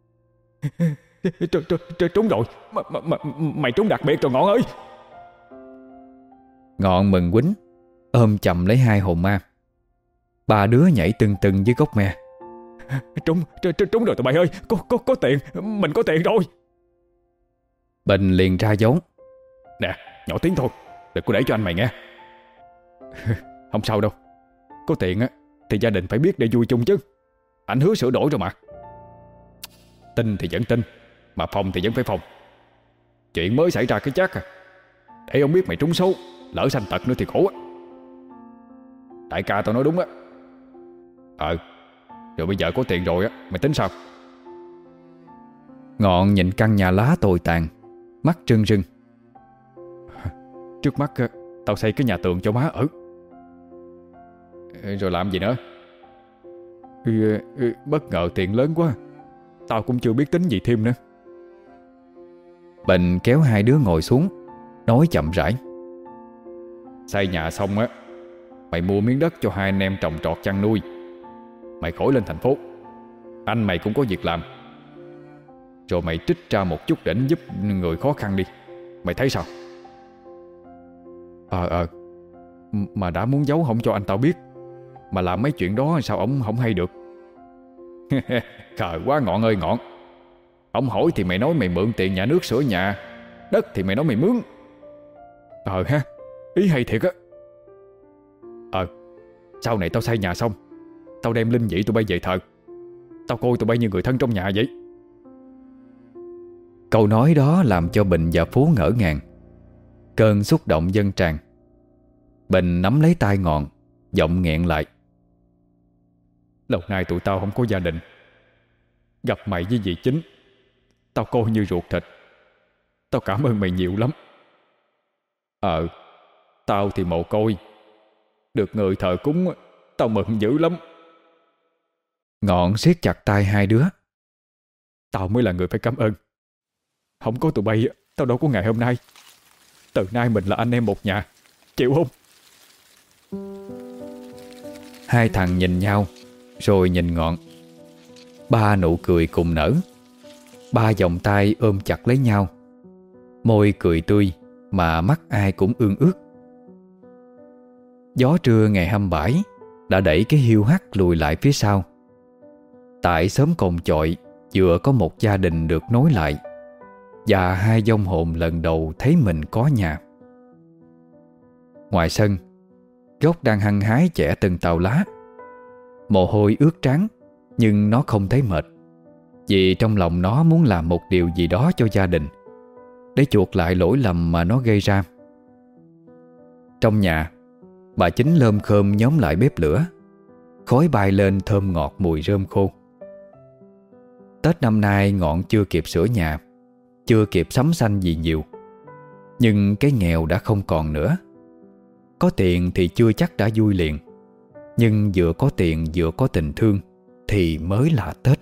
Trúng rồi. Mày trúng đặc biệt rồi Ngọn ơi. Ngọn mừng quýnh, ôm chầm lấy hai hồn ma. Ba đứa nhảy tưng tưng dưới gốc me. Trúng, trúng rồi tụi bay ơi. Có, có, có tiền, mình có tiền rồi. Bình liền ra dấu. Nè, nhỏ tiếng thôi, đừng có để cho anh mày nghe. Không sao đâu. Có tiền á thì gia đình phải biết để vui chung chứ. Anh hứa sửa đổi rồi mà. Tin thì vẫn tin, mà phòng thì vẫn phải phòng. Chuyện mới xảy ra cái chắc à. Để ông biết mày trúng số, lỡ sanh tật nữa thì khổ á. Đại ca tao nói đúng á. Ờ, rồi bây giờ có tiền rồi á, mày tính sao? Ngọn nhìn căn nhà lá tồi tàn, mắt rưng rưng. Trước mắt tao xây cái nhà tường cho má ở. Rồi làm gì nữa? Ừ, ừ, bất ngờ tiền lớn quá, tao cũng chưa biết tính gì thêm nữa. Bình kéo hai đứa ngồi xuống, nói chậm rãi. Xây nhà xong á, mày mua miếng đất cho hai anh em trồng trọt chăn nuôi. Mày khỏi lên thành phố, anh mày cũng có việc làm. Rồi mày trích ra một chút đỉnh giúp người khó khăn đi. Mày thấy sao? Ờ ờ Mà đã muốn giấu không cho anh tao biết, mà làm mấy chuyện đó sao ổng không hay được. Khờ quá Ngọn ơi Ngọn. Ông hỏi thì mày nói mày mượn tiền nhà nước sửa nhà, đất thì mày nói mày mướn. Ờ ha, ý hay thiệt á. Ờ, sau này tao xây nhà xong, tao đem linh vị tụi bay về thờ. Tao coi tụi bay như người thân trong nhà vậy. Câu nói đó làm cho Bình và Phú ngỡ ngàng. Cơn xúc động dâng tràn. Bình nắm lấy tay Ngọn, giọng nghẹn lại. Lâu nay tụi tao không có gia đình, gặp mày với dì Chính, tao coi như ruột thịt. Tao cảm ơn mày nhiều lắm. Ờ, tao thì mồ côi, được người thờ cúng, tao mừng dữ lắm. Ngọn siết chặt tay hai đứa. Tao mới là người phải cảm ơn. Không có tụi bay, tao đâu có ngày hôm nay. Từ nay mình là anh em một nhà, chịu không? Hai thằng nhìn nhau, rồi nhìn Ngọn. Ba nụ cười cùng nở. Ba vòng tay ôm chặt lấy nhau, môi cười tươi mà mắt ai cũng ương ướt. Gió trưa ngày hăm bãi đã đẩy cái hiu hắt lùi lại phía sau. Tại xóm Cồn Chọi vừa có một gia đình được nối lại, và hai vong hồn lần đầu thấy mình có nhà. Ngoài sân, Gốc đang hăng hái chẻ từng tàu lá. Mồ hôi ướt trán, nhưng nó không thấy mệt, vì trong lòng nó muốn làm một điều gì đó cho gia đình, để chuộc lại lỗi lầm mà nó gây ra. Trong nhà, bà Chính lơm khơm nhóm lại bếp lửa. Khói bay lên thơm ngọt mùi rơm khô. Tết năm nay Ngọn chưa kịp sửa nhà, chưa kịp sắm xanh gì nhiều, nhưng cái nghèo đã không còn nữa. Có tiền thì chưa chắc đã vui liền, Nhưng vừa có tiền vừa có tình thương thì mới là Tết.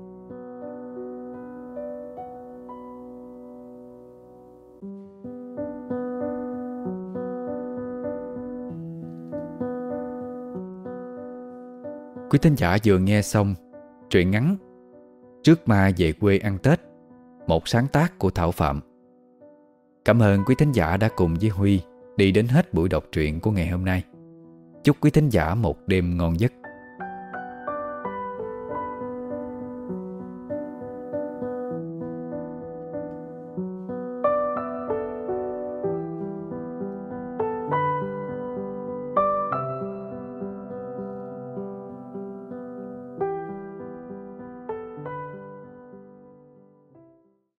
Quý thính giả vừa nghe xong truyện ngắn Trước Ma Về Quê Ăn Tết, một sáng tác của Thảo Phạm. Cảm ơn quý thính giả đã cùng với Huy đi đến hết buổi đọc truyện của ngày hôm nay. Chúc quý thính giả một đêm ngon giấc.